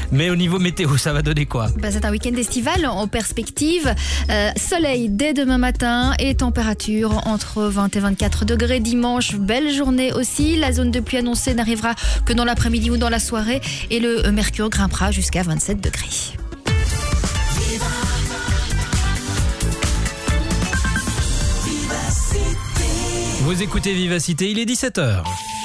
Mais au niveau météo, ça va donner quoi ? C'est un week-end estival en perspective. Soleil dès demain matin et température entre 20 et 24 degrés dimanche. Belle journée aussi. La zone de pluie annoncée n'arrivera que dans l'après-midi ou dans la soirée. Et le mercure grimpera jusqu'à 27 degrés. Vous écoutez Vivacité, il est 17h.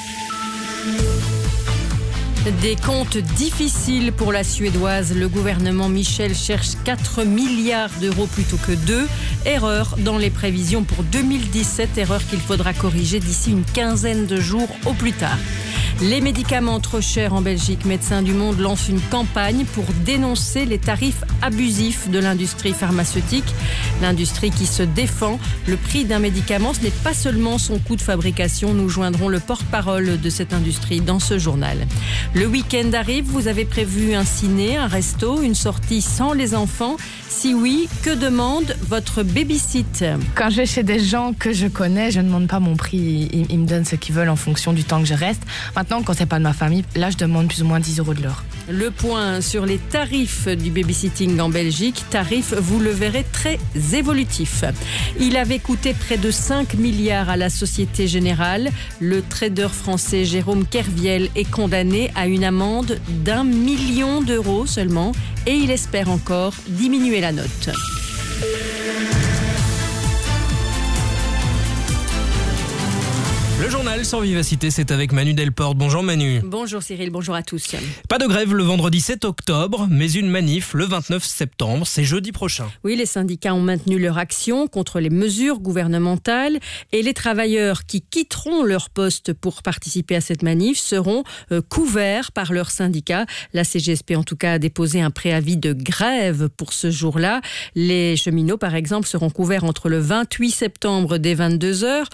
Des comptes difficiles pour la Suédoise. Le gouvernement Michel cherche 4 milliards d'euros plutôt que 2. Erreur dans les prévisions pour 2017, erreur qu'il faudra corriger d'ici une quinzaine de jours au plus tard. Les médicaments trop chers en Belgique. Médecins du Monde lance une campagne pour dénoncer les tarifs abusifs de l'industrie pharmaceutique. L'industrie qui se défend. Le prix d'un médicament, ce n'est pas seulement son coût de fabrication. Nous joindrons le porte-parole de cette industrie dans ce journal. Le week-end arrive. Vous avez prévu un ciné, un resto, une sortie sans les enfants? Si oui, que demande votre babysit? Quand je vais chez des gens que je connais, je ne demande pas mon prix. Ils me donnent ce qu'ils veulent en fonction du temps que je reste. Maintenant, quand c'est pas de ma famille, là, je demande plus ou moins 10 € de l'heure. Le point sur les tarifs du babysitting en Belgique. Tarifs, vous le verrez, très évolutifs. Il avait coûté près de 5 milliards à la Société Générale. Le trader français Jérôme Kerviel est condamné à une amende d'1 million d'euros seulement. Et il espère encore diminuer la note. Le journal sur Vivacité, c'est avec Manu Delporte. Bonjour Manu. Bonjour Cyril, bonjour à tous. Pas de grève le vendredi 7 octobre, mais une manif le 29 septembre, c'est jeudi prochain. Oui, les syndicats ont maintenu leur action contre les mesures gouvernementales et les travailleurs qui quitteront leur poste pour participer à cette manif seront couverts par leur syndicat. La CGSP en tout cas a déposé un préavis de grève pour ce jour-là. Les cheminots par exemple seront couverts entre le 28 septembre dès 22h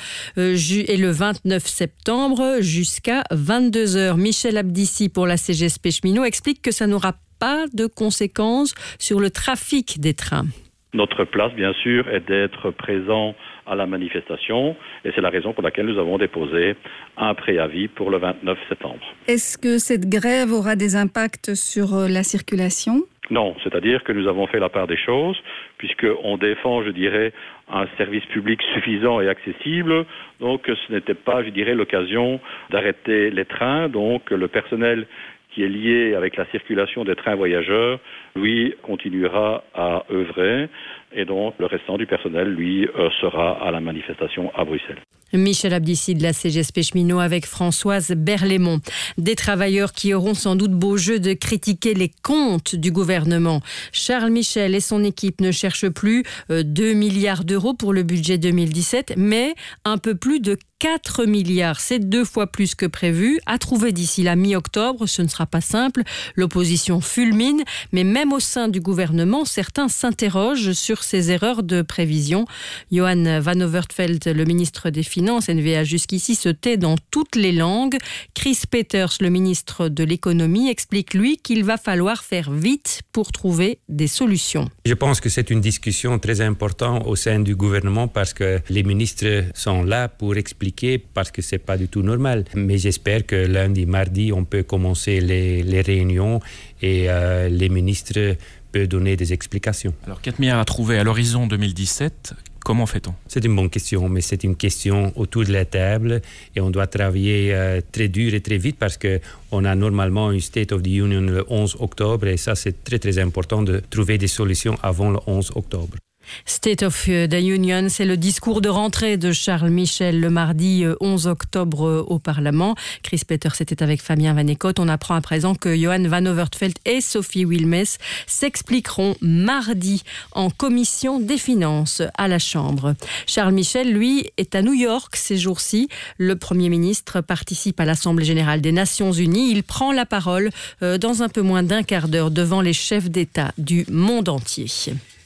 et le 29 septembre jusqu'à 22h. Michel Abdissi pour la CGSP Cheminot explique que ça n'aura pas de conséquences sur le trafic des trains. Notre place, bien sûr, est d'être présent à la manifestation et c'est la raison pour laquelle nous avons déposé un préavis pour le 29 septembre. Est-ce que cette grève aura des impacts sur la circulation ? Non, c'est-à-dire que nous avons fait la part des choses, puisqu'on défend, je dirais, un service public suffisant et accessible. Donc ce n'était pas, je dirais, l'occasion d'arrêter les trains. Donc le personnel qui est lié avec la circulation des trains voyageurs, lui, continuera à œuvrer. Et donc le restant du personnel, lui, sera à la manifestation à Bruxelles. Michel Abdissi de la CGSP Cheminot avec Françoise Berlaymont. Des travailleurs qui auront sans doute beau jeu de critiquer les comptes du gouvernement. Charles Michel et son équipe ne cherchent plus 2 milliards d'euros pour le budget 2017, mais un peu plus de 4 milliards. C'est 2 fois plus que prévu. À trouver d'ici la mi-octobre, ce ne sera pas simple. L'opposition fulmine, mais même au sein du gouvernement, certains s'interrogent sur ces erreurs de prévision. Johan Van Overtveld, le ministre des Finances, NVA jusqu'ici, se tait dans toutes les langues. Chris Peters, le ministre de l'économie, explique lui qu'il va falloir faire vite pour trouver des solutions. Je pense que c'est une discussion très importante au sein du gouvernement parce que les ministres sont là pour expliquer parce que c'est pas du tout normal. Mais j'espère que lundi, mardi, on peut commencer les réunions et les ministres peuvent donner des explications. Alors 4 milliards à trouver à l'horizon 2017, comment fait-on ? C'est une bonne question, mais c'est une question autour de la table et on doit travailler très dur et très vite parce qu'on a normalement une State of the Union le 11 octobre et ça c'est très très important de trouver des solutions avant le 11 octobre. State of the Union, c'est le discours de rentrée de Charles Michel le mardi 11 octobre au Parlement. Chris Peters était avec Fabien Van Eekhout. On apprend à présent que Johan Van Overtveld et Sophie Wilmès s'expliqueront mardi en commission des finances à la Chambre. Charles Michel, lui, est à New York ces jours-ci. Le Premier ministre participe à l'Assemblée générale des Nations Unies. Il prend la parole dans un peu moins d'1 quart d'heure devant les chefs d'État du monde entier.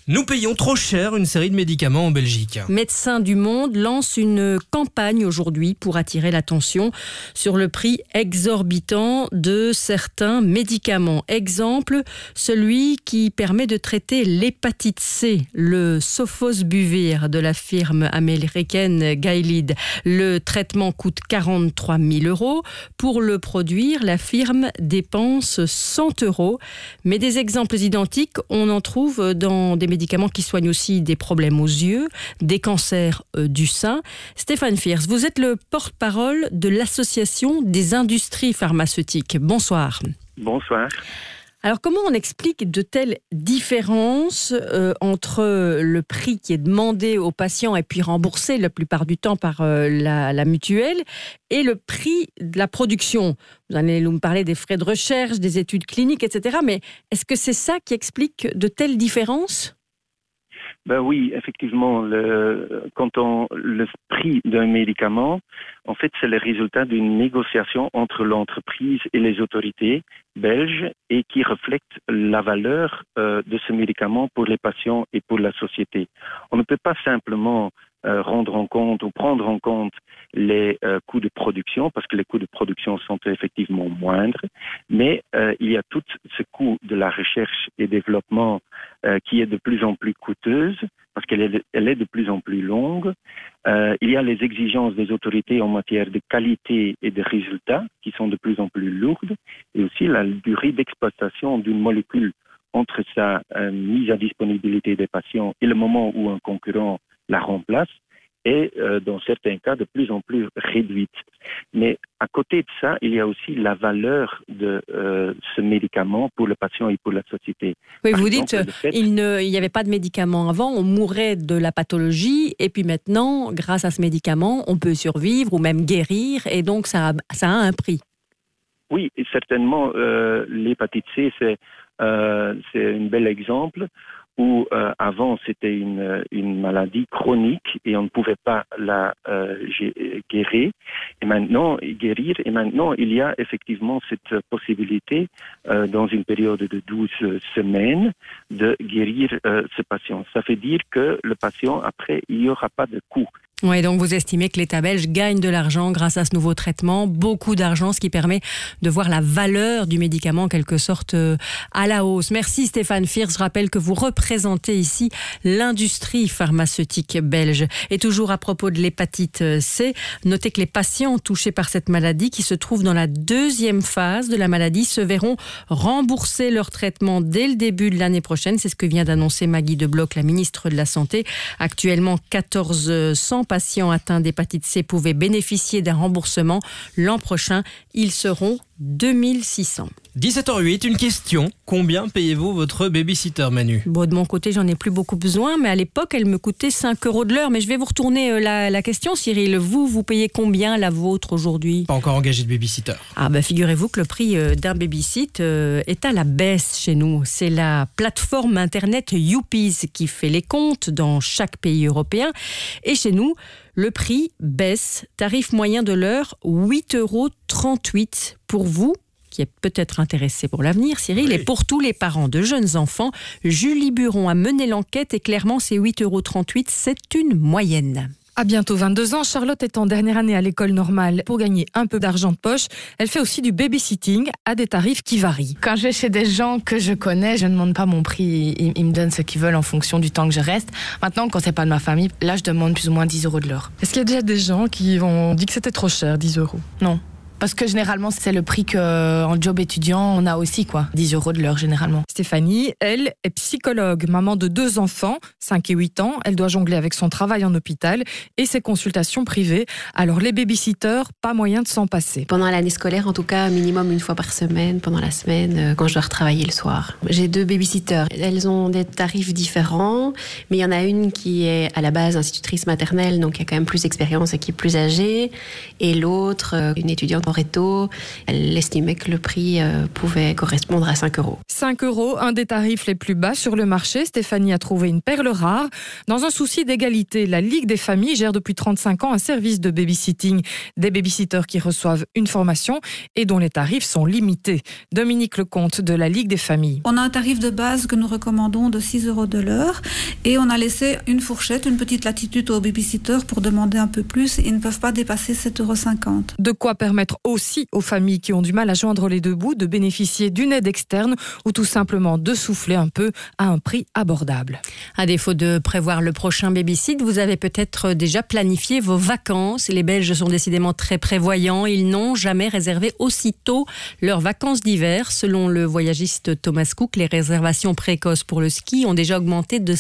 Nous payons trop cher une série de médicaments en Belgique. Médecins du Monde lance une campagne aujourd'hui pour attirer l'attention sur le prix exorbitant de certains médicaments. Exemple, celui qui permet de traiter l'hépatite C, le sofosbuvir de la firme américaine Gilead. Le traitement coûte 43 000 €. Pour le produire, la firme dépense 100 €. Mais des exemples identiques, on en trouve dans des médicaments qui soignent aussi des problèmes aux yeux, des cancers du sein. Stéphane Fierz, vous êtes le porte-parole de l'Association des industries pharmaceutiques. Bonsoir. Bonsoir. Alors, comment on explique de telles différences entre le prix qui est demandé aux patients et puis remboursé la plupart du temps par la mutuelle et le prix de la production? Vous allez nous parler des frais de recherche, des études cliniques, etc. Mais est-ce que c'est ça qui explique de telles différences ? Ben oui, effectivement, le prix d'un médicament, en fait, c'est le résultat d'une négociation entre l'entreprise et les autorités belges et qui reflète la valeur de ce médicament pour les patients et pour la société. On ne peut pas simplement rendre en compte ou prendre en compte les coûts de production, parce que les coûts de production sont effectivement moindres, mais il y a tout ce coût de la recherche et développement qui est de plus en plus coûteuse, parce qu'elle est de plus en plus longue. Il y a les exigences des autorités en matière de qualité et de résultats qui sont de plus en plus lourdes, et aussi la durée d'exploitation d'une molécule entre sa mise à disponibilité des patients et le moment où un concurrent la remplace est dans certains cas de plus en plus réduite. Mais à côté de ça, il y a aussi la valeur de ce médicament pour le patient et pour la société. Oui, vous dites il n'y avait pas de médicament avant, on mourait de la pathologie et puis maintenant, grâce à ce médicament, on peut survivre ou même guérir et donc ça a un prix. Oui, et certainement, l'hépatite C, c'est un bel exemple où avant c'était une maladie chronique et on ne pouvait pas la guérir et maintenant il y a effectivement cette possibilité dans une période de 12 semaines de guérir ce patient. Ça veut dire que le patient après il n'y aura pas de coût. Oui, donc vous estimez que l'État belge gagne de l'argent grâce à ce nouveau traitement, beaucoup d'argent, ce qui permet de voir la valeur du médicament en quelque sorte à la hausse. Merci Stéphane Fierz, je rappelle que vous représentez ici l'industrie pharmaceutique belge. Et toujours à propos de l'hépatite C, notez que les patients touchés par cette maladie qui se trouvent dans la deuxième phase de la maladie se verront rembourser leur traitement dès le début de l'année prochaine. C'est ce que vient d'annoncer Maggie De Blok, la ministre de la Santé. Actuellement, 1400 patients atteints d'hépatite C pouvaient bénéficier d'un remboursement. L'an prochain, ils seront 2600. 17h08, une question. Combien payez-vous votre babysitter, Manu ? Bon, de mon côté, j'en ai plus beaucoup besoin, mais à l'époque, elle me coûtait 5 € de l'heure. Mais je vais vous retourner la question, Cyril. Vous payez combien la vôtre aujourd'hui ? Pas encore engagé de babysitter. Ah ben, figurez-vous que le prix d'un babysit est à la baisse chez nous. C'est la plateforme internet Youpies qui fait les comptes dans chaque pays européen. Et chez nous, le prix baisse. Tarif moyen de l'heure, 8,38 € pour vous, qui est peut-être intéressé pour l'avenir, Cyril, oui. Et pour tous les parents de jeunes enfants, Julie Buron a mené l'enquête et clairement, ces 8,38 €, c'est une moyenne. À bientôt 22 ans, Charlotte est en dernière année à l'école normale. Pour gagner un peu d'argent de poche, elle fait aussi du babysitting à des tarifs qui varient. Quand je vais chez des gens que je connais, je ne demande pas mon prix. Ils me donnent ce qu'ils veulent en fonction du temps que je reste. Maintenant, quand c'est pas de ma famille, là, je demande plus ou moins 10 € de l'heure. Est-ce qu'il y a déjà des gens qui ont dit que c'était trop cher, 10 €? Non. Parce que généralement, c'est le prix qu'en job étudiant, on a aussi, 10 € de l'heure généralement. Stéphanie, elle, est psychologue, maman de 2 enfants, 5 et 8 ans. Elle doit jongler avec son travail en hôpital et ses consultations privées. Alors les babysitters, pas moyen de s'en passer. Pendant l'année scolaire, en tout cas, minimum une fois par semaine, pendant la semaine, quand je dois retravailler le soir. J'ai 2 babysitters. Elles ont des tarifs différents, mais il y en a une qui est à la base institutrice maternelle, donc qui a quand même plus d'expérience et qui est plus âgée, et l'autre, une étudiante en Pareto, elle estimait que le prix pouvait correspondre à 5 €. 5 €, un des tarifs les plus bas sur le marché. Stéphanie a trouvé une perle rare. Dans un souci d'égalité, la Ligue des familles gère depuis 35 ans un service de babysitting. Des babysitters qui reçoivent une formation et dont les tarifs sont limités. Dominique Lecomte de la Ligue des familles. On a un tarif de base que nous recommandons de 6 € de l'heure et on a laissé une fourchette, une petite latitude aux babysitters pour demander un peu plus. Ils ne peuvent pas dépasser 7,50 €. De quoi permettre aussi aux familles qui ont du mal à joindre les deux bouts de bénéficier d'une aide externe ou tout simplement de souffler un peu à un prix abordable. À défaut de prévoir le prochain babysit, vous avez peut-être déjà planifié vos vacances. Les Belges sont décidément très prévoyants. Ils n'ont jamais réservé aussitôt leurs vacances d'hiver. Selon le voyagiste Thomas Cook, les réservations précoces pour le ski ont déjà augmenté de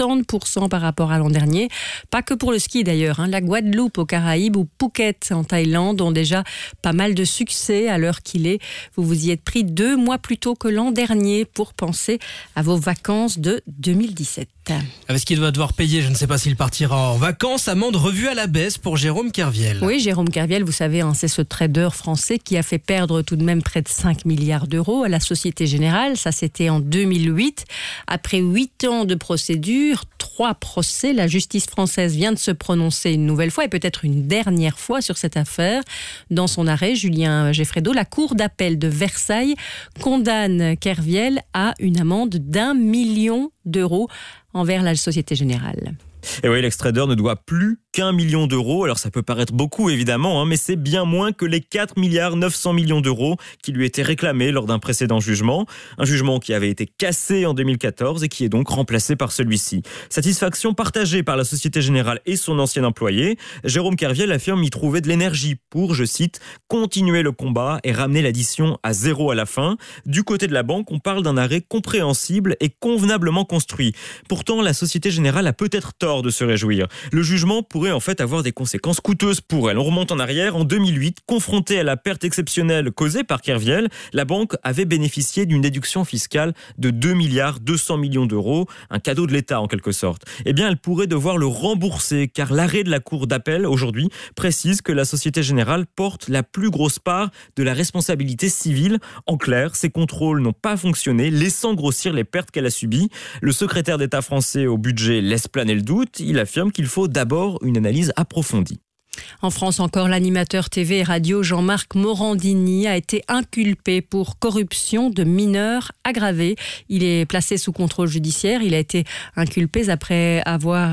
70% par rapport à l'an dernier. Pas que pour le ski d'ailleurs. La Guadeloupe aux Caraïbes ou Phuket en Thaïlande ont déjà pas mal de succès à l'heure qu'il est. Vous vous y êtes pris 2 mois plus tôt que l'an dernier pour penser à vos vacances de 2017. Avec ce qu'il va devoir payer, je ne sais pas s'il partira en vacances. Amende revue à la baisse pour Jérôme Kerviel. Oui, Jérôme Kerviel, vous savez, c'est ce trader français qui a fait perdre tout de même près de 5 milliards d'euros à la Société Générale. Ça, c'était en 2008. Après 8 ans de procédure, 3 procès, la justice française vient de se prononcer une nouvelle fois et peut-être une dernière fois sur cette affaire. Dans son arrêt, Julien Geffredo, la Cour d'appel de Versailles condamne Kerviel à une amende d'1 million d'euros envers la Société Générale. Et oui, l'extrader ne doit plus qu'1 million d'euros. Alors ça peut paraître beaucoup évidemment, mais c'est bien moins que les 4,9 milliards d'euros qui lui étaient réclamés lors d'un précédent jugement. Un jugement qui avait été cassé en 2014 et qui est donc remplacé par celui-ci. Satisfaction partagée par la Société Générale et son ancien employé. Jérôme Kerviel affirme y trouver de l'énergie pour, je cite, continuer le combat et ramener l'addition à 0 à la fin. Du côté de la banque, on parle d'un arrêt compréhensible et convenablement construit. Pourtant, la Société Générale a peut-être tort de se réjouir. Le jugement pourrait en fait avoir des conséquences coûteuses pour elle. On remonte en arrière, en 2008, confrontée à la perte exceptionnelle causée par Kerviel, la banque avait bénéficié d'une déduction fiscale de 2,2 milliards d'euros, un cadeau de l'État en quelque sorte. Eh bien, elle pourrait devoir le rembourser car l'arrêt de la Cour d'appel aujourd'hui précise que la Société Générale porte la plus grosse part de la responsabilité civile. En clair, ces contrôles n'ont pas fonctionné, laissant grossir les pertes qu'elle a subies. Le secrétaire d'État français au budget laisse planer le doute. Il affirme qu'il faut d'abord une analyse approfondie. En France encore, l'animateur TV et radio Jean-Marc Morandini a été inculpé pour corruption de mineurs aggravée. Il est placé sous contrôle judiciaire. Il a été inculpé après avoir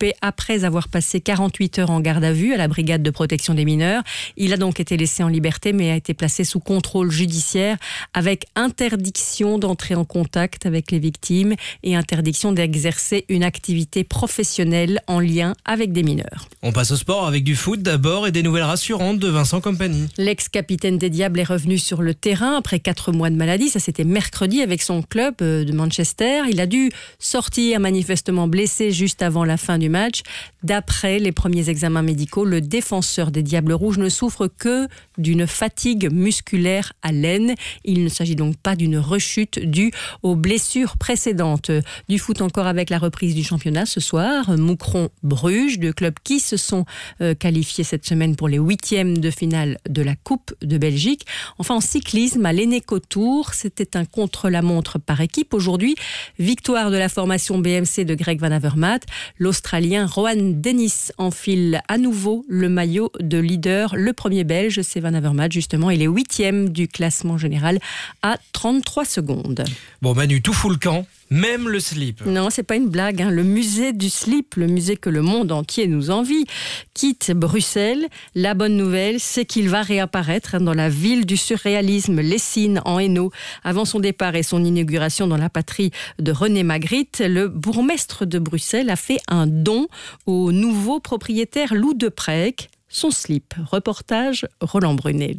passé 48 heures en garde à vue à la brigade de protection des mineurs. Il a donc été laissé en liberté mais a été placé sous contrôle judiciaire avec interdiction d'entrer en contact avec les victimes et interdiction d'exercer une activité professionnelle en lien avec des mineurs. On passe au sport avec du foot d'abord et des nouvelles rassurantes de Vincent Kompany. L'ex-capitaine des Diables est revenu sur le terrain après 4 mois de maladie. Ça, c'était mercredi avec son club de Manchester. Il a dû sortir manifestement blessé juste avant la fin du match. D'après les premiers examens médicaux, le défenseur des Diables Rouges ne souffre que d'une fatigue musculaire à l'aine. Il ne s'agit donc pas d'une rechute due aux blessures précédentes. Du foot encore avec la reprise du championnat ce soir. Moucron-Bruges, deux clubs qui se sont qualifiés cette semaine pour les 8e de finale de la Coupe de Belgique. Enfin, en cyclisme, à l'Eneco Tour, c'était un contre-la-montre par équipe. Aujourd'hui, victoire de la formation BMC de Greg Van Avermaet. L'Australien Rohan Dennis enfile à nouveau le maillot de leader. Le premier Belge, c'est Van Avermaet, justement. Il est 8e du classement général à 33 secondes. Bon, Manu, tout fout le camp. Même le slip. Non, c'est pas une blague. Le musée du slip, le musée que le monde entier nous envie, quitte Bruxelles. La bonne nouvelle, c'est qu'il va réapparaître dans la ville du surréalisme, Lessines, en Hainaut. Avant son départ et son inauguration dans la patrie de René Magritte, le bourgmestre de Bruxelles a fait un don au nouveau propriétaire Lou Deprèque, son slip. Reportage Roland Brunel.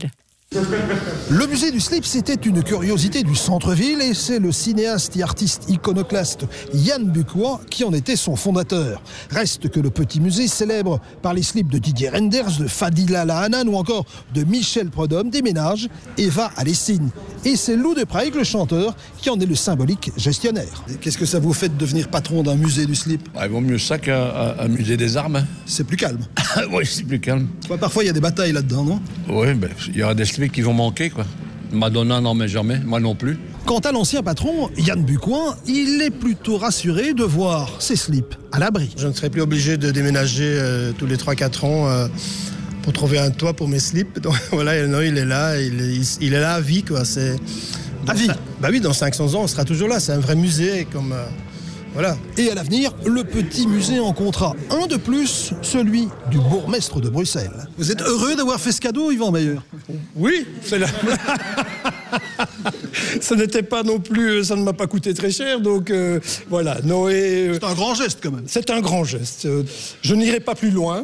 Le musée du slip, c'était une curiosité du centre-ville et c'est le cinéaste et artiste iconoclaste Jan Bukoy qui en était son fondateur. Reste que le petit musée célèbre par les slips de Didier Renders, de Fadila Lahanan ou encore de Michel Prudhomme déménage et va à Lessines. Et c'est Lou de Prague, le chanteur, qui en est le symbolique gestionnaire. Qu'est-ce que ça vous fait de devenir patron d'un musée du slip ? Il vaut mieux ça qu'un musée des armes. C'est plus calme. Oui, c'est plus calme. Parfois, il y a des batailles là-dedans, non ? Oui, il y aura des slips qui vont manquer, quoi. Madonna n'en met jamais, moi non plus. Quant à l'ancien patron, Jan Bukoy, il est plutôt rassuré de voir ses slips à l'abri. Je ne serai plus obligé de déménager tous les 3-4 ans pour trouver un toit pour mes slips. Donc voilà, non, il est là, il est là à vie, quoi. C'est à vie. Bah oui, dans 500 ans, on sera toujours là. C'est un vrai musée, comme voilà. Et à l'avenir, le petit musée en comptera un de plus, celui du bourgmestre de Bruxelles. Vous êtes heureux d'avoir fait ce cadeau, Yvan Meyer ? Oui, c'est là. Ça n'était pas non plus, ça ne m'a pas coûté très cher, donc voilà. Noé. C'est un grand geste quand même. C'est un grand geste. Je n'irai pas plus loin.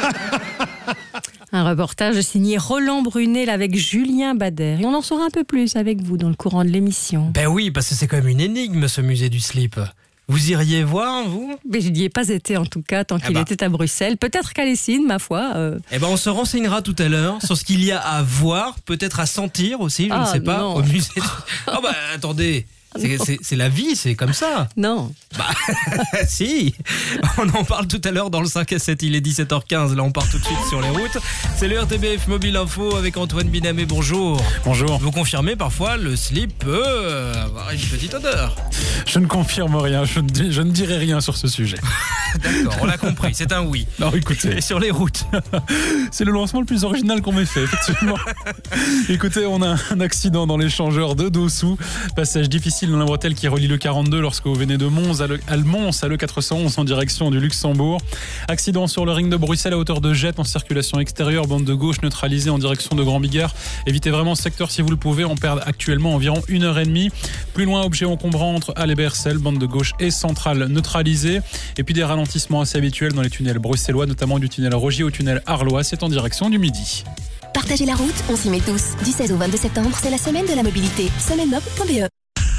Un reportage signé Roland Brunel avec Julien Bader. Et on en saura un peu plus avec vous dans le courant de l'émission. Ben oui, parce que c'est quand même une énigme ce musée du slip. Vous iriez voir, vous ? Mais je n'y ai pas été en tout cas tant qu'il était à Bruxelles. Peut-être qu'à Lessines, ma foi. Eh ben on se renseignera tout à l'heure sur ce qu'il y a à voir, peut-être à sentir aussi, je ne sais pas, au musée. Oh bah attendez, c'est la vie, c'est comme ça. Non. Bah si. On en parle tout à l'heure dans le 5 à 7, il est 17h15, là on part tout de suite sur les routes. C'est le RTBF Mobile Info avec Antoine Binamé, bonjour. Bonjour. Vous confirmez, parfois le slip peut avoir une petite odeur. Je ne confirme rien, je ne dirai rien sur ce sujet. D'accord, on l'a compris, c'est un oui. Non, écoutez. Et sur les routes. C'est le lancement le plus original qu'on m'ait fait, effectivement. Écoutez, on a un accident dans l'échangeur de Dossou. Passage difficile dans la bretelle qui relie le 42 lorsque vous venez de Mons à le 411 en direction du Luxembourg. Accident sur le ring de Bruxelles à hauteur de Jette en circulation extérieure, bande de gauche neutralisée en direction de Grand Bigard. Évitez vraiment ce secteur si vous le pouvez, on perd actuellement environ 1h30. Plus loin, objet encombrant entre Halle et Bercel, bande de gauche et centrale neutralisée. Et puis des ralentissements assez habituels dans les tunnels bruxellois, notamment du tunnel Rogier au tunnel Arlois, c'est en direction du Midi. Partagez la route, on s'y met tous. Du 16 au 22 septembre, c'est la semaine de la mobilité. Semainemob.be.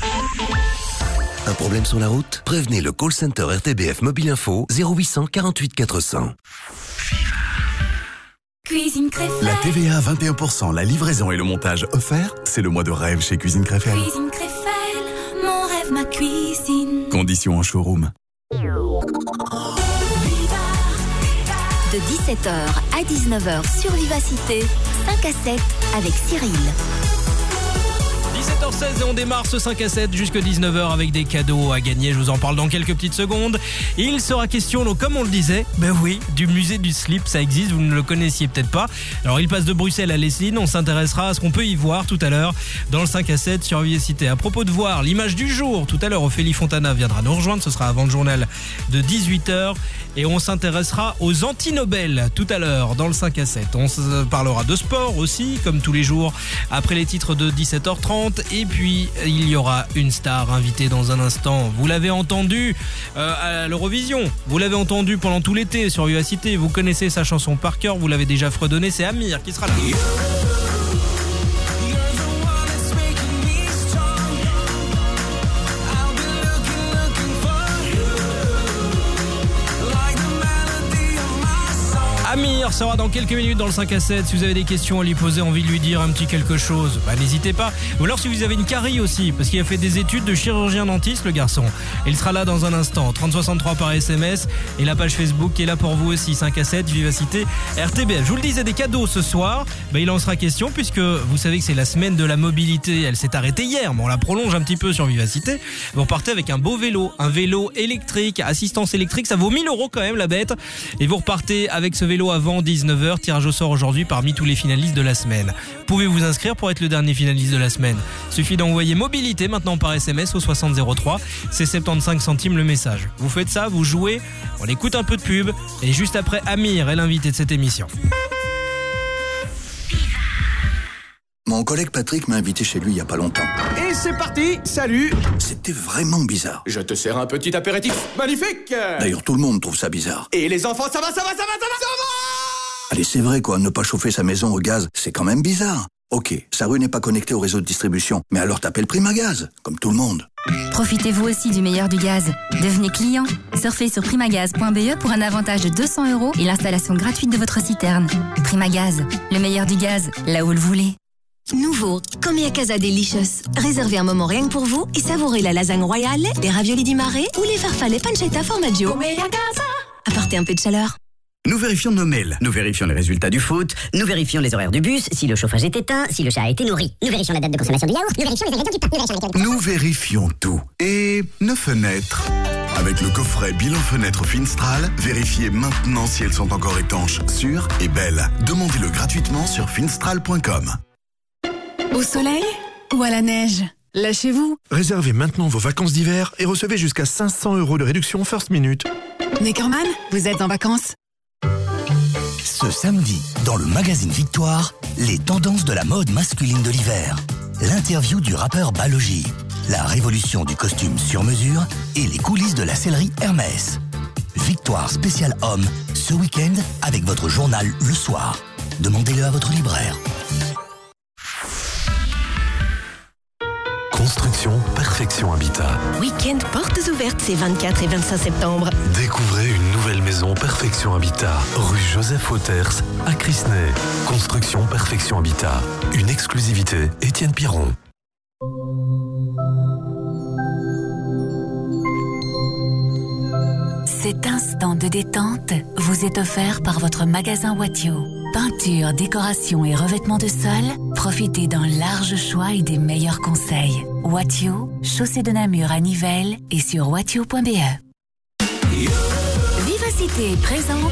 Un problème sur la route ? Prévenez le call center RTBF Mobile Info 0800 48 400. Cuisine Créfelle. La TVA à 21%, la livraison et le montage offerts, c'est le mois de rêve chez Cuisine Créfelle. Cuisine Créfelle, mon rêve, ma cuisine. Conditions en showroom. De 17h à 19h sur Vivacité, 5 à 7 avec Cyril. 17h16 et on démarre ce 5 à 7 jusqu'à 19h avec des cadeaux à gagner. Je vous en parle dans quelques petites secondes. Il sera question, donc, comme on le disait, ben oui, du musée du slip, ça existe, vous ne le connaissiez peut-être pas. Alors il passe de Bruxelles à Lessines, on s'intéressera à ce qu'on peut y voir tout à l'heure dans le 5 à 7 sur Vivacité. À propos de voir l'image du jour, tout à l'heure Ophélie Fontana viendra nous rejoindre, ce sera avant le journal de 18h. Et on s'intéressera aux anti-Nobel tout à l'heure dans le 5 à 7. On se parlera de sport aussi, comme tous les jours, après les titres de 17h30. Et puis, il y aura une star invitée dans un instant. Vous l'avez entendu à l'Eurovision. Vous l'avez entendu pendant tout l'été sur Vivacité. Vous connaissez sa chanson par cœur. Vous l'avez déjà fredonnée. C'est Amir qui sera là. Amir sera dans quelques minutes dans le 5 à 7. Si vous avez des questions à lui poser, envie de lui dire un petit quelque chose, bah, n'hésitez pas. Ou alors si vous avez une carie aussi, parce qu'il a fait des études de chirurgien dentiste, le garçon. Il sera là dans un instant. 3063 par SMS et la page Facebook qui est là pour vous aussi. 5 à 7, Vivacité, RTBF. Je vous le disais, des cadeaux ce soir. Bah, il en sera question puisque vous savez que c'est la semaine de la mobilité. Elle s'est arrêtée hier, mais on la prolonge un petit peu sur Vivacité. Vous repartez avec un beau vélo, un vélo électrique, assistance électrique. Ça vaut 1000 € quand même la bête. Et vous repartez avec ce vélo avant 19h, tirage au sort aujourd'hui parmi tous les finalistes de la semaine. Vous pouvez vous inscrire pour être le dernier finaliste de la semaine. Suffit d'envoyer mobilité maintenant par SMS au 6003, c'est 75 centimes le message. Vous faites ça, vous jouez, on écoute un peu de pub et juste après Amir est l'invité de cette émission. Mon collègue Patrick m'a invité chez lui il y a pas longtemps. Et c'est parti, salut. C'était vraiment bizarre. Je te sers un petit apéritif magnifique. D'ailleurs, tout le monde trouve ça bizarre. Et les enfants, ça va. Allez, c'est vrai quoi, ne pas chauffer sa maison au gaz, c'est quand même bizarre. Ok, sa rue n'est pas connectée au réseau de distribution, mais alors t'appelles Primagaz, comme tout le monde. Profitez-vous aussi du meilleur du gaz. Devenez client. Surfez sur primagaz.be pour un avantage de 200 € et l'installation gratuite de votre citerne. Primagaz, le meilleur du gaz, là où le voulez. Nouveau, Comia Casa Delicious. Réservez un moment rien que pour vous et savourez la lasagne royale, les raviolis di mare ou les farfalle pancetta formaggio. Comia Casa. Apportez un peu de chaleur. Nous vérifions nos mails, nous vérifions les résultats du foot, nous vérifions les horaires du bus, si le chauffage est éteint, si le chat a été nourri. Nous vérifions la date de consommation du yaourt, nous vérifions les ingrédients du pain, Nous vérifions tout. Et nos fenêtres. Avec le coffret bilan fenêtre Finstral, vérifiez maintenant si elles sont encore étanches, sûres et belles. Demandez-le gratuitement sur finstral.com. Au soleil ou à la neige? Lâchez-vous. Réservez maintenant vos vacances d'hiver et recevez jusqu'à 500 € de réduction First Minute. Neckerman, vous êtes en vacances? Ce samedi, dans le magazine Victoire, les tendances de la mode masculine de l'hiver. L'interview du rappeur Balogi, la révolution du costume sur mesure et les coulisses de la sellerie Hermès. Victoire spécial homme, ce week-end avec votre journal le soir. Demandez-le à votre libraire. Construction Perfection Habitat. Week-end portes ouvertes ces 24 et 25 septembre. Découvrez une nouvelle maison Perfection Habitat, rue Joseph Hauters à Crisnay. Construction Perfection Habitat. Une exclusivité Étienne Piron. Cet instant de détente vous est offert par votre magasin Watio. Peinture, décoration et revêtement de sol, profitez d'un large choix et des meilleurs conseils. Watio, chaussée de Namur à Nivelles et sur watio.be. Vivacité présente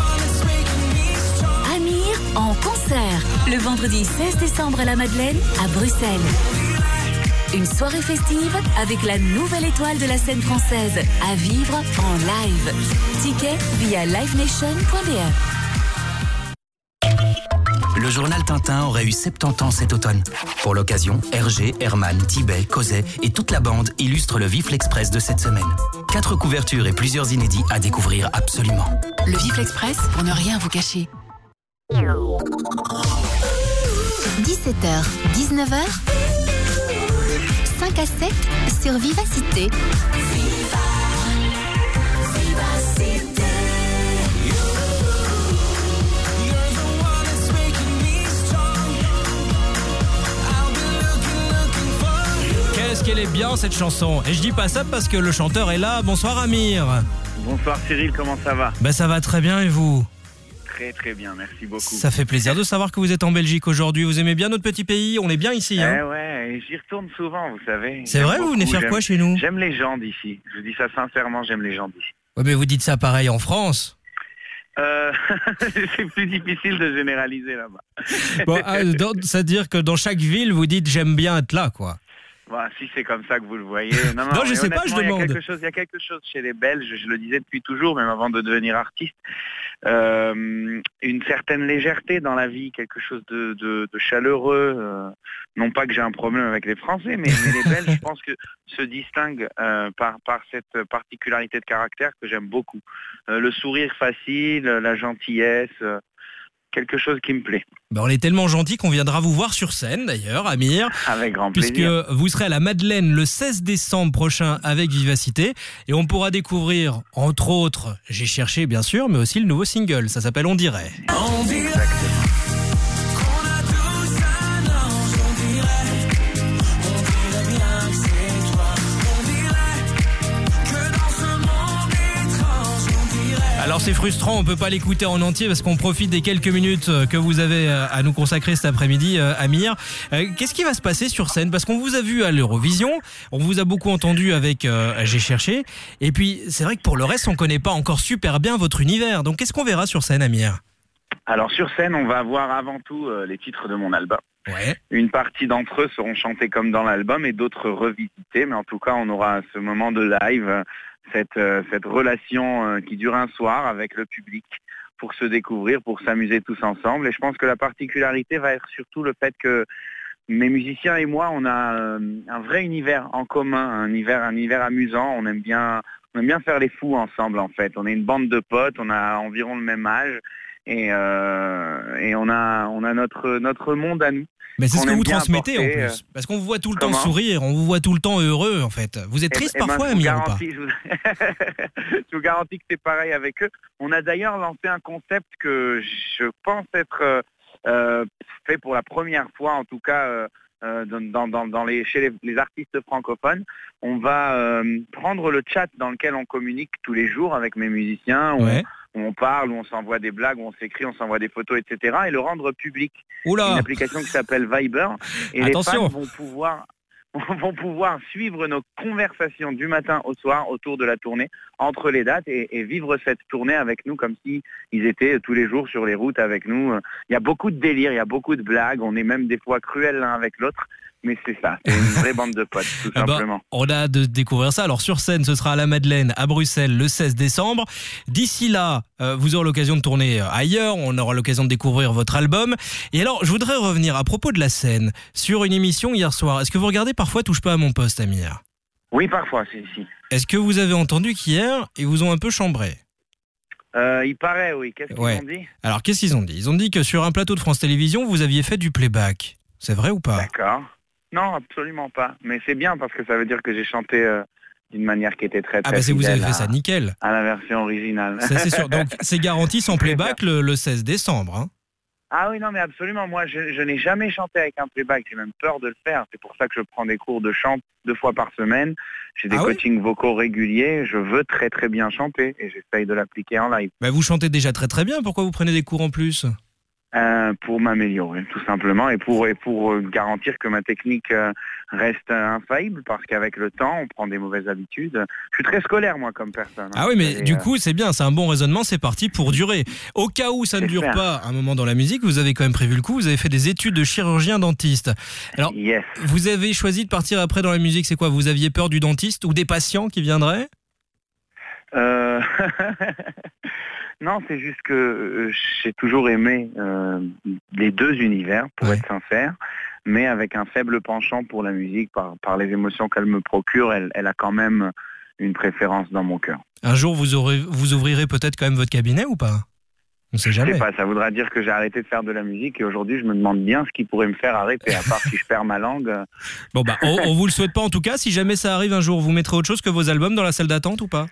Amir en concert le vendredi 16 décembre à la Madeleine à Bruxelles. Une soirée festive avec la nouvelle étoile de la scène française à vivre en live. Ticket via livenation.be. Le journal Tintin aurait eu 70 ans cet automne. Pour l'occasion, Hergé, Herman, Tibet, Causet et toute la bande illustrent le Vif l'Express de cette semaine. 4 couvertures et plusieurs inédits à découvrir absolument. Le Vif l'Express pour ne rien vous cacher. 17h, 19h, 5 à 7 sur Vivacité. Qu'est-ce qu'elle est bien cette chanson. Et je dis pas ça parce que le chanteur est là. Bonsoir Amir. Bonsoir Cyril, comment ça va? Ça va très bien et vous? Très très bien, merci beaucoup. Ça fait plaisir de savoir que vous êtes en Belgique aujourd'hui. Vous aimez bien notre petit pays? On est bien ici. Ouais, j'y retourne souvent, vous savez. C'est vrai, vous venez faire quoi chez nous? J'aime les gens d'ici. Je vous dis ça sincèrement, j'aime les gens d'ici. Ouais, mais vous dites ça pareil en France. C'est plus difficile de généraliser là-bas. Bon, c'est-à-dire que dans chaque ville, vous dites j'aime bien être là, quoi. Si c'est comme ça que vous le voyez. Non, je sais pas, je demande. Il y a quelque chose chez les Belges, je le disais depuis toujours, même avant de devenir artiste, une certaine légèreté dans la vie, quelque chose de chaleureux. Non pas que j'ai un problème avec les Français, mais les Belges, je pense que se distinguent par cette particularité de caractère que j'aime beaucoup. Le sourire facile, la gentillesse... quelque chose qui me plaît. On est tellement gentil qu'on viendra vous voir sur scène d'ailleurs, Amir. Avec grand plaisir. Puisque vous serez à la Madeleine le 16 décembre prochain avec Vivacité. Et on pourra découvrir, entre autres, j'ai cherché bien sûr, mais aussi le nouveau single. Ça s'appelle On dirait. On dirait. Exactement. Alors c'est frustrant, on peut pas l'écouter en entier parce qu'on profite des quelques minutes que vous avez à nous consacrer cet après-midi, Amir. Qu'est-ce qui va se passer sur scène? Parce qu'on vous a vu à l'Eurovision, on vous a beaucoup entendu avec J'ai cherché, et puis c'est vrai que pour le reste on connaît pas encore super bien votre univers. Donc qu'est-ce qu'on verra sur scène, Amir? Alors sur scène, on va voir avant tout les titres de mon album. Ouais. Une partie d'entre eux seront chantés comme dans l'album et d'autres revisités, mais en tout cas on aura ce moment de live, cette relation qui dure un soir avec le public pour se découvrir, pour s'amuser tous ensemble. Et je pense que la particularité va être surtout le fait que mes musiciens et moi, on a un vrai univers en commun, un univers amusant. On aime bien faire les fous ensemble en fait. On est une bande de potes, on a environ le même âge et on a notre monde à nous. Mais c'est ce que vous transmettez apporter, en plus. Parce qu'on vous voit tout le temps sourire, on vous voit tout le temps heureux en fait. Vous êtes triste parfois, Amir, ou pas? Je vous garantis que c'est pareil avec eux. On a d'ailleurs lancé un concept que je pense être fait pour la première fois, en tout cas chez les artistes francophones. On va prendre le chat dans lequel on communique tous les jours avec mes musiciens. Où on parle, où on s'envoie des blagues, où on s'écrit, on s'envoie des photos, etc. et le rendre public. Oula. Une application qui s'appelle Viber. Et attention. Les fans vont pouvoir suivre nos conversations du matin au soir autour de la tournée, entre les dates, et vivre cette tournée avec nous comme si ils étaient tous les jours sur les routes avec nous. Il y a beaucoup de délire, il y a beaucoup de blagues, on est même des fois cruels l'un avec l'autre. Mais c'est ça, c'est une vraie bande de potes, tout simplement. On a hâte de découvrir ça. Alors sur scène, ce sera à la Madeleine, à Bruxelles, le 16 décembre. D'ici là, vous aurez l'occasion de tourner ailleurs, on aura l'occasion de découvrir votre album. Et alors, je voudrais revenir à propos de la scène, sur une émission hier soir. Est-ce que vous regardez parfois Touche pas à mon poste, Amir? Oui, parfois, c'est ici. Est-ce que vous avez entendu qu'hier, ils vous ont un peu chambré? Il paraît, oui. Qu'est-ce qu'ils ont dit? Alors, qu'est-ce qu'ils ont dit? Ils ont dit que sur un plateau de France Télévisions, vous aviez fait du playback. C'est vrai ou pas? D'accord. Non, absolument pas. Mais c'est bien parce que ça veut dire que j'ai chanté d'une manière qui était très si vous avez fait ça, nickel. À la version originale. Ça, c'est sûr. Donc, c'est garanti sans playback le 16 décembre. Hein. Ah oui, non, mais absolument. Moi, je n'ai jamais chanté avec un playback. J'ai même peur de le faire. C'est pour ça que je prends des cours de chant 2 fois par semaine. J'ai des coachings vocaux réguliers. Je veux très, très bien chanter et j'essaye de l'appliquer en live. Bah, vous chantez déjà très, très bien. Pourquoi vous prenez des cours en plus? Pour m'améliorer, tout simplement, et pour garantir que ma technique reste infaillible, parce qu'avec le temps, on prend des mauvaises habitudes. Je suis très scolaire, moi, comme personne. Ah oui, mais du coup, c'est bien, c'est un bon raisonnement, c'est parti pour durer. Au cas où ça ne dure pas un moment dans la musique, vous avez quand même prévu le coup, vous avez fait des études de chirurgien dentiste. Alors, vous avez choisi de partir après dans la musique, c'est quoi? Vous aviez peur du dentiste ou des patients qui viendraient? Non, c'est juste que j'ai toujours aimé les deux univers, pour être sincère, mais avec un faible penchant pour la musique, par les émotions qu'elle me procure, elle a quand même une préférence dans mon cœur. Un jour, vous ouvrirez peut-être quand même votre cabinet ou pas? On sait jamais. Je sais pas, ça voudra dire que j'ai arrêté de faire de la musique et aujourd'hui, je me demande bien ce qui pourrait me faire arrêter, à part si je perds ma langue. Bon, bah, on vous le souhaite pas en tout cas. Si jamais ça arrive un jour, vous mettrez autre chose que vos albums dans la salle d'attente ou pas?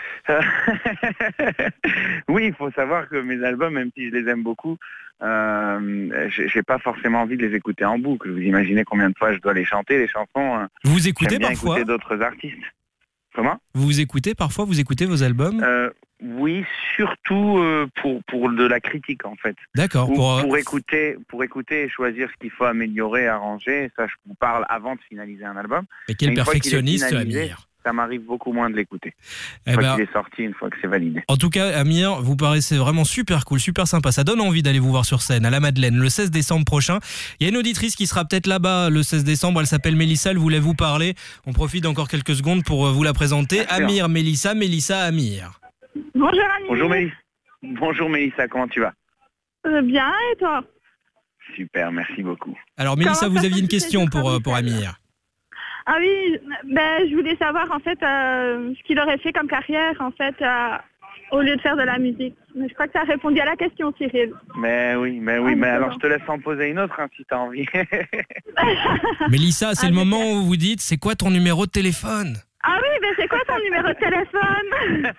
Oui, il faut savoir que mes albums, même si je les aime beaucoup, j'ai pas forcément envie de les écouter en boucle. Vous imaginez combien de fois je dois les chanter, les chansons. Vous écoutez j'aime bien parfois écouter d'autres artistes. Comment? Vous écoutez parfois, vous écoutez vos albums? Oui, surtout pour de la critique en fait. D'accord. Pour écouter et choisir ce qu'il faut améliorer, arranger. Ça, je vous parle avant de finaliser un album. Mais quel perfectionniste, Amir. Ça m'arrive beaucoup moins de l'écouter. Une fois qu'il est sorti, une fois que c'est validé. En tout cas, Amir, vous paraissez vraiment super cool, super sympa. Ça donne envie d'aller vous voir sur scène à la Madeleine le 16 décembre prochain. Il y a une auditrice qui sera peut-être là-bas le 16 décembre. Elle s'appelle Mélissa, elle voulait vous parler. On profite d'encore quelques secondes pour vous la présenter. Amir, Mélissa, Amir. Bonjour Amir. Bonjour Mélissa, comment tu vas? Bien, et toi? Super, merci beaucoup. Alors Mélissa, vous aviez une question pour Amir. Ah oui, je voulais savoir en fait ce qu'il aurait fait comme carrière en fait au lieu de faire de la musique. Mais je crois que ça a répondu à la question, Cyril. Mais alors je te laisse en poser une autre si tu as envie. Mélissa, c'est le moment où vous dites, c'est quoi ton numéro de téléphone? Ah oui, mais c'est quoi ton numéro de téléphone?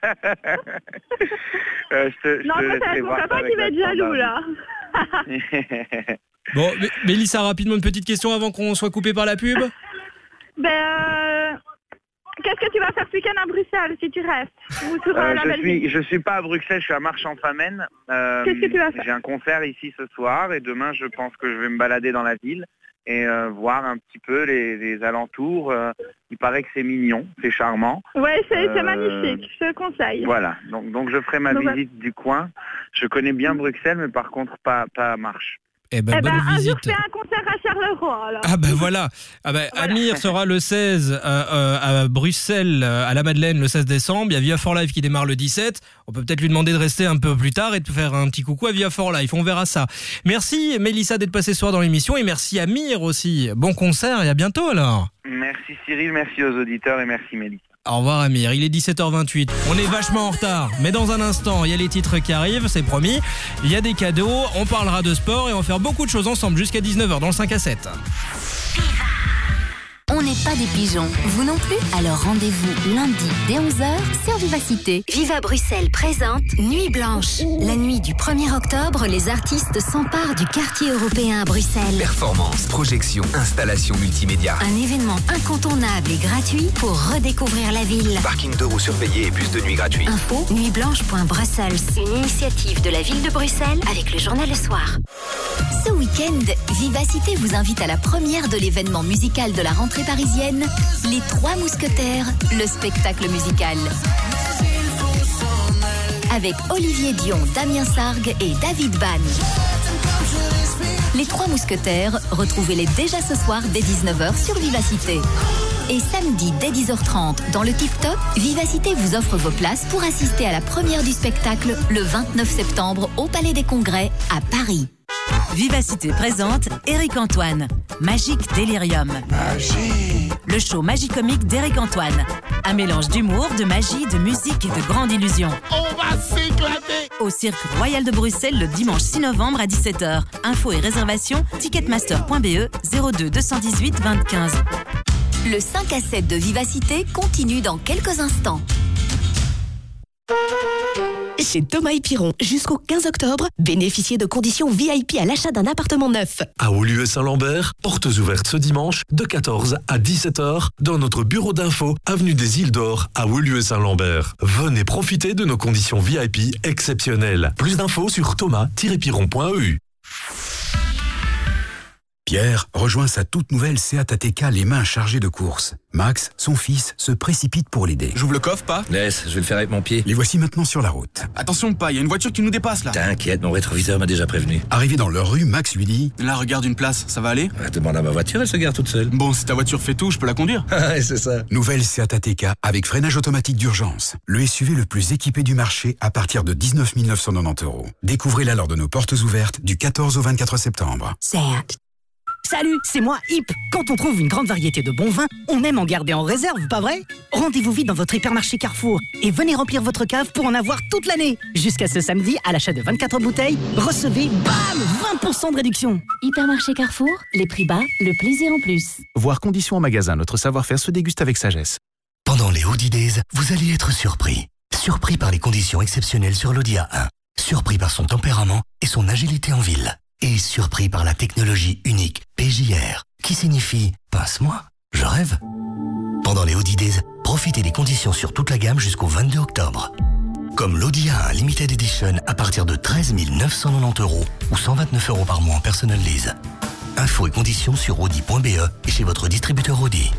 Non, mais c'est mon papa qui va être jaloux là. Bon, Mélissa, rapidement une petite question avant qu'on soit coupé par la pub. Qu'est-ce que tu vas faire ce week-end à Bruxelles si tu restes? Ou sur la Belgique? Je suis pas à Bruxelles, je suis à Marche-en-Famenne. Qu'est-ce que tu vas faire? J'ai un concert ici ce soir et demain je pense que je vais me balader dans la ville et voir un petit peu les alentours. Il paraît que c'est mignon, c'est charmant. Oui, c'est magnifique, je te le conseille. Voilà, donc je ferai ma visite du coin. Je connais bien Bruxelles, mais par contre pas à Marche. Bonne un visite. jour, fais un concert à Charleroi. Alors. Voilà. Amir sera le 16 à Bruxelles, à la Madeleine, le 16 décembre. Il y a Via for Life qui démarre le 17. On peut peut-être lui demander de rester un peu plus tard et de faire un petit coucou à Via for Life. On verra ça. Merci Mélissa d'être passée ce soir dans l'émission et merci Amir aussi. Bon concert et à bientôt alors. Merci Cyril, merci aux auditeurs et merci Mélissa. Au revoir Amir, il est 17h28. On est vachement en retard, mais dans un instant, il y a les titres qui arrivent, c'est promis. Il y a des cadeaux, on parlera de sport et on va faire beaucoup de choses ensemble jusqu'à 19h dans le 5 à 7. On n'est pas des pigeons, vous non plus? Alors rendez-vous lundi dès 11h sur Vivacité. Viva Bruxelles présente Nuit Blanche. La nuit du 1er octobre, les artistes s'emparent du quartier européen à Bruxelles. Performance, projection, installation multimédia. Un événement incontournable et gratuit pour redécouvrir la ville. Parking de roues surveillé et bus de nuit gratuit. Info nuitblanche.brussels. Une initiative de la ville de Bruxelles avec le journal Le Soir. Ce week-end, Vivacité vous invite à la première de l'événement musical de la rentrée parisienne, Les Trois Mousquetaires, le spectacle musical. Avec Olivier Dion, Damien Sargue et David Bann. Les Trois Mousquetaires, retrouvez-les déjà ce soir dès 19h sur Vivacité. Et samedi dès 10h30, dans le TikTok, Vivacité vous offre vos places pour assister à la première du spectacle le 29 septembre au Palais des Congrès à Paris. Vivacité présente Éric Antoine, Magique Délirium. Magie. Le show Magicomique d'Éric Antoine. Un mélange d'humour, de magie, de musique et de grande illusion. On va s'éclater. Au Cirque Royal de Bruxelles le dimanche 6 novembre à 17h. Infos et réservations, ticketmaster.be 02 218 20 15. Le 5 à 7 de Vivacité continue dans quelques instants. Chez Thomas & Piron, jusqu'au 15 octobre, bénéficiez de conditions VIP à l'achat d'un appartement neuf. À Woluwe-Saint-Lambert, portes ouvertes ce dimanche de 14 à 17h dans notre bureau d'info, avenue des Îles d'Or à Woluwe-Saint-Lambert. Venez profiter de nos conditions VIP exceptionnelles. Plus d'infos sur thomas-piron.eu. Pierre rejoint sa toute nouvelle Seat ATK les mains chargées de courses. Max, son fils, se précipite pour l'aider. J'ouvre le coffre, pas? Laisse, je vais le faire avec mon pied. Les voici maintenant sur la route. Attention, pas, il y a une voiture qui nous dépasse là. T'inquiète, mon rétroviseur m'a déjà prévenu. Arrivé dans leur rue, Max lui dit... Là, regarde une place, ça va aller? Demande à ma voiture, elle se gare toute seule. Bon, si ta voiture fait tout, je peux la conduire. Ouais, c'est ça. Nouvelle Seat ATK avec freinage automatique d'urgence. Le SUV le plus équipé du marché à partir de 19 990 €. Découvrez-la lors de nos portes ouvertes du 14 au 24 septembre. Seat. Salut, c'est moi, Hip. Quand on trouve une grande variété de bons vins, on aime en garder en réserve, pas vrai? Rendez-vous vite dans votre hypermarché Carrefour et venez remplir votre cave pour en avoir toute l'année. Jusqu'à ce samedi, à l'achat de 24 bouteilles, recevez, bam, 20% de réduction. Hypermarché Carrefour, les prix bas, le plaisir en plus. Voir conditions en magasin, notre savoir-faire se déguste avec sagesse. Pendant les Audi Days, vous allez être surpris. Surpris par les conditions exceptionnelles sur l'Audi A1. Surpris par son tempérament et son agilité en ville. Et surpris par la technologie unique PJR, qui signifie « Passe-moi, je rêve ». Pendant les Audi Days, profitez des conditions sur toute la gamme jusqu'au 22 octobre. Comme l'Audi A1 Limited Edition à partir de 13 990 € ou 129 € par mois en personal lease. Infos et conditions sur audi.be et chez votre distributeur Audi.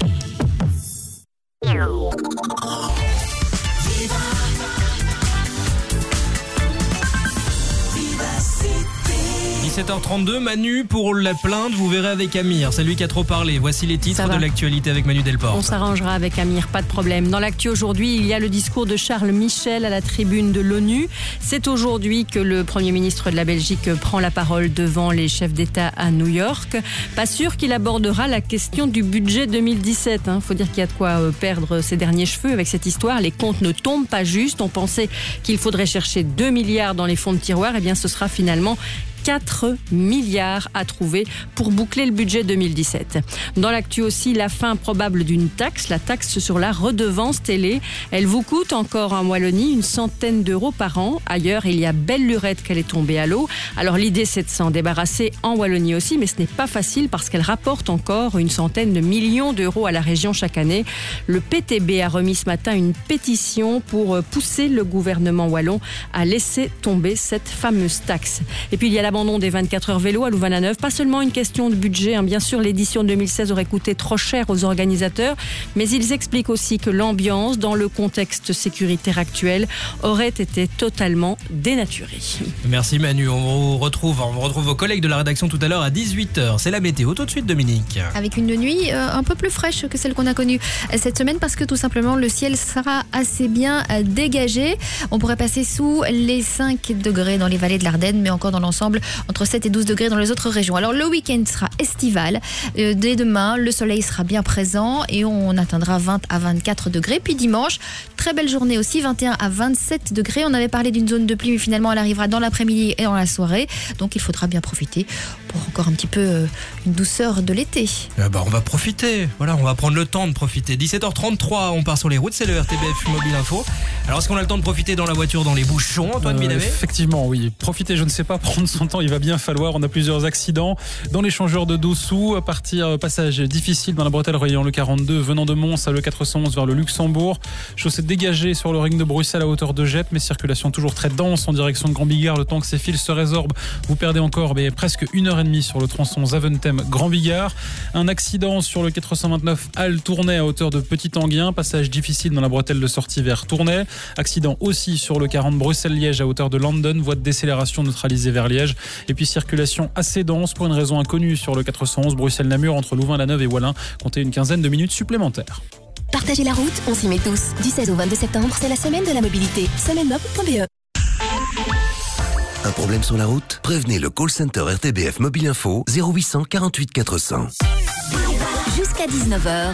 17h32, Manu pour la plainte, vous verrez avec Amir, c'est lui qui a trop parlé. Voici les titres de l'actualité avec Manu Delporte. On s'arrangera avec Amir, pas de problème. Dans l'actu aujourd'hui, il y a le discours de Charles Michel à la tribune de l'ONU. C'est aujourd'hui que le Premier ministre de la Belgique prend la parole devant les chefs d'État à New York. Pas sûr qu'il abordera la question du budget 2017. Faut dire qu'il y a de quoi perdre ses derniers cheveux avec cette histoire. Les comptes ne tombent pas juste. On pensait qu'il faudrait chercher 2 milliards dans les fonds de tiroir. Eh bien, ce sera finalement 4 milliards à trouver pour boucler le budget 2017. Dans l'actu aussi, la fin probable d'une taxe, la taxe sur la redevance télé. Elle vous coûte encore en Wallonie une centaine d'euros par an. Ailleurs, il y a belle lurette qu'elle est tombée à l'eau. Alors l'idée, c'est de s'en débarrasser en Wallonie aussi, mais ce n'est pas facile parce qu'elle rapporte encore une centaine de millions d'euros à la région chaque année. Le PTB a remis ce matin une pétition pour pousser le gouvernement wallon à laisser tomber cette fameuse taxe. Et puis il y a l'abandon des 24 heures vélo à Louvain-la-Neuve. Pas seulement une question de budget, bien sûr l'édition 2016 aurait coûté trop cher aux organisateurs, mais ils expliquent aussi que l'ambiance dans le contexte sécuritaire actuel aurait été totalement dénaturée. Merci Manu, on retrouve vos collègues de la rédaction tout à l'heure à 18h. C'est la météo, tout de suite Dominique. Avec une nuit un peu plus fraîche que celle qu'on a connue cette semaine parce que tout simplement le ciel sera assez bien dégagé. On pourrait passer sous les 5 degrés dans les vallées de l'Ardenne, mais encore dans l'ensemble entre 7 et 12 degrés dans les autres régions. Alors le week-end sera estival. Dès demain, le soleil sera bien présent et on atteindra 20 à 24 degrés. Puis dimanche, très belle journée aussi, 21 à 27 degrés. On avait parlé d'une zone de pluie, mais finalement elle arrivera dans l'après-midi et dans la soirée. Donc il faudra bien profiter pour encore un petit peu une douceur de l'été. On va profiter. Voilà, on va prendre le temps de profiter. 17h33, on part sur les routes, c'est le RTBF Mobile Info. Alors est-ce qu'on a le temps de profiter dans la voiture, dans les bouchons, Antoine Minavet ? Effectivement, oui. Profiter, je ne sais pas, prendre son temps, il va bien falloir. On a plusieurs accidents dans l'échangeur de Dossou. Passage difficile dans la bretelle reliant le 42 venant de Mons à le 411 vers le Luxembourg. Chaussée dégagée sur le ring de Bruxelles à hauteur de Gep, mais circulation toujours très dense en direction de Grand-Bigard. Le temps que ces fils se résorbent, vous perdez encore presque 1h30 sur le tronçon Zaventem-Grand-Bigard. Un accident sur le 429 Halle-Tournai à hauteur de Petit-Anguien. Passage difficile dans la bretelle de sortie vers Tournai. Accident aussi sur le 40 Bruxelles-Liège à hauteur de London. Voie de décélération neutralisée vers Liège. Et puis circulation assez dense pour une raison inconnue sur le 411 Bruxelles-Namur entre Louvain-la-Neuve et Wallin. Comptez une quinzaine de minutes supplémentaires. Partagez la route, on s'y met tous. Du 16 au 22 septembre, c'est la semaine de la mobilité. Semainemob.be. Un problème sur la route ? Prévenez le call center RTBF Mobile Info 0800 48 400. Jusqu'à 19h,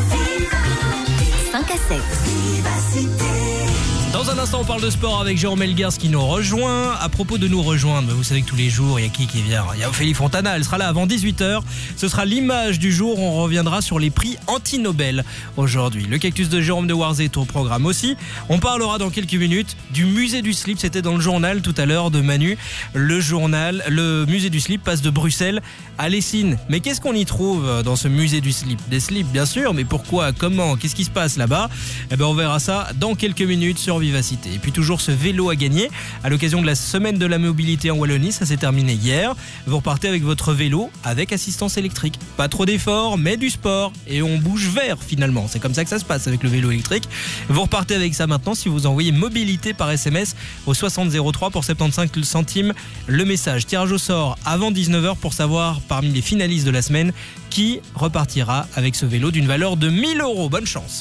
5 à 7. Dans un instant, on parle de sport avec Jérôme Elgers qui nous rejoint. À propos de nous rejoindre, vous savez que tous les jours, il y a qui vient ? Il y a Ophélie Fontana, elle sera là avant 18h. Ce sera l'image du jour. On reviendra sur les prix anti-Nobel aujourd'hui. Le cactus de Jérôme de Warzé est au programme aussi. On parlera dans quelques minutes du musée du slip. C'était dans le journal tout à l'heure de Manu. Le musée du slip passe de Bruxelles à Lessines. Mais qu'est-ce qu'on y trouve dans ce musée du slip ? Des slips, bien sûr, mais pourquoi ? Comment ? Qu'est-ce qui se passe là-bas ? On verra ça dans quelques minutes sur Vivacité. Et puis toujours ce vélo à gagner à l'occasion de la semaine de la mobilité en Wallonie, ça s'est terminé hier. Vous repartez avec votre vélo avec assistance électrique. Pas trop d'efforts, mais du sport. Et on bouge vert finalement. C'est comme ça que ça se passe avec le vélo électrique. Vous repartez avec ça maintenant si vous envoyez mobilité par SMS au 6003 pour 75 centimes le message. Tirage au sort avant 19h pour savoir parmi les finalistes de la semaine qui repartira avec ce vélo d'une valeur de 1 000 €. Bonne chance.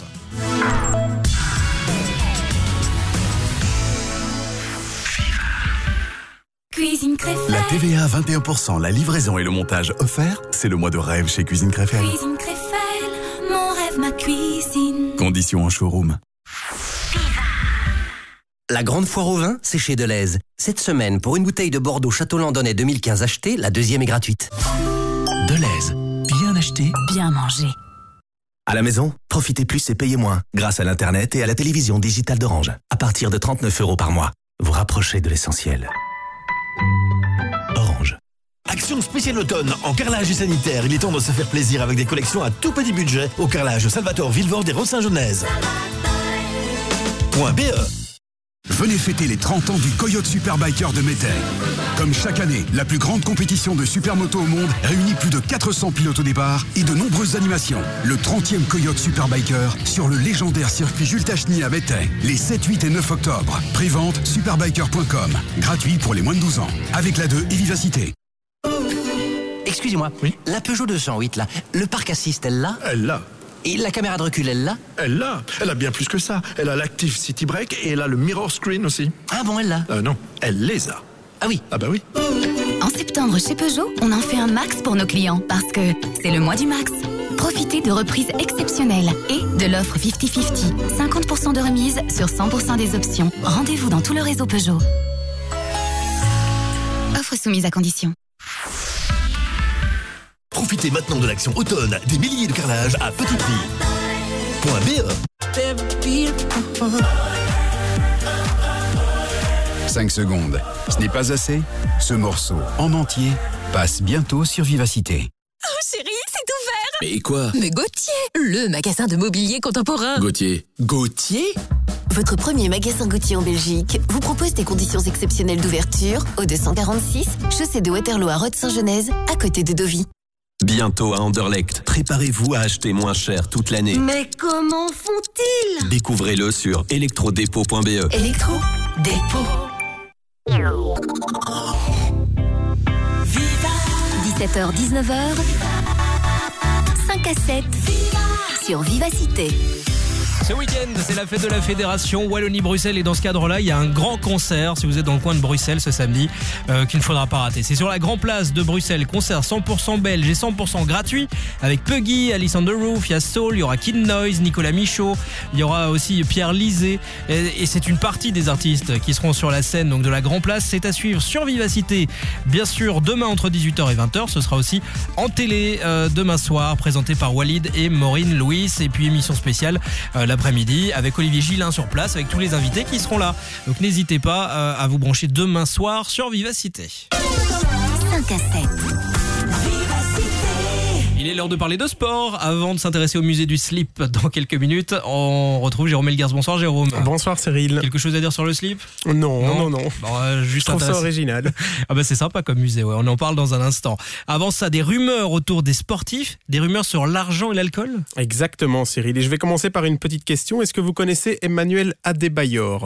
Cuisine Créfelle. La TVA à 21%, la livraison et le montage offerts, c'est le mois de rêve chez Cuisine Créfelle. Cuisine Créfelle, mon rêve, ma cuisine. Conditions en showroom. La grande foire au vin, c'est chez Deleuze. Cette semaine, pour une bouteille de Bordeaux Château Landonnais 2015 achetée, la deuxième est gratuite. Deleuze, bien acheté, bien mangé. À la maison, profitez plus et payez moins, grâce à l'Internet et à la télévision digitale d'Orange. À partir de 39 € par mois, vous rapprochez de l'essentiel. Orange. Action spéciale automne en carrelage et sanitaire. Il est temps de se faire plaisir avec des collections à tout petit budget au carrelage Salvatore Villevorde et Rose-Saint-Genèse. .be. Venez fêter les 30 ans du Coyote Superbiker de Métais. Comme chaque année, la plus grande compétition de supermoto au monde réunit plus de 400 pilotes au départ et de nombreuses animations. Le 30e Coyote Superbiker sur le légendaire circuit Jules Tacheny à Métais, les 7, 8 et 9 octobre. Prévente superbiker.com. Gratuit pour les moins de 12 ans. Avec la 2 et Vivacité. Excusez-moi, oui, la Peugeot 208 là, le parc assist, elle l'a ? Elle l'a. Et la caméra de recul, elle l'a ? Elle l'a. Elle a bien plus que ça. Elle a l'Active City Brake et elle a le Mirror Screen aussi. Ah bon, elle l'a ? Non, elle les a. Ah oui. Ah bah oui. En septembre, chez Peugeot, on en fait un max pour nos clients parce que c'est le mois du max. Profitez de reprises exceptionnelles et de l'offre 50-50. 50% de remise sur 100% des options. Rendez-vous dans tout le réseau Peugeot. Offre soumise à condition. Profitez maintenant de l'action automne des milliers de carrelages à petit prix. .be. 5 secondes. Ce n'est pas assez ? Ce morceau, en entier, passe bientôt sur Vivacité. Oh chérie, c'est ouvert! Mais quoi? Mais Gauthier, le magasin de mobilier contemporain. Gauthier? Votre premier magasin Gauthier en Belgique vous propose des conditions exceptionnelles d'ouverture au 246, chaussée de Waterloo à Rode-Saint-Genèse, à côté de Deauville. Bientôt à Anderlecht, préparez-vous à acheter moins cher toute l'année. Mais comment font-ils? Découvrez-le sur electrodepot.be. Electro-Dépôt. 17h-19h, 5 à 7 sur Vivacité. Ce week-end, c'est la fête de la Fédération Wallonie-Bruxelles et dans ce cadre-là, il y a un grand concert, si vous êtes dans le coin de Bruxelles ce samedi, qu'il ne faudra pas rater. C'est sur la Grand Place de Bruxelles, concert 100% belge et 100% gratuit avec Puggy, Alice on the Roof, il y a Soul, il y aura Kid Noise, Nicolas Michaud, il y aura aussi Pierre Lisée et c'est une partie des artistes qui seront sur la scène donc de la Grand Place. C'est à suivre sur Vivacité, bien sûr, demain entre 18h et 20h. Ce sera aussi en télé demain soir, présenté par Walid et Maureen Louis. Et puis émission spéciale l'après-midi avec Olivier Gillin sur place, avec tous les invités qui seront là. Donc n'hésitez pas à vous brancher demain soir sur Vivacité. 5 à 7. Il est l'heure de parler de sport. Avant de s'intéresser au musée du slip dans quelques minutes, on retrouve Jérôme Elgars. Bonsoir Jérôme. Bonsoir Cyril. Quelque chose à dire sur le slip ? Non. Bon, juste je trouve ça original. Ah bah c'est sympa comme musée, ouais. On en parle dans un instant. Avant ça, des rumeurs autour des sportifs, des rumeurs sur l'argent et l'alcool ? Exactement Cyril. Et je vais commencer par une petite question. Est-ce que vous connaissez Emmanuel Adebayor ?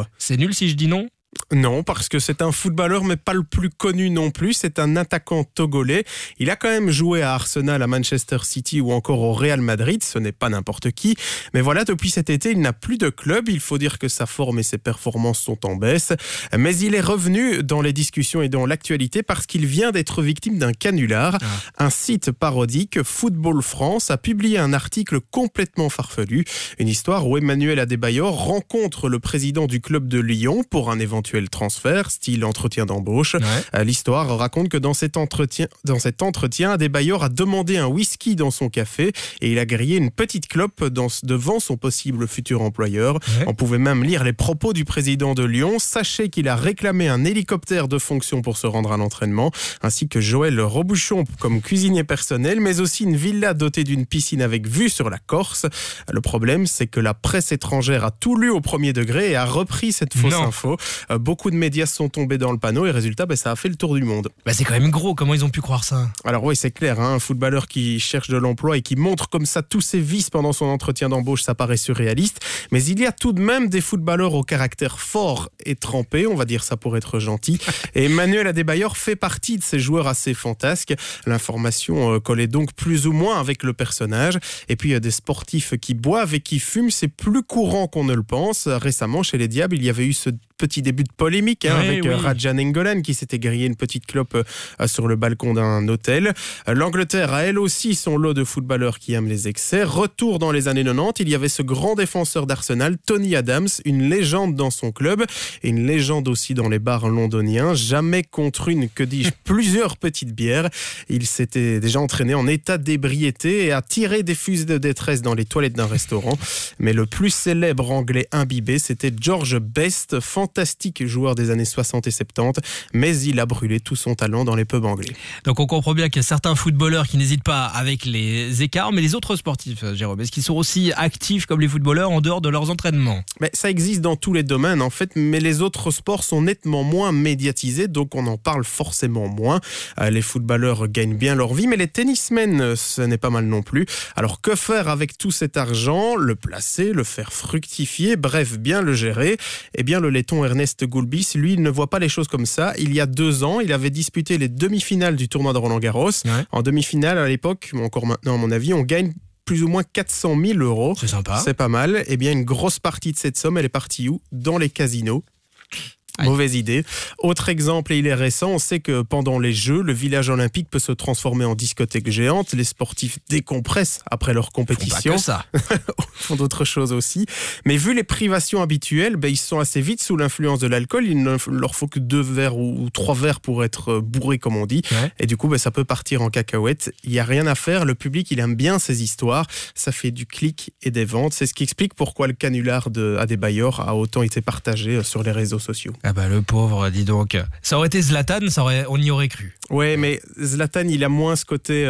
C'est nul si je dis non ? Non, parce que c'est un footballeur, mais pas le plus connu non plus. C'est un attaquant togolais. Il a quand même joué à Arsenal, à Manchester City ou encore au Real Madrid. Ce n'est pas n'importe qui. Mais voilà, depuis cet été, il n'a plus de club. Il faut dire que sa forme et ses performances sont en baisse. Mais il est revenu dans les discussions et dans l'actualité parce qu'il vient d'être victime d'un canular. Un site parodique, Football France, a publié un article complètement farfelu. Une histoire où Emmanuel Adebayor rencontre le président du club de Lyon pour un éventuel transfert, style entretien d'embauche. Ouais. L'histoire raconte que dans cet entretien, Adebayor a demandé un whisky dans son café et il a grillé une petite clope devant son possible futur employeur. Ouais. On pouvait même lire les propos du président de Lyon. Sachez qu'il a réclamé un hélicoptère de fonction pour se rendre à l'entraînement, ainsi que Joël Robuchon comme cuisinier personnel, mais aussi une villa dotée d'une piscine avec vue sur la Corse. Le problème, c'est que la presse étrangère a tout lu au premier degré et a repris cette fausse info. Beaucoup de médias sont tombés dans le panneau et résultat, ça a fait le tour du monde. C'est quand même gros, comment ils ont pu croire ça ? Alors oui, c'est clair, un footballeur qui cherche de l'emploi et qui montre comme ça tous ses vices pendant son entretien d'embauche, ça paraît surréaliste. Mais il y a tout de même des footballeurs au caractère fort et trempé, on va dire ça pour être gentil. Et Emmanuel Adebayor fait partie de ces joueurs assez fantasques. L'information collait donc plus ou moins avec le personnage. Et puis il y a des sportifs qui boivent et qui fument, c'est plus courant qu'on ne le pense. Récemment, chez les Diables, il y avait eu ce petit début de polémique avec Raja Nengolan qui s'était grillé une petite clope sur le balcon d'un hôtel. L'Angleterre a elle aussi son lot de footballeurs qui aiment les excès. Retour dans les années 90, il y avait ce grand défenseur d'Arsenal, Tony Adams, une légende dans son club et une légende aussi dans les bars londoniens. Jamais contre une, que dis-je, plusieurs petites bières. Il s'était déjà entraîné en état d'ébriété et a tiré des fusées de détresse dans les toilettes d'un restaurant. Mais le plus célèbre anglais imbibé, c'était George Best, fantastique joueur des années 60 et 70, mais il a brûlé tout son talent dans les pubs anglais. Donc on comprend bien qu'il y a certains footballeurs qui n'hésitent pas avec les écarts, mais les autres sportifs, Jérôme, est-ce qu'ils sont aussi actifs comme les footballeurs en dehors de leurs entraînements ? Ça existe dans tous les domaines en fait, mais les autres sports sont nettement moins médiatisés, donc on en parle forcément moins. Les footballeurs gagnent bien leur vie, mais les tennismen, ce n'est pas mal non plus. Alors que faire avec tout cet argent ? Le placer, le faire fructifier, bref, bien le gérer. Eh bien le laiton Ernest Gulbis, lui, il ne voit pas les choses comme ça. Il y a 2 ans, il avait disputé les demi-finales du tournoi de Roland-Garros. Ouais. En demi-finale, à l'époque, encore maintenant à mon avis, on gagne plus ou moins 400 000 €. C'est sympa. C'est pas mal. Eh bien, une grosse partie de cette somme, elle est partie où ? Dans les casinos. Mauvaise idée. Autre exemple, et il est récent, on sait que pendant les Jeux, le village olympique peut se transformer en discothèque géante. Les sportifs décompressent après leur compétition. Ils font pas que ça. Font d'autres choses aussi. Mais vu les privations habituelles, ils sont assez vite sous l'influence de l'alcool. Il ne leur faut que 2 verres ou 3 verres pour être bourré, comme on dit. Ouais. Et du coup, ça peut partir en cacahuète. Il n'y a rien à faire. Le public, il aime bien ces histoires. Ça fait du clic et des ventes. C'est ce qui explique pourquoi le canular d'Adebayor a autant été partagé sur les réseaux sociaux. Ah le pauvre, dis donc. Ça aurait été Zlatan, on y aurait cru. Ouais, mais Zlatan, il a moins ce côté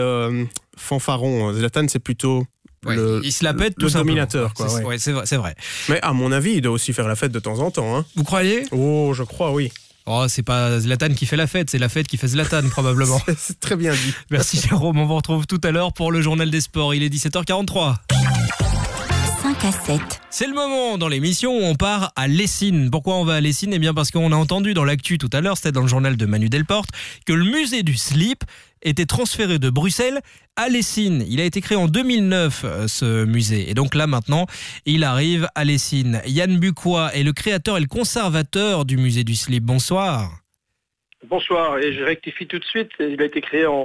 fanfaron. Zlatan, c'est plutôt il se la pète tout le simplement. Dominateur. Quoi, c'est vrai. Mais à mon avis, il doit aussi faire la fête de temps en temps. Hein. Vous croyez ? Oh, je crois, oui. Oh, c'est pas Zlatan qui fait la fête, c'est la fête qui fait Zlatan probablement. C'est très bien dit. Merci Jérôme, on vous retrouve tout à l'heure pour le journal des sports. Il est 17h43. 5 5 à 7. C'est le moment dans l'émission où on part à Lessines. Pourquoi on va à Lessines ? Eh bien parce qu'on a entendu dans l'actu tout à l'heure, c'était dans le journal de Manu Delporte, que le musée du slip était transféré de Bruxelles à Lessines. Il a été créé en 2009, ce musée. Et donc là, maintenant, il arrive à Lessines. Yann Bucois est le créateur et le conservateur du musée du slip. Bonsoir. Bonsoir, et je rectifie tout de suite. Il a été créé en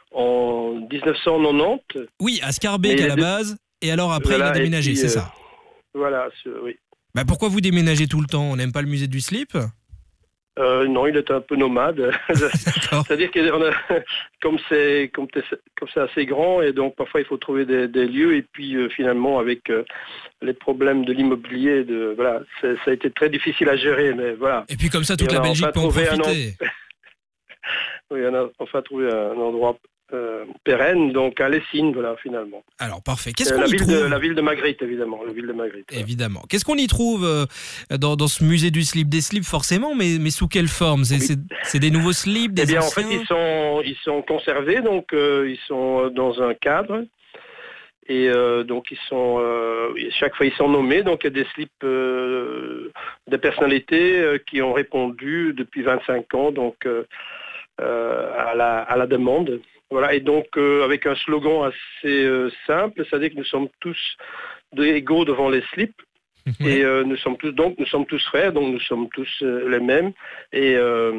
1990. Oui, à Scarbeck à la base. Et alors après, il a déménagé, c'est ça. Voilà, oui. Bah pourquoi vous déménagez tout le temps ? On n'aime pas le musée du slip ? Non, il est un peu nomade. C'est-à-dire que comme c'est assez grand, et donc parfois il faut trouver des lieux, et puis finalement avec les problèmes de l'immobilier, ça a été très difficile à gérer, mais voilà. Et puis comme ça, toute la Belgique peut en profiter. Oui, on a enfin trouvé un endroit pérenne, donc à Lessines, voilà, finalement. Alors, parfait. Qu'est-ce qu'on y trouve ? La ville de Magritte, évidemment. La ville de Magritte. Évidemment. Qu'est-ce qu'on y trouve dans ce musée du slip ? Des slips, forcément, mais sous quelle forme ? C'est des nouveaux slips, des anciens ? En fait, ils sont conservés, donc ils sont dans un cadre. Et donc, chaque fois, ils sont nommés. Donc, il y a des slips des personnalités qui ont répondu depuis 25 ans, donc à la demande. Voilà, et donc avec un slogan assez simple, c'est-à-dire que nous sommes tous égaux devant les slips, et nous sommes tous frères, donc nous sommes tous les mêmes, et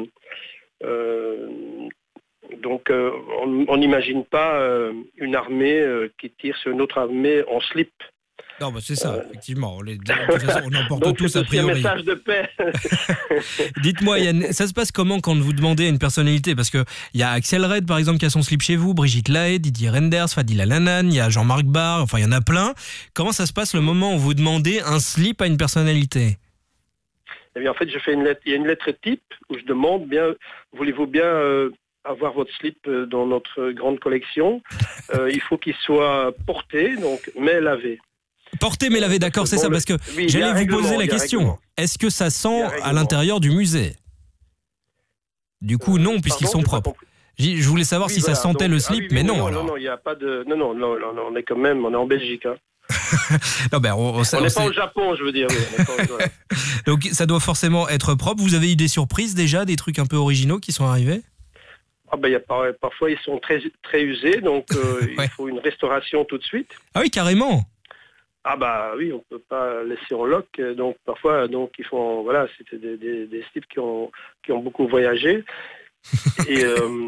donc on n'imagine pas une armée qui tire sur une autre armée en slip. Non, c'est ça, effectivement. De toute façon, on emporte donc, tous a priori. C'est un message de paix. Dites-moi, Yann, ça se passe comment quand vous demandez à une personnalité ? Parce qu'il y a Axel Red, par exemple, qui a son slip chez vous, Brigitte Lahaye, Didier Renders, Fadila Lanan, il y a Jean-Marc Barr, enfin, il y en a plein. Comment ça se passe le moment où vous demandez un slip à une personnalité ? Eh bien, en fait, je fais il y a une lettre type où je demande voulez-vous bien avoir votre slip dans notre grande collection ? Il faut qu'il soit porté, donc, mais lavé. Porté mais lavé, d'accord, c'est ça, parce que j'allais vous poser la question. Est-ce que ça sent à l'intérieur du musée ? Du coup, non, puisqu'ils sont propres. Je voulais savoir si ça sentait le slip, mais non. Non, il n'y a pas de... Non, on est quand même, on est en Belgique. Hein. Non, ben, on n'est pas au Japon, je veux dire. Oui, donc, ça doit forcément être propre. Vous avez eu des surprises déjà, des trucs un peu originaux qui sont arrivés ? Parfois, ils sont très, très usés, donc il faut une restauration tout de suite. Ah oui, carrément. Ah bah oui, on peut pas laisser en loc. Donc parfois, ils font c'était des slips qui ont beaucoup voyagé. Et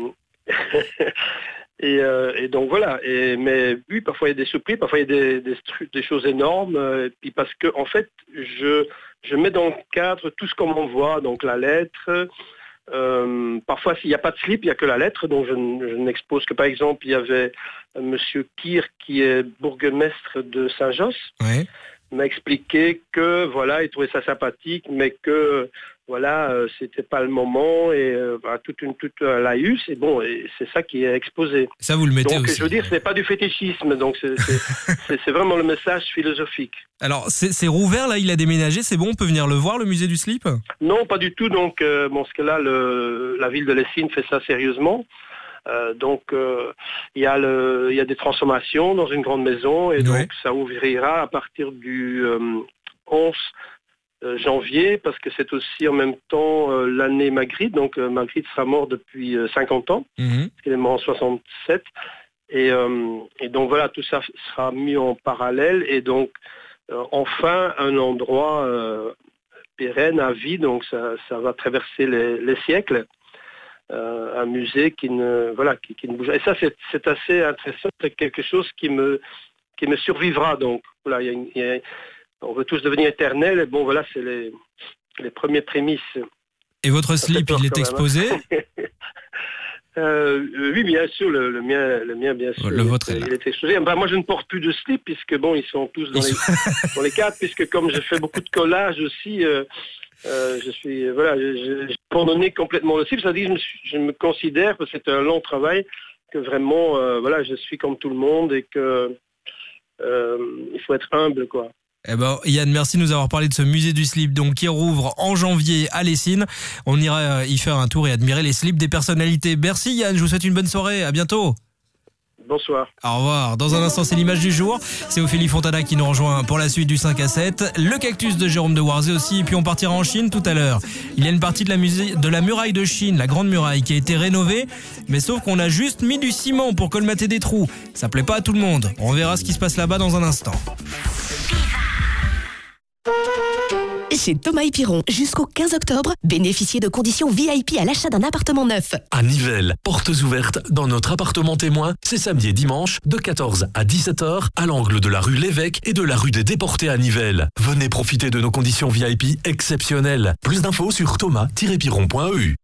et donc voilà. Mais oui, parfois il y a des surprises, parfois il y a des choses énormes. Et puis parce que en fait, je mets dans le cadre tout ce qu'on m'envoie, donc la lettre. Parfois, s'il n'y a pas de slip, il n'y a que la lettre, donc je n'expose que, par exemple, il y avait Monsieur Kir, qui est bourgmestre de Saint-Josse, m'a expliqué que, il trouvait ça sympathique, mais que, c'était pas le moment, et toute la laïus, et bon, et c'est ça qui est exposé. Ça, vous le mettez donc, aussi. je veux dire, ce n'est pas du fétichisme, donc c'est vraiment le message philosophique. Alors, c'est rouvert, là, il a déménagé, c'est bon, on peut venir le voir, le musée du slip ? Non, pas du tout, donc, parce que là, la ville de Lessines fait ça sérieusement. Donc, il y a des transformations dans une grande maison, et donc, ça ouvrira à partir du 11 janvier, parce que c'est aussi en même temps l'année Magritte. Donc Magritte sera mort depuis 50 ans, parce qu'il est mort en 67. Et donc voilà, tout ça sera mis en parallèle. Et donc enfin un endroit pérenne à vie, donc ça va traverser les siècles. Un musée qui ne bouge. Et ça c'est assez intéressant, c'est quelque chose qui me survivra. Donc voilà, on veut tous devenir éternels, et bon voilà, c'est les premières prémices. Et votre slip, il est exposé ? Oui, bien sûr, le mien, bien sûr. Le vôtre il est exposé. Moi, je ne porte plus de slip, puisque bon, ils sont tous dans les cadres, puisque comme je fais beaucoup de collages aussi, j'ai abandonné complètement le slip. C'est-à-dire que je me considère, parce que c'est un long travail, que vraiment, je suis comme tout le monde, et que il faut être humble, quoi. Eh ben, Yann, merci de nous avoir parlé de ce musée du slip, donc, qui rouvre en janvier à Lessines. On ira y faire un tour et admirer les slips des personnalités. Merci Yann, je vous souhaite une bonne soirée, à bientôt. Bonsoir. Au revoir. Dans un instant, c'est l'image du jour. C'est Ophélie Fontana qui nous rejoint pour la suite du 5 à 7. Le cactus de Jérôme de Warzé aussi. Et puis on partira en Chine tout à l'heure. Il y a une partie de la muraille de Chine, la grande muraille, qui a été rénovée. Mais sauf qu'on a juste mis du ciment pour colmater des trous. Ça plaît pas à tout le monde. On verra ce qui se passe là-bas dans un instant. Chez Thomas et Piron, jusqu'au 15 octobre, bénéficiez de conditions VIP à l'achat d'un appartement neuf. À Nivelles, portes ouvertes dans notre appartement témoin, c'est samedi et dimanche de 14 à 17h à l'angle de la rue Lévesque et de la rue des Déportés à Nivelles. Venez profiter de nos conditions VIP exceptionnelles. Plus d'infos sur thomas-piron.eu.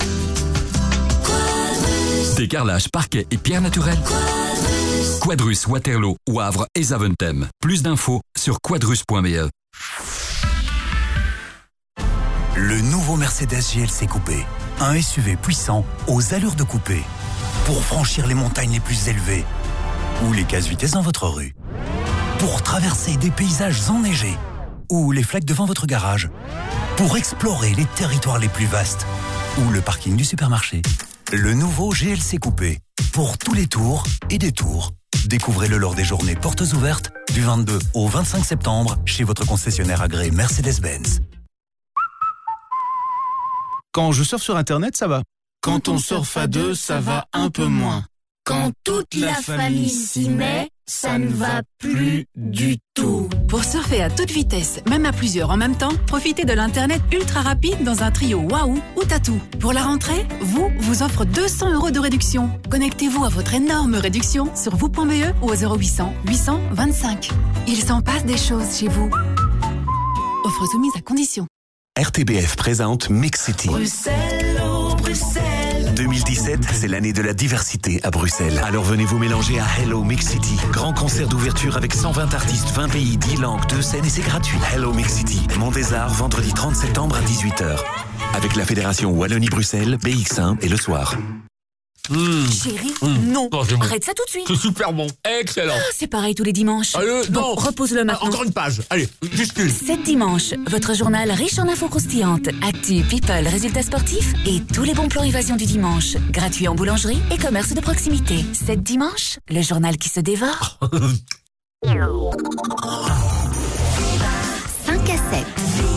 Décarrelage, parquet et pierres naturelles. Quadrus, Waterloo, Wavre et Zaventem. Plus d'infos sur quadrus.be. Le nouveau Mercedes GLC Coupé. Un SUV puissant aux allures de coupé. Pour franchir les montagnes les plus élevées. Ou les casse-vitesses dans votre rue. Pour traverser des paysages enneigés. Ou les flaques devant votre garage. Pour explorer les territoires les plus vastes. Ou le parking du supermarché. Le nouveau GLC Coupé. Pour tous les tours et détours. Découvrez-le lors des journées portes ouvertes du 22 au 25 septembre chez votre concessionnaire agréé Mercedes-Benz. Quand je surfe sur Internet, ça va. Quand on surfe à deux, ça va un peu moins. Quand toute la famille s'y met, ça ne va plus du tout. Pour surfer à toute vitesse, même à plusieurs en même temps, profitez de l'Internet ultra rapide dans un trio Wahoo ou Tatou. Pour la rentrée, vous offre 200 € de réduction. Connectez-vous à votre énorme réduction sur vous.be ou au 0800 800 25. Il s'en passe des choses chez vous. Offre soumise à condition. RTBF présente Mix City. Bruxelles, oh Bruxelles. 2017, c'est l'année de la diversité à Bruxelles. Alors venez vous mélanger à Hello Mix City. Grand concert d'ouverture avec 120 artistes, 20 pays, 10 langues, 2 scènes et c'est gratuit. Hello Mix City, Mont des Arts, vendredi 30 septembre à 18h. Avec la Fédération Wallonie-Bruxelles, BX1 et le soir. Chérie, non. Arrête ça tout de suite. C'est super bon, excellent. C'est pareil tous les dimanches. Allez, bon, non. repose-le maintenant. Encore une page, allez, juste une. 7 dimanches, votre journal riche en infos croustillantes, actu, people, résultats sportifs et tous les bons plans évasion du dimanche. Gratuit en boulangerie et commerce de proximité. 7 dimanches, le journal qui se dévore. 5 à 7.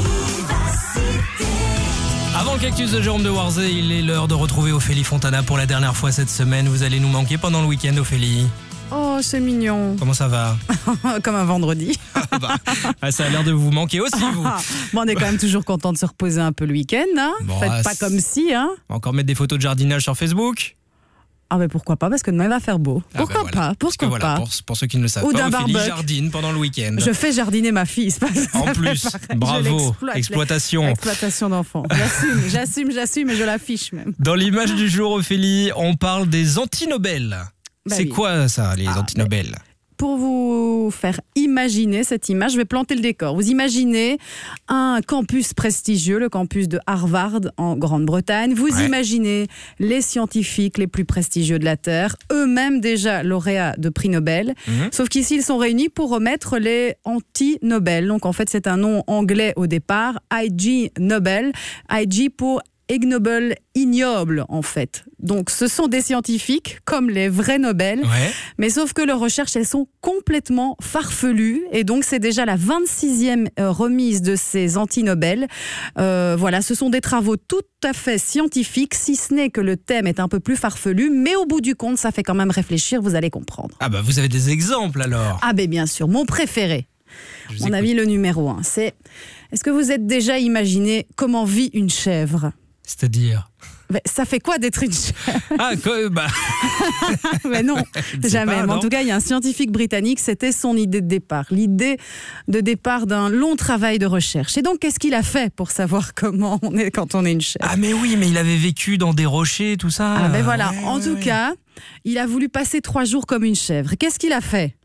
Avant le cactus de Jérôme de Warzé, il est l'heure de retrouver Ophélie Fontana pour la dernière fois cette semaine. Vous allez nous manquer pendant le week-end, Ophélie. Oh, c'est mignon. Comment ça va? Comme un vendredi. Ça a l'air de vous manquer aussi, vous. Bon, on est quand même toujours content de se reposer un peu le week-end. Hein. Bon, faites pas comme si. Hein. On va encore mettre des photos de jardinage sur Facebook. Ah mais pourquoi pas, parce que demain il va faire beau. Pourquoi pas, pourquoi pas. Pour ceux qui ne le savent ou pas, Ophélie barbecue. jardine pendant le week-end. Je fais jardiner ma fille. C'est pas en plus, bravo, exploitation. Exploitation d'enfants. J'assume et je l'affiche même. Dans l'image du jour, Ophélie, on parle des anti-Nobel. C'est quoi ça, les anti-Nobel? Pour vous faire imaginer cette image, je vais planter le décor. Vous imaginez un campus prestigieux, le campus de Harvard en Grande-Bretagne. Vous imaginez les scientifiques les plus prestigieux de la Terre, eux-mêmes déjà lauréats de prix Nobel. Sauf qu'ici, ils sont réunis pour remettre les anti-Nobel. Donc en fait, c'est un nom anglais au départ, IG Nobel. IG pour ignoble, ignoble en fait. Donc ce sont des scientifiques comme les vrais Nobel, mais sauf que leurs recherches elles sont complètement farfelues et donc c'est déjà la 26e remise de ces anti-Nobel. Voilà, ce sont des travaux tout à fait scientifiques, si ce n'est que le thème est un peu plus farfelu, mais au bout du compte ça fait quand même réfléchir, vous allez comprendre. Ah bah vous avez des exemples alors? Ah ben bien sûr, mon préféré. Mon avis le numéro 1, c'est est-ce que vous êtes déjà imaginé comment vit une chèvre? C'est-à-dire? Ça fait quoi d'être une chèvre? Ah, bah. Mais non, jamais. Pas, mais en tout cas, il y a un scientifique britannique, c'était son idée de départ. L'idée de départ d'un long travail de recherche. Et donc, qu'est-ce qu'il a fait pour savoir comment on est quand on est une chèvre? Ah, mais oui, mais il avait vécu dans des rochers, tout ça. Ah, ben voilà. En tout cas, il a voulu passer 3 jours comme une chèvre. Qu'est-ce qu'il a fait?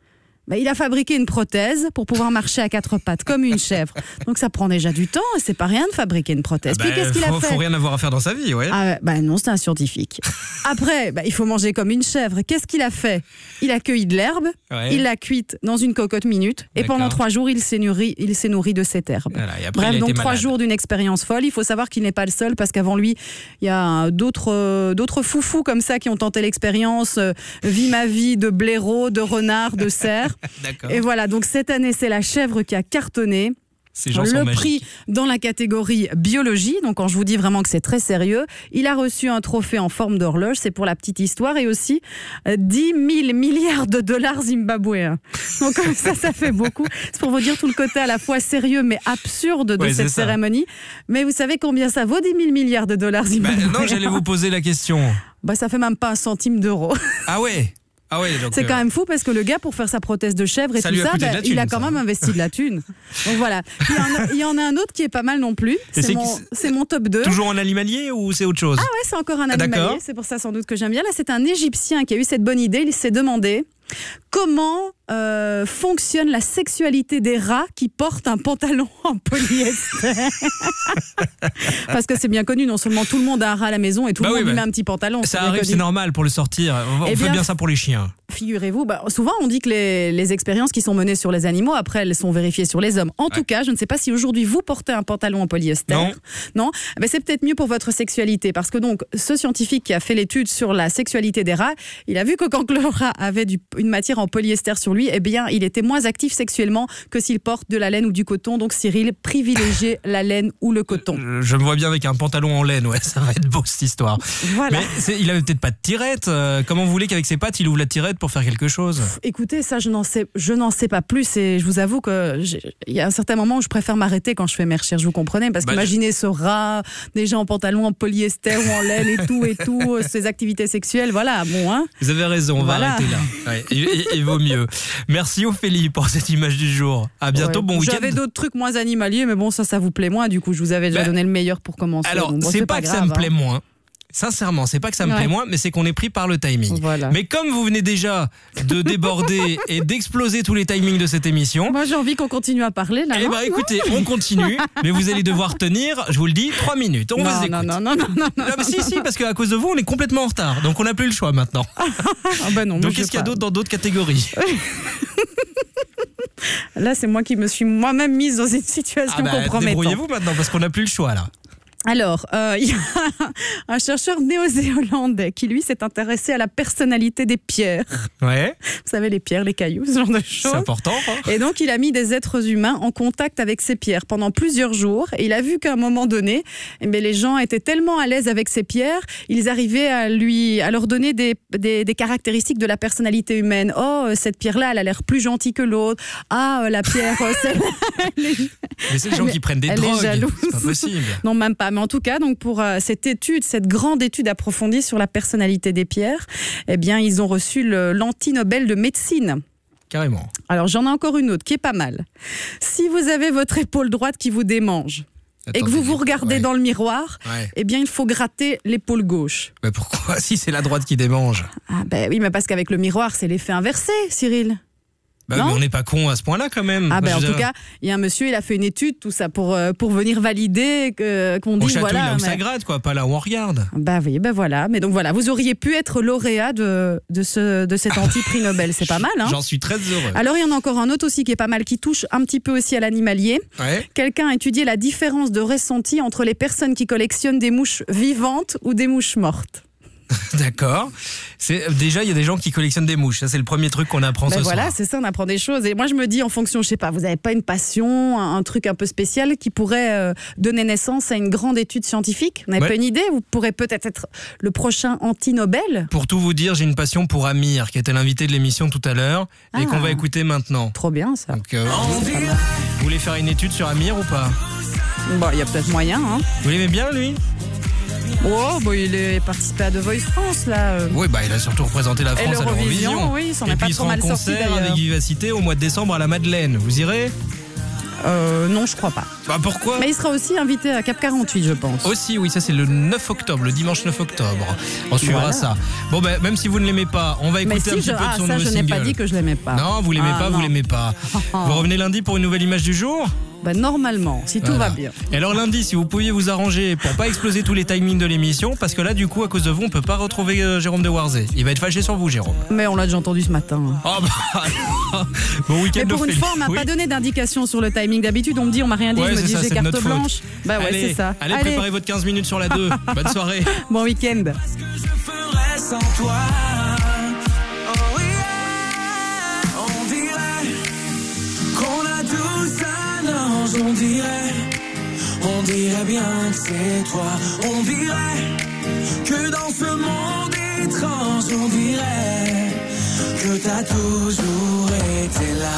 il a fabriqué une prothèse pour pouvoir marcher à 4 pattes, comme une chèvre. Donc ça prend déjà du temps, et c'est pas rien de fabriquer une prothèse. Puis qu'est-ce qu'il a fait ? Faut rien avoir à faire dans sa vie, ouais. Non, c'est un scientifique. Après, il faut manger comme une chèvre. Qu'est-ce qu'il a fait ? Il a cueilli de l'herbe, il l'a cuite dans une cocotte minute, et pendant 3 jours, il s'est nourri de cette herbe. Voilà, et après, bref, donc 3 jours d'une expérience folle. Il faut savoir qu'il n'est pas le seul, parce qu'avant lui, il y a d'autres foufous comme ça qui ont tenté l'expérience. Vie ma vie de blaireau, de renard, de cerf. D'accord. Et voilà, donc cette année, c'est la chèvre qui a cartonné. Ces gens sont le magiques. prix dans la catégorie biologie, donc quand je vous dis vraiment que c'est très sérieux, il a reçu un trophée en forme d'horloge, c'est pour la petite histoire, et aussi 10 000 milliards de dollars zimbabwéens. Donc ça fait beaucoup. C'est pour vous dire tout le côté à la fois sérieux mais absurde de cette cérémonie. Mais vous savez combien ça vaut, 10 000 milliards de dollars zimbabwéens ? Non, j'allais vous poser la question. Ça fait même pas 1 centime d'euro. Ah ouais. Donc c'est quand même fou, parce que le gars, pour faire sa prothèse de chèvre et ça tout ça, il a quand même ça. investi de la thune. Donc voilà. Il y en a un autre qui est pas mal non plus. C'est mon top 2. Toujours un animalier ou c'est autre chose ? Ah ouais, c'est encore un animalier. C'est pour ça sans doute que j'aime bien. Là, c'est un Égyptien qui a eu cette bonne idée. Il s'est demandé comment fonctionne la sexualité des rats qui portent un pantalon en polyester. Parce que c'est bien connu, non seulement tout le monde a un rat à la maison et tout le monde lui met un petit pantalon. Ça arrive, c'est normal pour le sortir. On fait bien ça pour les chiens. Figurez-vous, souvent on dit que les expériences qui sont menées sur les animaux, après elles sont vérifiées sur les hommes. En tout cas, je ne sais pas si aujourd'hui vous portez un pantalon en polyester. Non. C'est peut-être mieux pour votre sexualité, parce que donc ce scientifique qui a fait l'étude sur la sexualité des rats, il a vu que quand le rat avait une matière en polyester sur lui, il était moins actif sexuellement que s'il porte de la laine ou du coton. Donc Cyril, privilégiez la laine ou le coton. Je me vois bien avec un pantalon en laine, ça va être beau cette histoire. Voilà. Mais il avait peut-être pas de tirette. Comment vous voulez qu'avec ses pattes il ouvre la tirette pour faire quelque chose ? Écoutez, ça je n'en sais pas plus, et je vous avoue que il y a un certain moment où je préfère m'arrêter quand je fais mes recherches, vous comprenez ? Parce qu'imaginez ce rat déjà en pantalon en polyester ou en laine et tout, ses activités sexuelles, voilà, bon hein. Vous avez raison, on va arrêter là. Ouais, il vaut mieux. Merci Ophélie pour cette image du jour. À bientôt, bon week-end. J'avais d'autres trucs moins animaliers, mais bon, ça vous plaît moins. Du coup, je vous avais déjà donné le meilleur pour commencer. Alors, bon, c'est pas que grave, ça me plaît moins. Sincèrement, c'est pas que ça me plaît moins, mais c'est qu'on est pris par le timing. Voilà. Mais comme vous venez déjà de déborder et d'exploser tous les timings de cette émission... Moi, j'ai envie qu'on continue à parler, là. Écoutez, on continue, mais vous allez devoir tenir, je vous le dis, 3 minutes. On vous écoute. Non. Mais si, parce qu'à cause de vous, on est complètement en retard. Donc, on n'a plus le choix maintenant. Non, donc, qu'est-ce qu'il y a d'autre dans d'autres catégories ? Là, c'est moi qui me suis moi-même mise dans une situation compromettante. Débrouillez-vous maintenant, parce qu'on n'a plus le choix, là. Alors, il y a un chercheur néo-zélandais qui, lui, s'est intéressé à la personnalité des pierres. Ouais. Vous savez, les pierres, les cailloux, ce genre de choses. C'est important. Et donc, il a mis des êtres humains en contact avec ces pierres pendant plusieurs jours. Et il a vu qu'à un moment donné, les gens étaient tellement à l'aise avec ces pierres, ils arrivaient à leur donner des caractéristiques de la personnalité humaine. Oh, cette pierre-là, elle a l'air plus gentille que l'autre. Ah, la pierre, Mais c'est les gens qui prennent des drogues. C'est pas possible. Non, même pas. Mais en tout cas, donc pour cette grande étude approfondie sur la personnalité des pierres, ils ont reçu l'anti-Nobel de médecine. Carrément. Alors, j'en ai encore une autre qui est pas mal. Si vous avez votre épaule droite qui vous démange, et que vous regardez dans le miroir, il faut gratter l'épaule gauche. Mais pourquoi ? Si c'est la droite qui démange. Oui, mais parce qu'avec le miroir, c'est l'effet inversé, Cyril. Mais on n'est pas con à ce point-là quand même. En tout cas, il y a un monsieur, il a fait une étude, tout ça, pour venir valider qu'on dit au château, voilà. Là où ça gratte, quoi, pas là où on regarde. Oui, voilà. Mais donc voilà, vous auriez pu être lauréat de cet anti-prix Nobel. C'est pas mal, hein ? J'en suis très heureux. Alors, il y en a encore un autre aussi qui est pas mal, qui touche un petit peu aussi à l'animalier. Ouais. Quelqu'un a étudié la différence de ressenti entre les personnes qui collectionnent des mouches vivantes ou des mouches mortes. D'accord. Déjà, il y a des gens qui collectionnent des mouches. Ça, c'est le premier truc qu'on apprend ce soir. Voilà, c'est ça, on apprend des choses. Et moi, je me dis, en fonction, je sais pas, vous n'avez pas une passion, un truc un peu spécial qui pourrait donner naissance à une grande étude scientifique ? Vous n'avez pas une idée ? Vous pourrez peut-être être le prochain anti-Nobel ? Pour tout vous dire, j'ai une passion pour Amir, qui était l'invité de l'émission tout à l'heure et qu'on va écouter maintenant. Trop bien, ça. Donc, vous voulez faire une étude sur Amir ou pas ? Il y a peut-être moyen. Hein. Vous l'aimez bien, lui ? Il est participé à The Voice France, là. Oui, il a surtout représenté la France à l'Eurovision. Oui, il s'en est pas trop mal sorti. Et puis il sera en concert avec Vivacité au mois de décembre à la Madeleine. Vous irez ? Non, je crois pas. Bah pourquoi ? Mais il sera aussi invité à Cap 48, je pense. Aussi, oui, ça c'est le 9 octobre, le dimanche 9 octobre. On suivra ça. Bon, ben, même si vous ne l'aimez pas, on va écouter un petit peu de son nouveau single. Je n'ai pas dit que je l'aimais pas. Non, vous l'aimez pas, vous l'aimez pas. Vous revenez lundi pour une nouvelle image du jour ? Normalement, si tout va bien. Et alors lundi, si vous pouviez vous arranger pour pas exploser tous les timings de l'émission, parce que là, du coup, à cause de vous, on peut pas retrouver Jérôme de Warzé. Il va être fâché sur vous, Jérôme. Mais on l'a déjà entendu ce matin. Oh bon week-end. Mais pour une fois, on m'a pas donné d'indication sur le timing. D'habitude, on me dit, on m'a rien dit, je me dis, j'ai carte blanche. Bah ouais, c'est ça. Allez, préparez votre 15 minutes sur la 2. Bonne soirée. Bon week-end. Qu'est-ce que je ferais sans toi? Oh yeah. On dirait qu'on a tous un ange. On dirait bien que c'est toi. On dirait que dans ce monde étrange, on dirait que t'as toujours été là.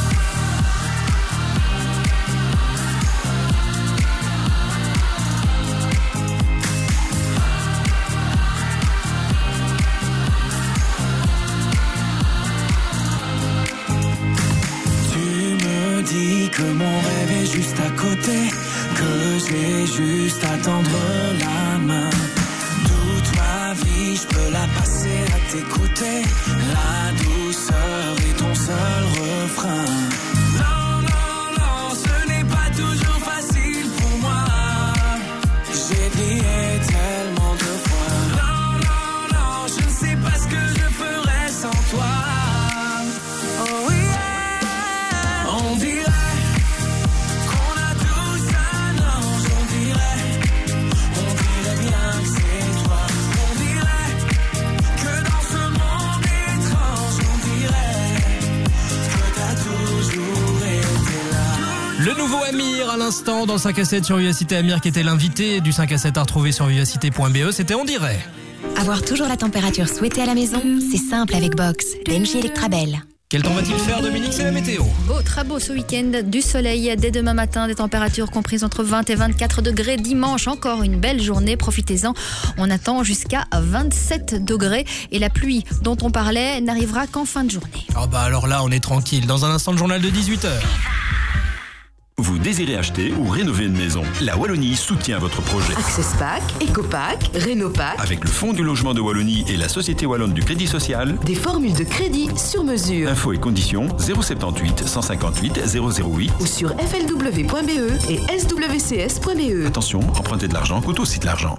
Dis que mon rêve est juste à côté, que j'ai juste à tendre la main. Toute ma vie, je peux la passer à t'écouter. La douceur est ton seul refrain. Non, non, non, ce n'est pas toujours facile pour moi. J'ai prié tellement de fois. Non, non, non, je ne sais pas ce que je ferais sans toi. Oh oui. On dirait qu'on a tous un ange, on dirait bien que c'est toi. On dirait que dans ce monde étrange, on dirait que t'as toujours été là. Le nouveau Amir à l'instant dans le 5 à 7 sur Vivacité. Amir qui était l'invité du 5 à 7 à retrouver sur vivacité.be. C'était On dirait. Avoir toujours la température souhaitée à la maison, c'est simple avec Box, l'Engie Electrabel. Quel temps va-t-il faire, Dominique? C'est la météo. Beau, très beau ce week-end, du soleil dès demain matin, des températures comprises entre 20 et 24 degrés. Dimanche, encore une belle journée, profitez-en. On attend jusqu'à 27 degrés et la pluie dont on parlait n'arrivera qu'en fin de journée. Oh bah alors là, on est tranquille. Dans un instant, le journal de 18h. Vous désirez acheter ou rénover une maison? La Wallonie soutient votre projet. Accesspack, Ecopack, Rénopack. Avec le Fonds du logement de Wallonie et la Société Wallonne du Crédit Social. Des formules de crédit sur mesure. Infos et conditions 078 158 008 ou sur flw.be et swcs.be. Attention, emprunter de l'argent coûte aussi de l'argent.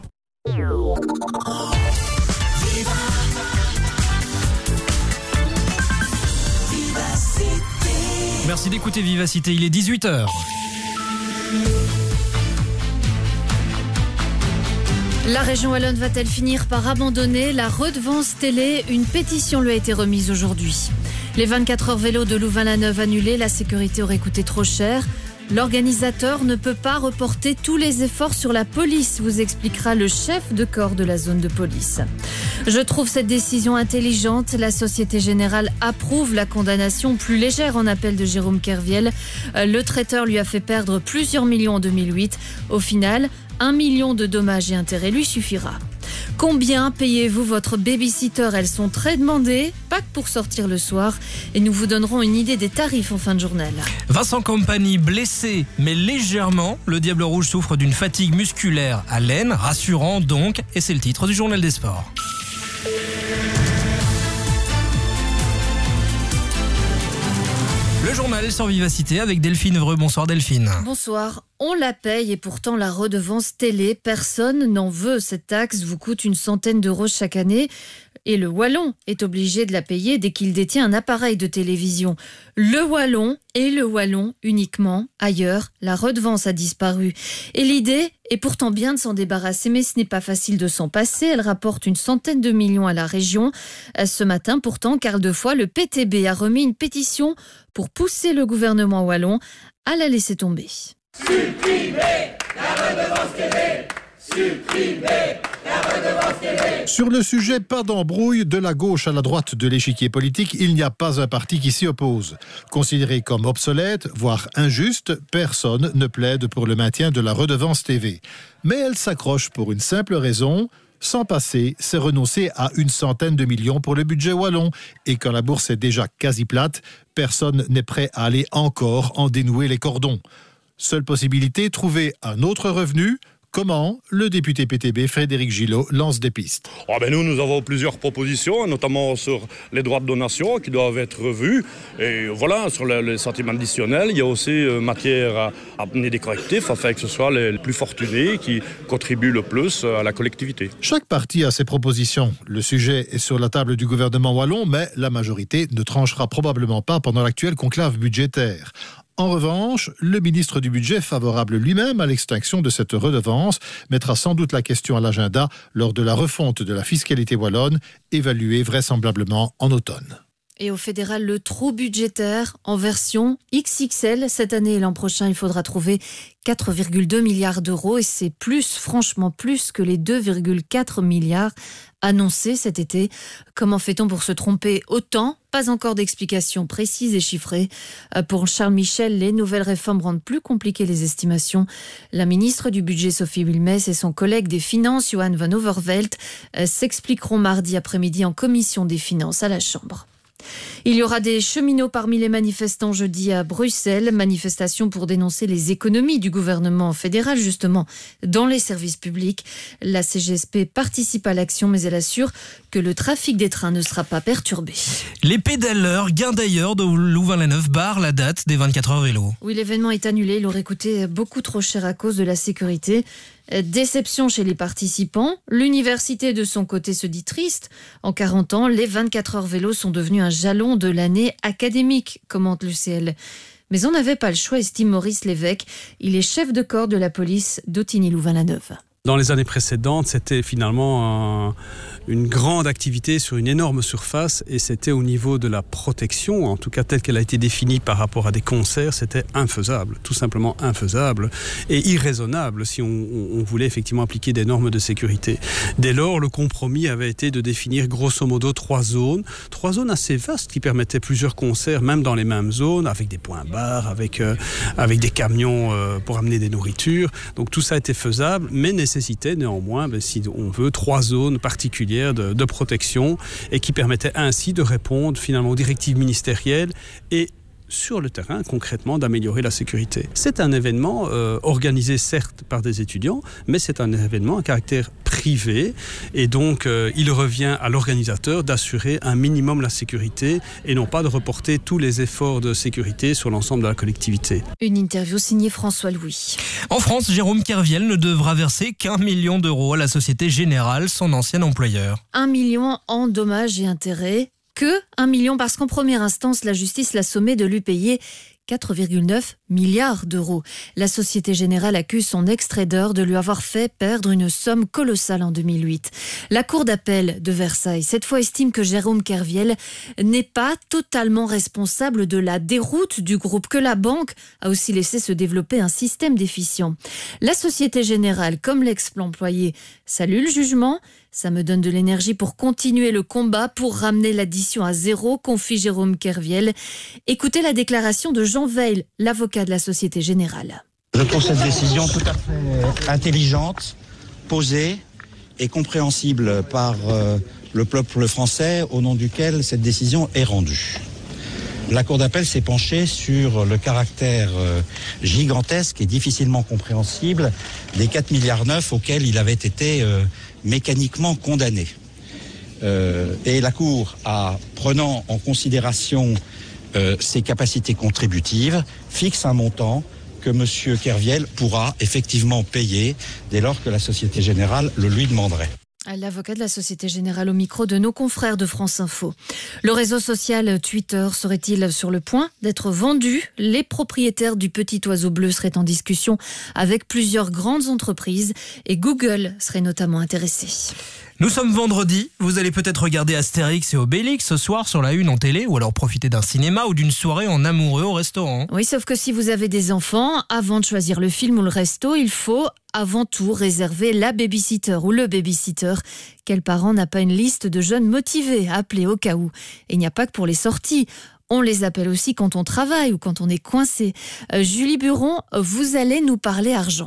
Merci d'écouter Vivacité, il est 18h. La région wallonne va-t-elle finir par abandonner la redevance télé? Une pétition lui a été remise aujourd'hui. Les 24 heures vélo de Louvain-la-Neuve annulées, la sécurité aurait coûté trop cher. L'organisateur ne peut pas reporter tous les efforts sur la police, vous expliquera le chef de corps de la zone de police. Je trouve cette décision intelligente. La Société Générale approuve la condamnation plus légère en appel de Jérôme Kerviel. Le traiteur lui a fait perdre plusieurs millions en 2008. Au final, 1 million de dommages et intérêts lui suffira. Combien payez-vous votre babysitter? Elles sont très demandées, pas que pour sortir le soir. Et nous vous donnerons une idée des tarifs en fin de journal. Vincent Kompany, blessé mais légèrement. Le Diable Rouge souffre d'une fatigue musculaire à l'aine, rassurant donc. Et c'est le titre du journal des sports. Le journal sur Vivacité avec Delphine Vreux. Bonsoir Delphine. Bonsoir. On la paye et pourtant la redevance télé, personne n'en veut. Cette taxe vous coûte une centaine d'euros chaque année et le Wallon est obligé de la payer dès qu'il détient un appareil de télévision. Le Wallon et le Wallon uniquement. Ailleurs, la redevance a disparu. Et l'idée est pourtant bien de s'en débarrasser, mais ce n'est pas facile de s'en passer. Elle rapporte une centaine de millions à la région. Ce matin, pourtant, Carl Defoy, le PTB, a remis une pétition pour pousser le gouvernement wallon à la laisser tomber. Supprimez la redevance télé! Supprimez la redevance télé! Sur le sujet, pas d'embrouille. De la gauche à la droite de l'échiquier politique, il n'y a pas un parti qui s'y oppose. Considéré comme obsolète, voire injuste, personne ne plaide pour le maintien de la redevance TV. Mais elle s'accroche pour une simple raison. Sans passer, c'est renoncer à une centaine de millions pour le budget wallon. Et quand la bourse est déjà quasi plate, personne n'est prêt à aller encore en dénouer les cordons. Seule possibilité, trouver un autre revenu. Comment le député PTB Frédéric Gillot lance des pistes. Nous avons plusieurs propositions, notamment sur les droits de donation qui doivent être revus. Et voilà, sur les centimes additionnels, il y a aussi matière à amener des correctifs afin que ce soit les plus fortunés qui contribuent le plus à la collectivité. Chaque parti a ses propositions. Le sujet est sur la table du gouvernement wallon, mais la majorité ne tranchera probablement pas pendant l'actuel conclave budgétaire. En revanche, le ministre du Budget, favorable lui-même à l'extinction de cette redevance, mettra sans doute la question à l'agenda lors de la refonte de la fiscalité wallonne, évaluée vraisemblablement en automne. Et au fédéral, le trou budgétaire en version XXL. Cette année et l'an prochain, il faudra trouver 4,2 milliards d'euros. Et c'est franchement plus que les 2,4 milliards annoncés cet été. Comment fait-on pour se tromper autant ? Pas encore d'explication précise et chiffrée. Pour Charles Michel, les nouvelles réformes rendent plus compliquées les estimations. La ministre du Budget, Sophie Wilmès, et son collègue des Finances, Johan van Overvelt, s'expliqueront mardi après-midi en commission des finances à la Chambre. Il y aura des cheminots parmi les manifestants jeudi à Bruxelles. Manifestation pour dénoncer les économies du gouvernement fédéral, justement, dans les services publics. La CGSP participe à l'action, mais elle assure que le trafic des trains ne sera pas perturbé. Les pédaleurs Guindailleurs de Louvain-la-Neuve barrent la date des 24 heures vélo. Oui, l'événement est annulé. Il aurait coûté beaucoup trop cher à cause de la sécurité. Déception chez les participants. L'université, de son côté, se dit triste. En 40 ans, les 24 heures vélo sont devenus un jalon de l'année académique, commente l'UCL. Mais on n'avait pas le choix, estime Maurice Lévesque. Il est chef de corps de la police d'Autigny-Louvain-la-Neuve. Dans les années précédentes, c'était finalement une grande activité sur une énorme surface et c'était au niveau de la protection, en tout cas telle qu'elle a été définie par rapport à des concerts, c'était infaisable, tout simplement infaisable et irraisonnable si on voulait effectivement appliquer des normes de sécurité. Dès lors, le compromis avait été de définir grosso modo 3 zones assez vastes qui permettaient plusieurs concerts, même dans les mêmes zones, avec des points barres, avec des camions pour amener des nourritures. Donc tout ça était faisable, mais nécessitait néanmoins, si on veut, 3 zones particulières de protection et qui permettaient ainsi de répondre finalement aux directives ministérielles et sur le terrain, concrètement, d'améliorer la sécurité. C'est un événement organisé certes par des étudiants, mais c'est un événement à caractère privé et donc il revient à l'organisateur d'assurer un minimum la sécurité et non pas de reporter tous les efforts de sécurité sur l'ensemble de la collectivité. Une interview signée François Louis. En France, Jérôme Kerviel ne devra verser qu'1 million d'euros à la Société Générale, son ancien employeur. 1 million en dommages et intérêts. Que 1 million parce qu'en première instance, la justice l'a sommé de lui payer 4,9 milliards d'euros. La Société Générale accuse son ex-trader de lui avoir fait perdre une somme colossale en 2008. La Cour d'appel de Versailles, cette fois, estime que Jérôme Kerviel n'est pas totalement responsable de la déroute du groupe, que la banque a aussi laissé se développer un système déficient. La Société Générale, comme l'ex-employé, salue le jugement. Ça me donne de l'énergie pour continuer le combat pour ramener l'addition à zéro, confie Jérôme Kerviel. Écoutez la déclaration de Jean Veil, l'avocat de la Société Générale. Je trouve cette décision tout à fait intelligente, posée et compréhensible par le peuple français au nom duquel cette décision est rendue. La Cour d'appel s'est penchée sur le caractère gigantesque et difficilement compréhensible des 4,9 milliards auxquels il avait été mécaniquement condamné. Et la Cour, prenant en considération ses capacités contributives, fixe un montant que M. Kerviel pourra effectivement payer dès lors que la Société Générale le lui demanderait. L'avocat de la Société Générale au micro de nos confrères de France Info. Le réseau social Twitter serait-il sur le point d'être vendu ? Les propriétaires du petit oiseau bleu seraient en discussion avec plusieurs grandes entreprises et Google serait notamment intéressé. Nous sommes vendredi, vous allez peut-être regarder Astérix et Obélix ce soir sur la une en télé ou alors profiter d'un cinéma ou d'une soirée en amoureux au restaurant. Oui, sauf que si vous avez des enfants, avant de choisir le film ou le resto, il faut avant tout réserver la babysitter ou le babysitter. Quel parent n'a pas une liste de jeunes motivés à appeler au cas où ? Et il n'y a pas que pour les sorties. On les appelle aussi quand on travaille ou quand on est coincé. Julie Buron, vous allez nous parler argent.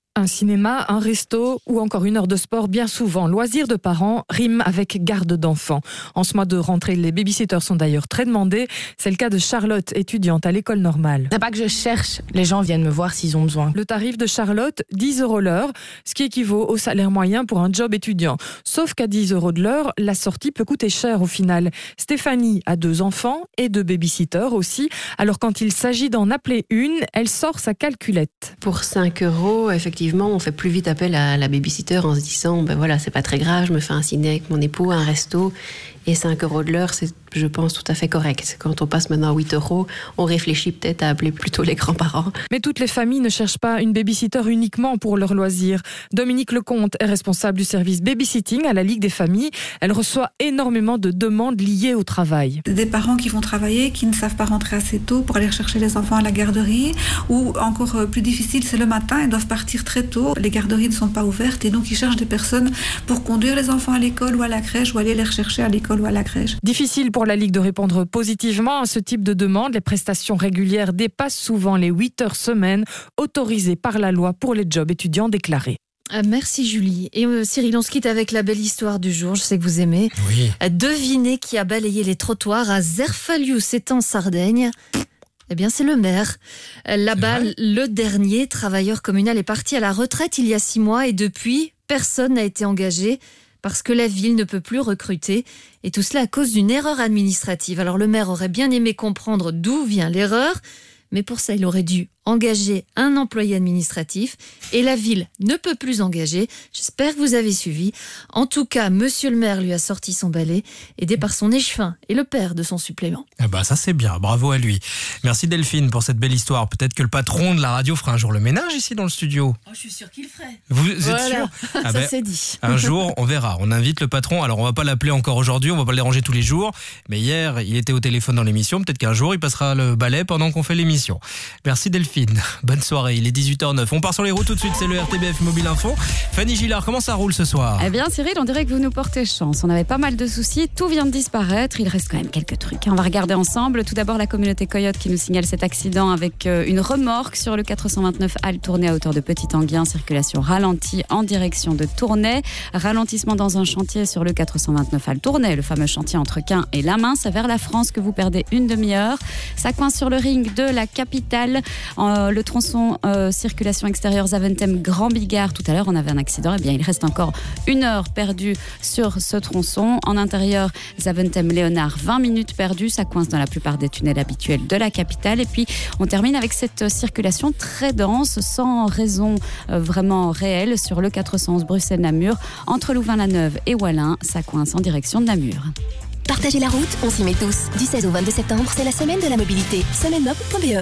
Un cinéma, un resto ou encore une heure de sport, bien souvent, loisirs de parents riment avec garde d'enfants. En ce mois de rentrée, les babysitters sont d'ailleurs très demandés. C'est le cas de Charlotte, étudiante à l'école normale. C'est pas que je cherche, les gens viennent me voir s'ils ont besoin. Le tarif de Charlotte, 10 € l'heure, ce qui équivaut au salaire moyen pour un job étudiant. Sauf qu'à 10 € de l'heure, la sortie peut coûter cher au final. Stéphanie a 2 enfants et 2 babysitters aussi. Alors quand il s'agit d'en appeler une, elle sort sa calculette. Pour 5 €, effectivement, on fait plus vite appel à la babysitter en se disant, c'est pas très grave, je me fais un ciné avec mon époux, un resto, et 5 € de l'heure, c'est, je pense, tout à fait correct. Quand on passe maintenant à 8 €, on réfléchit peut-être à appeler plutôt les grands-parents. Mais toutes les familles ne cherchent pas une babysitter uniquement pour leurs loisirs. Dominique Lecomte est responsable du service babysitting à la Ligue des familles. Elle reçoit énormément de demandes liées au travail. Des parents qui vont travailler, qui ne savent pas rentrer assez tôt pour aller chercher les enfants à la garderie, ou encore plus difficile, c'est le matin, ils doivent partir très tôt. Les garderies ne sont pas ouvertes et donc ils cherchent des personnes pour conduire les enfants à l'école ou à la crèche ou aller les rechercher à l'école ou à la crèche. Difficile pour la Ligue de répondre positivement à ce type de demande. Les prestations régulières dépassent souvent les 8 heures semaine autorisées par la loi pour les jobs étudiants déclarés. Merci Julie. Et Cyril, on se quitte avec la belle histoire du jour, je sais que vous aimez. Oui. Devinez qui a balayé les trottoirs à Zerfaliu, c'est en Sardaigne. Eh bien, c'est le maire. Là-bas, le dernier travailleur communal est parti à la retraite il y a 6 mois et depuis, personne n'a été engagé parce que la ville ne peut plus recruter. Et tout cela à cause d'une erreur administrative. Alors, le maire aurait bien aimé comprendre d'où vient l'erreur, mais pour ça, il aurait dû engager un employé administratif et la ville ne peut plus engager. J'espère que vous avez suivi. En tout cas, monsieur le maire lui a sorti son balai, aidé par son échevin et le père de son supplément. Ça c'est bien, bravo à lui. Merci Delphine pour cette belle histoire. Peut-être que le patron de la radio fera un jour le ménage ici dans le studio. Oh, je suis sûre qu'il le ferait. Vous êtes sûr? Ça c'est dit. Un jour, on verra. On invite le patron. Alors on va pas l'appeler encore aujourd'hui, on va pas le déranger tous les jours. Mais hier, il était au téléphone dans l'émission. Peut-être qu'un jour, il passera le balai pendant qu'on fait l'émission. Merci Delphine. Bonne soirée, il est 18h09. On part sur les routes tout de suite, c'est le RTBF Mobile Info. Fanny Gillard, comment ça roule ce soir? Eh bien Cyril, on dirait que vous nous portez chance. On avait pas mal de soucis, tout vient de disparaître. Il reste quand même quelques trucs. On va regarder ensemble. Tout d'abord la communauté Coyote qui nous signale cet accident avec une remorque sur le 429 Halle Tournai à hauteur de Petit-Anguien. Circulation ralentie en direction de Tournai. Ralentissement dans un chantier sur le 429 Halle Tournai, le fameux chantier entre Caen et La Mince. Vers la France que vous perdez une demi-heure. Ça coince sur le ring de la capitale. Le tronçon circulation extérieure Zaventem Grand Bigard. Tout à l'heure, on avait un accident. Eh bien, il reste encore 1 heure perdue sur ce tronçon. En intérieur, Zaventem Léonard, 20 minutes perdues. Ça coince dans la plupart des tunnels habituels de la capitale. Et puis, on termine avec cette circulation très dense, sans raison vraiment réelle, sur le 411 Bruxelles-Namur. Entre Louvain-la-Neuve et Wallin, ça coince en direction de Namur. Partagez la route, on s'y met tous. Du 16 au 22 septembre, c'est la semaine de la mobilité. Semainemob.be.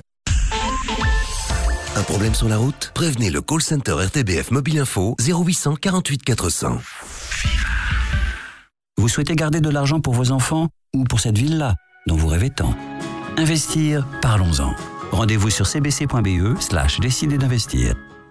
Un problème sur la route? Prévenez le call center RTBF Mobile Info 0800 48 400. Vous souhaitez garder de l'argent pour vos enfants ou pour cette ville-là dont vous rêvez tant? Investir, parlons-en. Rendez-vous sur cbc.be/décider d'investir.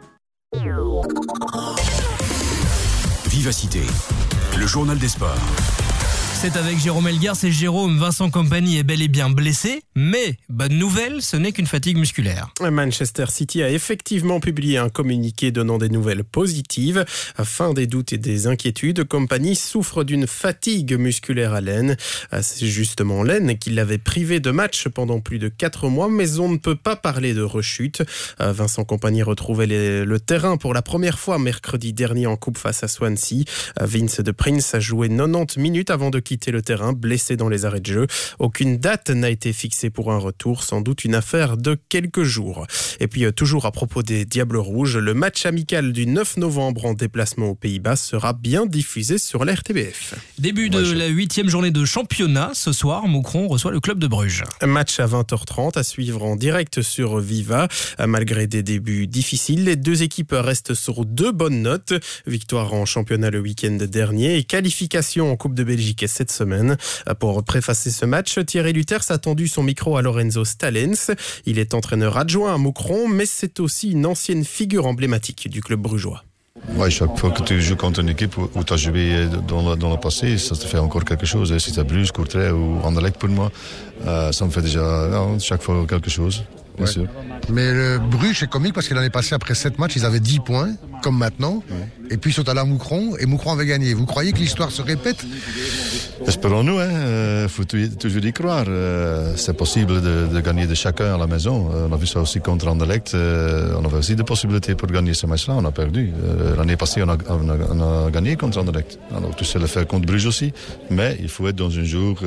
Vivacité, le journal des sports. C'est avec Jérôme Elgars et Jérôme. Vincent Kompany est bel et bien blessé, mais bonne nouvelle, ce n'est qu'une fatigue musculaire. Manchester City a effectivement publié un communiqué donnant des nouvelles positives. Fin des doutes et des inquiétudes, Kompany souffre d'une fatigue musculaire à l'aine. C'est justement l'aine qui l'avait privé de match pendant plus de 4 mois, mais on ne peut pas parler de rechute. Vincent Kompany retrouvait le terrain pour la première fois mercredi dernier en coupe face à Swansea. Vince de Prince a joué 90 minutes avant de quitter le terrain, blessé dans les arrêts de jeu. Aucune date n'a été fixée pour un retour, sans doute une affaire de quelques jours. Et puis toujours à propos des Diables Rouges, le match amical du 9 novembre en déplacement aux Pays-Bas sera bien diffusé sur la RTBF. Début de la 8e journée de championnat. Ce soir, Moucron reçoit le club de Bruges. Un match à 20h30 à suivre en direct sur Viva. Malgré des débuts difficiles, les deux équipes restent sur 2 bonnes notes. Victoire en championnat le week-end dernier et qualification en Coupe de Belgique cette semaine. Pour préfacer ce match, Thierry Luters a tendu son micro à Lorenzo Stalens. Il est entraîneur adjoint à Moucron, mais c'est aussi une ancienne figure emblématique du club brugeois. Ouais, chaque fois que tu joues contre une équipe où tu as joué dans le passé, ça te fait encore quelque chose. Si c'est Bruges, Courtrai ou Anderlecht pour moi, ça me fait déjà chaque fois quelque chose. bien sûr. Mais le Bruges est comique parce que l'année passée, après 7 matchs, ils avaient 10 points, comme maintenant. Et puis ils sont allés à Moucron, et Moucron avait gagné. Vous croyez que l'histoire se répète? Espérons-nous, il faut toujours y croire. C'est possible de gagner de chacun à la maison. On a vu ça aussi contre Anderlecht. On avait aussi des possibilités pour gagner ce match-là. On a perdu. L'année passée, on a gagné contre Anderlecht. Alors tu sais le faire contre Bruges aussi. Mais il faut être dans un jour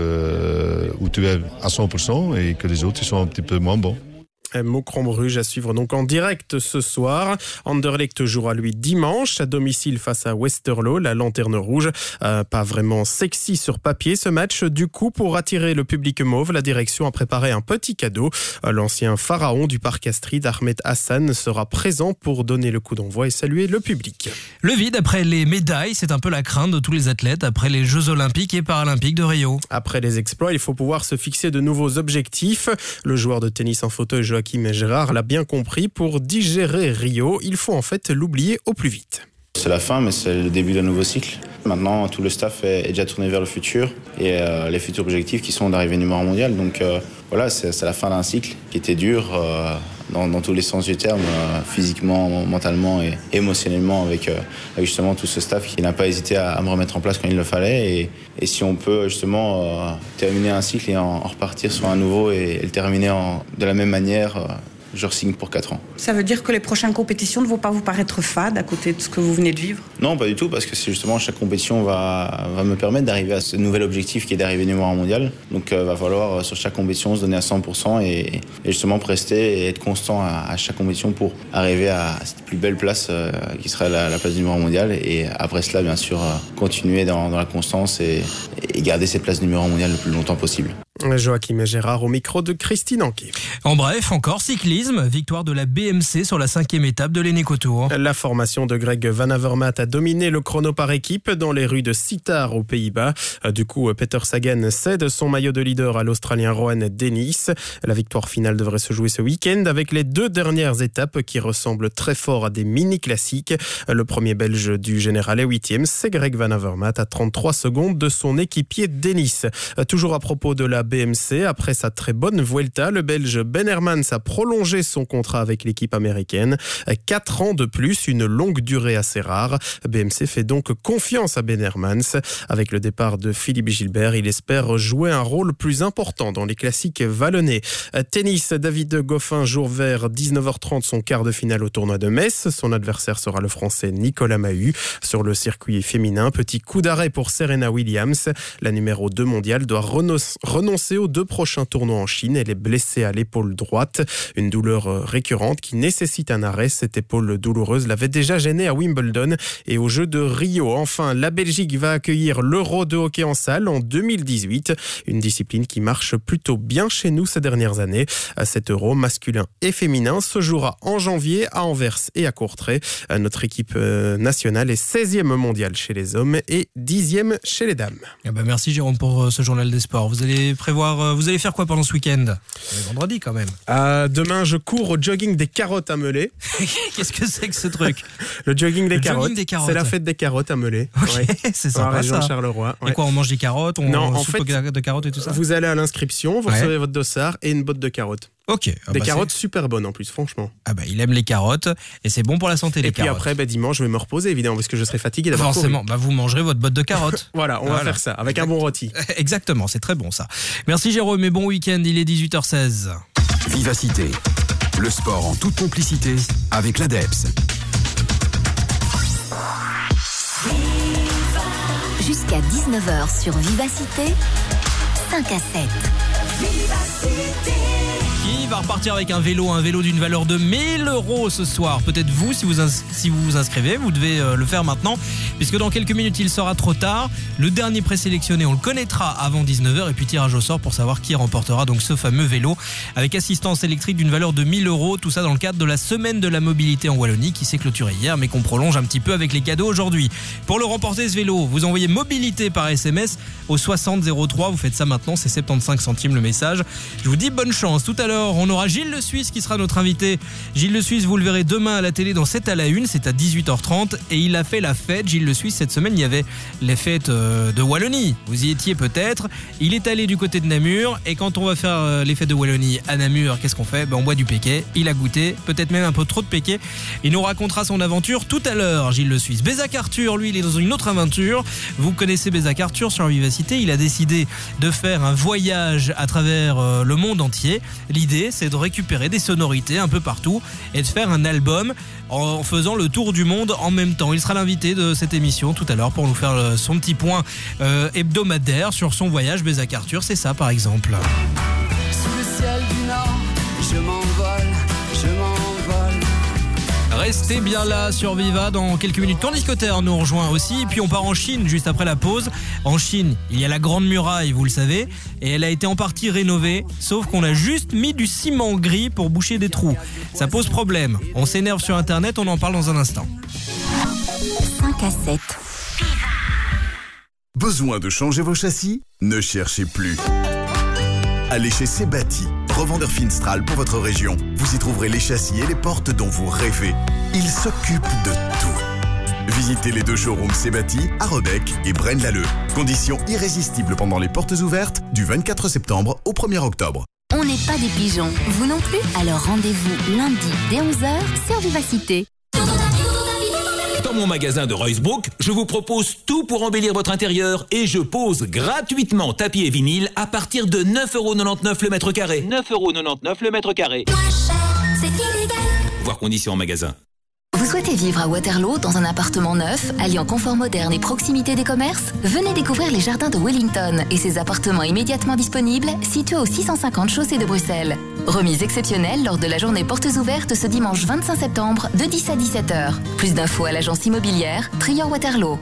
où tu es à 100% et que les autres ils sont un petit peu moins bons. Moucron-Bruges à suivre donc en direct ce soir. Anderlecht jouera lui dimanche à domicile face à Westerlo, la lanterne rouge. Pas vraiment sexy sur papier ce match. Du coup, pour attirer le public mauve, la direction a préparé un petit cadeau. L'ancien pharaon du parc Astrid, Ahmed Hassan, sera présent pour donner le coup d'envoi et saluer le public. Le vide après les médailles, c'est un peu la crainte de tous les athlètes après les Jeux Olympiques et Paralympiques de Rio. Après les exploits, il faut pouvoir se fixer de nouveaux objectifs. Le joueur de tennis en fauteuil Joachim Gérard l'a bien compris, pour digérer Rio, il faut en fait l'oublier au plus vite. C'est la fin, mais c'est le début d'un nouveau cycle. Maintenant, tout le staff est déjà tourné vers le futur et les futurs objectifs qui sont d'arriver numéro mondial. Donc voilà, c'est la fin d'un cycle qui était dur dans tous les sens du terme, physiquement, mentalement et émotionnellement, avec justement tout ce staff qui n'a pas hésité à me remettre en place quand il le fallait. Et si on peut justement terminer un cycle et en repartir sur un nouveau et le terminer de la même manière, je re-signe pour 4 ans. Ça veut dire que les prochaines compétitions ne vont pas vous paraître fades à côté de ce que vous venez de vivre? Non, pas du tout, parce que c'est justement chaque compétition va me permettre d'arriver à ce nouvel objectif qui est d'arriver numéro mondial. Donc va falloir sur chaque compétition se donner à 100% et justement prester et être constant à chaque compétition pour arriver à cette plus belle place qui sera la place numéro mondial. Et après cela, bien sûr, continuer dans la constance et garder cette place numéro mondial le plus longtemps possible. Joachim Gérard au micro de Christine Anquet. En bref, encore cyclisme, victoire de la BMC sur la 5e étape de l'Eneco Tour. La formation de Greg Van Avermaet a dominé le chrono par équipe dans les rues de Sittard aux Pays-Bas. Du coup, Peter Sagan cède son maillot de leader à l'Australien Rohan Dennis. La victoire finale devrait se jouer ce week-end avec les 2 dernières étapes qui ressemblent très fort à des mini-classiques. Le premier Belge du général est 8e, c'est Greg Van Avermaet à 33 secondes de son équipier Dennis. Toujours à propos de la BMC, après sa très bonne Vuelta, le Belge Ben Hermans a prolongé son contrat avec l'équipe américaine. 4 ans de plus, une longue durée assez rare. BMC fait donc confiance à Ben Hermans. Avec le départ de Philippe Gilbert, il espère jouer un rôle plus important dans les classiques vallonnés. Tennis, David Goffin, jour vers 19h30, son quart de finale au tournoi de Metz. Son adversaire sera le Français Nicolas Mahut. Sur le circuit féminin, petit coup d'arrêt pour Serena Williams. La numéro 2 mondiale doit renoncer aux 2 prochains tournois en Chine. Elle est blessée à l'épaule droite. Une douleur récurrente qui nécessite un arrêt. Cette épaule douloureuse l'avait déjà gênée à Wimbledon et aux Jeux de Rio. Enfin, la Belgique va accueillir l'Euro de hockey en salle en 2018. Une discipline qui marche plutôt bien chez nous ces dernières années. Cet Euro masculin et féminin se jouera en janvier à Anvers et à Courtrai. Notre équipe nationale est 16e mondiale chez les hommes et 10e chez les dames. Merci Jérôme pour ce journal des sports. Vous allez faire quoi pendant ce week-end? Vendredi quand même. Demain, je cours au jogging des carottes à Melay. Qu'est-ce que c'est que ce truc? Le jogging des carottes. C'est la fête des carottes à Melay. Ok, ouais. C'est sympa, région ça. Charleroi. Ouais. Et quoi, on mange des carottes? Non, en soupe fait, de carottes et tout ça? Vous allez à l'inscription, vous recevez votre dossard et une botte de carottes. Ok. Des carottes super bonnes en plus, franchement. Il aime les carottes et c'est bon pour la santé, les carottes. Et puis après, dimanche, je vais me reposer évidemment parce que je serai fatigué d'avoir Forcément, vous mangerez votre botte de carottes. Voilà, on va faire ça avec un bon rôti. Exactement, c'est très bon ça. Merci Jérôme et bon week-end, il est 18h16. Vivacité, le sport en toute complicité avec l'ADEPS. Jusqu'à 19h sur Vivacité, 5 à 7. Vivacité. Qui va repartir avec un vélo d'une valeur de 1 000 € ce soir? Peut-être vous, si vous vous inscrivez, vous devez le faire maintenant, puisque dans quelques minutes, il sera trop tard. Le dernier présélectionné, on le connaîtra avant 19h, et puis tirage au sort pour savoir qui remportera donc ce fameux vélo avec assistance électrique d'une valeur de 1 000 €. Tout ça dans le cadre de la semaine de la mobilité en Wallonie qui s'est clôturée hier, mais qu'on prolonge un petit peu avec les cadeaux aujourd'hui. Pour le remporter, ce vélo, vous envoyez mobilité par SMS au 60 03. Vous faites ça maintenant, c'est 75 centimes le message. Je vous dis bonne chance. Tout à l'heure, on aura Gilles Le Suisse qui sera notre invité. Gilles Le Suisse, vous le verrez demain à la télé dans 7 à la 1, c'est à 18h30 et il a fait la fête. Gilles Le Le Suisse, cette semaine, il y avait les fêtes de Wallonie. Vous y étiez peut-être. Il est allé du côté de Namur. Et quand on va faire les fêtes de Wallonie à Namur, qu'est-ce qu'on fait ? On boit du péquet. Il a goûté, peut-être même un peu trop de péquet. Il nous racontera son aventure tout à l'heure, Gilles Le Suisse. Bézac Arthur, lui, il est dans une autre aventure. Vous connaissez Bézac Arthur sur Vivacité. Il a décidé de faire un voyage à travers le monde entier. L'idée, c'est de récupérer des sonorités un peu partout et de faire un album en faisant le tour du monde en même temps. Il sera l'invité de cette émission tout à l'heure pour nous faire son petit point hebdomadaire sur son voyage. Bézac Arthur, c'est ça par exemple. Sous le ciel du Nord, je m'envole, je m'envole. Restez bien là sur Viva dans quelques minutes. Candice Cotter nous rejoint aussi. Et puis on part en Chine juste après la pause. En Chine, il y a la Grande Muraille, vous le savez. Et elle a été en partie rénovée. Sauf qu'on a juste mis du ciment gris pour boucher des trous. Ça pose problème. On s'énerve sur Internet, on en parle dans un instant. 5 à 7. Besoin de changer vos châssis ? Ne cherchez plus. Allez chez Sebati, revendeur Finstral pour votre région. Vous y trouverez les châssis et les portes dont vous rêvez. Ils s'occupent de tout. Visitez les 2 showrooms Sebati à Rebec et Braine-l'Alleud. Conditions irrésistibles pendant les portes ouvertes du 24 septembre au 1er octobre. On n'est pas des pigeons, vous non plus ? Alors rendez-vous lundi dès 11h sur Vivacité. Dans mon magasin de Roycebrook, je vous propose tout pour embellir votre intérieur et je pose gratuitement tapis et vinyle à partir de 9,99€ le mètre carré. 9,99€ le mètre carré. C'est illégal. Voir conditions en magasin. Vous souhaitez vivre à Waterloo dans un appartement neuf, alliant confort moderne et proximité des commerces ? Venez découvrir les jardins de Wellington et ses appartements immédiatement disponibles, situés au 650 chaussée de Bruxelles. Remise exceptionnelle lors de la journée portes ouvertes ce dimanche 25 septembre de 10 à 17h. Plus d'infos à l'agence immobilière Trior Waterloo.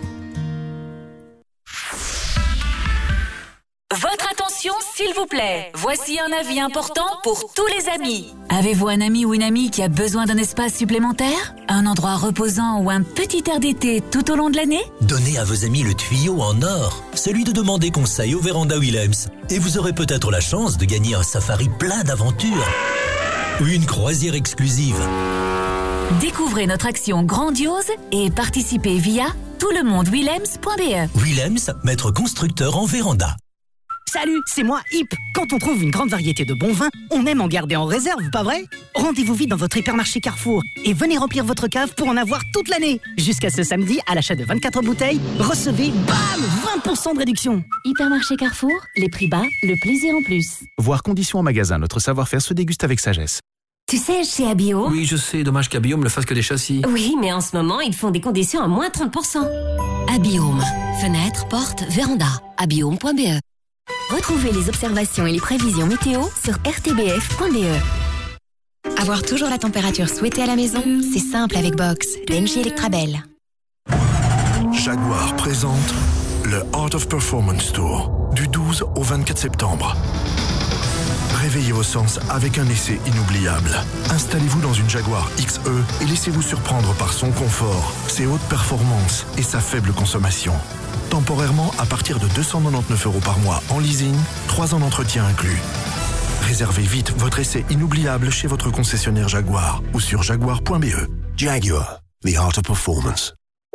Votre attention, s'il vous plaît. Voici un avis important pour tous les amis. Avez-vous un ami ou une amie qui a besoin d'un espace supplémentaire ? Un endroit reposant ou un petit air d'été tout au long de l'année ? Donnez à vos amis le tuyau en or, celui de demander conseil au Véranda Willems. Et vous aurez peut-être la chance de gagner un safari plein d'aventures. Ou une croisière exclusive. Découvrez notre action grandiose et participez via toutlemondewillems.be. Willems, maître constructeur en véranda. Salut, c'est moi, Hip. Quand on trouve une grande variété de bons vins, on aime en garder en réserve, pas vrai ? Rendez-vous vite dans votre hypermarché Carrefour et venez remplir votre cave pour en avoir toute l'année. Jusqu'à ce samedi, à l'achat de 24 bouteilles, recevez, bam, 20% de réduction. Hypermarché Carrefour, les prix bas, le plaisir en plus. Voir conditions en magasin, notre savoir-faire se déguste avec sagesse. Tu sais, chez Abio... Oui, je sais, dommage qu'Abiome ne fasse que des châssis. Oui, mais en ce moment, ils font des conditions à moins 30%. Abiome. Fenêtres, portes, véranda. Abiome.be. Retrouvez les observations et les prévisions météo sur rtbf.be. Avoir toujours la température souhaitée à la maison, c'est simple avec Box d'Engie Electrabel. Jaguar présente le Art of Performance Tour du 12 au 24 septembre. Réveillez vos sens avec un essai inoubliable. Installez-vous dans une Jaguar XE et laissez-vous surprendre par son confort, ses hautes performances et sa faible consommation. Temporairement à partir de 299€ par mois en leasing, 3 ans d'entretien inclus. Réservez vite votre essai inoubliable chez votre concessionnaire Jaguar ou sur jaguar.be. Jaguar, the art of performance.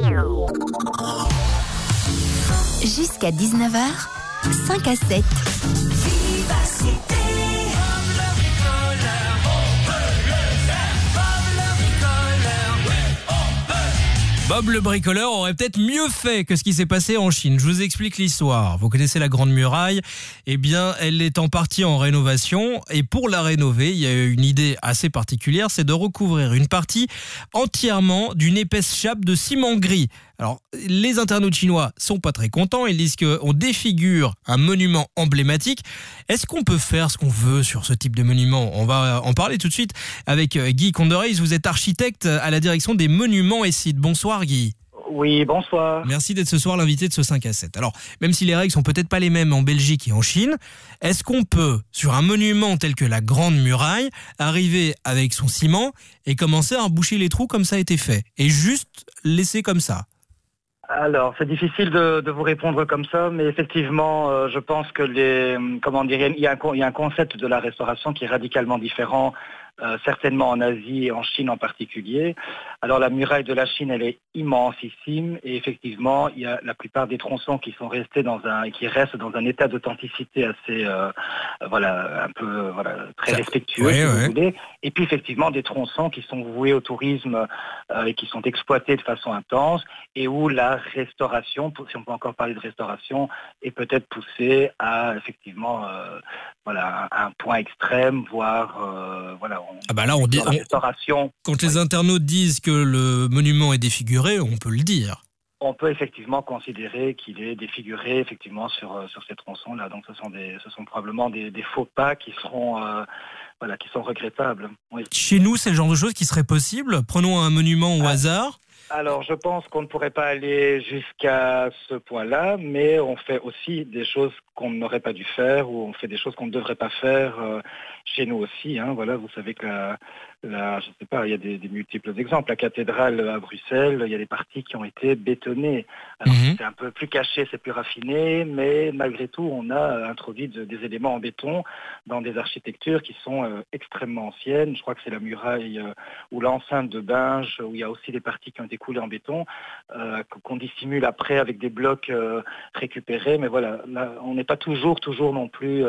Jusqu'à 19h, 5 à 7. Bob le bricoleur aurait peut-être mieux fait que ce qui s'est passé en Chine. Je vous explique l'histoire. Vous connaissez la Grande Muraille ? Eh bien, elle est en partie en rénovation. Et pour la rénover, il y a une idée assez particulière, c'est de recouvrir une partie entièrement d'une épaisse chape de ciment gris. Alors, les internautes chinois sont pas très contents. Ils disent qu'on défigure un monument emblématique. Est-ce qu'on peut faire ce qu'on veut sur ce type de monument ? On va en parler tout de suite avec Guy Condereis. Vous êtes architecte à la direction des monuments et sites. Bonsoir Guy. Oui, bonsoir. Merci d'être ce soir l'invité de ce 5 à 7. Alors, même si les règles sont peut-être pas les mêmes en Belgique et en Chine, est-ce qu'on peut, sur un monument tel que la Grande Muraille, arriver avec son ciment et commencer à boucher les trous comme ça a été fait ? Et juste laisser comme ça ? Alors, c'est difficile de vous répondre comme ça, mais effectivement, je pense que il y a un concept de la restauration qui est radicalement différent, certainement en Asie et en Chine en particulier. Alors la muraille de la Chine, elle est immensissime et effectivement, il y a la plupart des tronçons qui sont restés qui restent dans un état d'authenticité assez, très respectueux, vous voulez. Et puis effectivement, des tronçons qui sont voués au tourisme et qui sont exploités de façon intense et où la restauration, si on peut encore parler de restauration, est peut-être poussée à effectivement, un point extrême, voire restauration. Quand les internautes disent que le monument est défiguré, on peut le dire. On peut effectivement considérer qu'il est défiguré effectivement sur ces tronçons-là. Donc ce sont probablement des faux pas qui seront regrettables. Oui. Chez nous, c'est le genre de choses qui serait possible. Prenons un monument au hasard. Alors, je pense qu'on ne pourrait pas aller jusqu'à ce point-là, mais on fait aussi des choses qu'on n'aurait pas dû faire ou on fait des choses qu'on ne devrait pas faire chez nous aussi. Voilà, vous savez que je sais pas, il y a des multiples exemples. La cathédrale à Bruxelles, il y a des parties qui ont été bétonnées. Alors, c'est un peu plus caché, c'est plus raffiné, mais malgré tout, on a introduit des éléments en béton dans des architectures qui sont extrêmement anciennes. Je crois que c'est la muraille ou l'enceinte de Binge, où il y a aussi des parties qui ont été coulées en béton, qu'on dissimule après avec des blocs récupérés. Mais voilà, là, on n'est pas toujours non plus...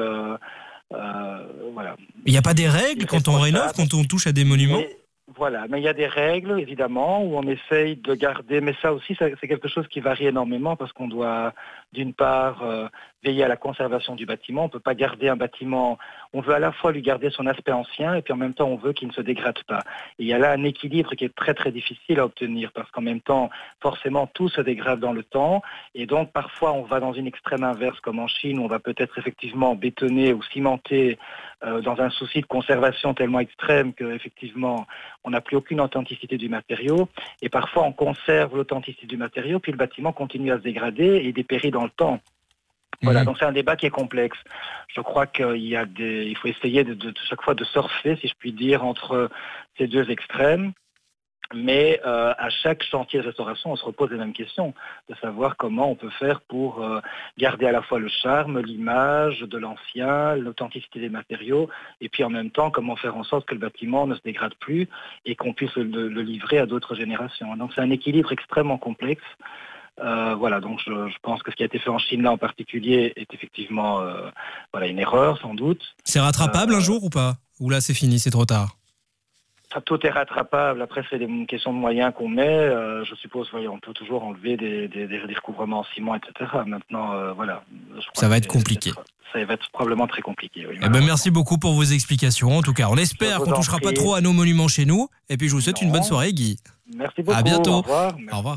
Il n'y a pas des règles quand on rénove, quand on touche à des monuments ? Mais il y a des règles, évidemment, où on essaye de garder, mais ça aussi, c'est quelque chose qui varie énormément parce qu'on doit, d'une part, veiller à la conservation du bâtiment. On ne peut pas garder un bâtiment, on veut à la fois lui garder son aspect ancien et puis en même temps, on veut qu'il ne se dégrade pas. Et il y a là un équilibre qui est très, très difficile à obtenir parce qu'en même temps, forcément, tout se dégrade dans le temps et donc, parfois, on va dans une extrême inverse comme en Chine, où on va peut-être effectivement bétonner ou cimenter dans un souci de conservation tellement extrême qu'effectivement, on n'a plus aucune authenticité du matériau. Et parfois, on conserve l'authenticité du matériau, puis le bâtiment continue à se dégrader et dépérit dans le temps. Voilà, donc c'est un débat qui est complexe. Je crois il faut essayer de chaque fois de surfer, si je puis dire, entre ces deux extrêmes. Mais à chaque chantier de restauration, on se repose les mêmes questions, de savoir comment on peut faire pour garder à la fois le charme, l'image de l'ancien, l'authenticité des matériaux, et puis en même temps, comment faire en sorte que le bâtiment ne se dégrade plus et qu'on puisse le livrer à d'autres générations. Donc c'est un équilibre extrêmement complexe. Donc je pense que ce qui a été fait en Chine là en particulier est effectivement une erreur sans doute. C'est rattrapable un jour ou pas ? Ou là c'est fini, c'est trop tard ? Tout est rattrapable. Après, c'est une question de moyens qu'on met. Je suppose, on peut toujours enlever des recouvrements en ciment, etc. Maintenant, ça va être compliqué. Ça va être probablement très compliqué. Oui, merci beaucoup pour vos explications. En tout cas, on espère qu'on ne touchera pas trop à nos monuments chez nous. Et puis, je vous souhaite une bonne soirée, Guy. Merci beaucoup. À bientôt. Au revoir. Au revoir.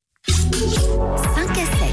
5 à 7.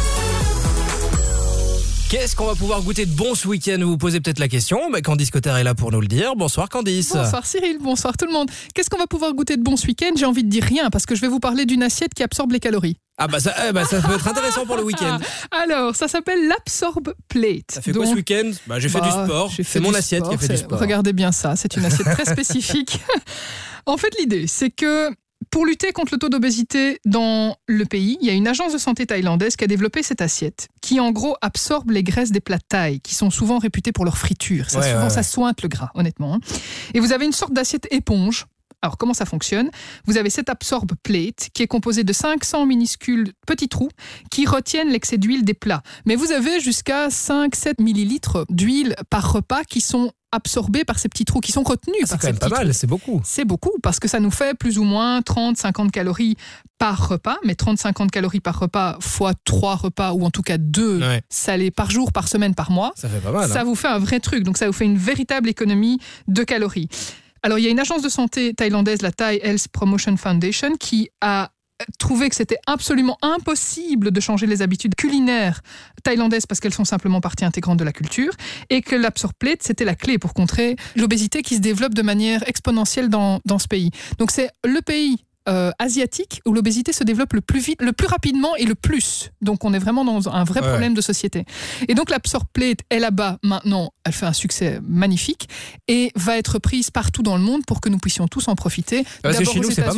Qu'est-ce qu'on va pouvoir goûter de bon ce week-end ? Vous vous posez peut-être la question. Candice Cotter est là pour nous le dire. Bonsoir Candice. Bonsoir Cyril, bonsoir tout le monde. Qu'est-ce qu'on va pouvoir goûter de bon ce week-end ? J'ai envie de dire rien parce que je vais vous parler d'une assiette qui absorbe les calories. Ça peut être intéressant pour le week-end. Alors, ça s'appelle l'Absorb Plate. Ça fait quoi ce week-end ? J'ai fait du sport. C'est mon assiette qui a fait du sport. Regardez bien ça, c'est une assiette très spécifique. En fait, l'idée, c'est que pour lutter contre le taux d'obésité dans le pays, il y a une agence de santé thaïlandaise qui a développé cette assiette qui, en gros, absorbe les graisses des plats thaï qui sont souvent réputés pour leur friture. Ça sointe le gras, honnêtement. Et vous avez une sorte d'assiette éponge. Alors, comment ça fonctionne ? Vous avez cette Absorb Plate qui est composée de 500 minuscules petits trous qui retiennent l'excès d'huile des plats. Mais vous avez jusqu'à 5-7 millilitres d'huile par repas qui sont absorbés par ces petits trous, qui sont retenus par ces petits trous. C'est quand même pas mal, c'est beaucoup. C'est beaucoup, parce que ça nous fait plus ou moins 30-50 calories par repas, mais 30-50 calories par repas fois 3 repas, ou en tout cas 2 salés par jour, par semaine, par mois. Ça fait pas mal. Ça vous fait un vrai truc, donc ça vous fait une véritable économie de calories. Alors, il y a une agence de santé thaïlandaise, la Thai Health Promotion Foundation, qui a trouvé que c'était absolument impossible de changer les habitudes culinaires thaïlandaises parce qu'elles sont simplement partie intégrante de la culture et que l'Absorb Plate, c'était la clé pour contrer l'obésité qui se développe de manière exponentielle dans ce pays. Donc, c'est le pays asiatique où l'obésité se développe le plus vite, le plus rapidement et le plus. Donc on est vraiment dans un vrai problème de société. Et donc l'Absorb Plate est là-bas maintenant, elle fait un succès magnifique et va être prise partout dans le monde pour que nous puissions tous en profiter. Parce que chez nous c'est pas mal.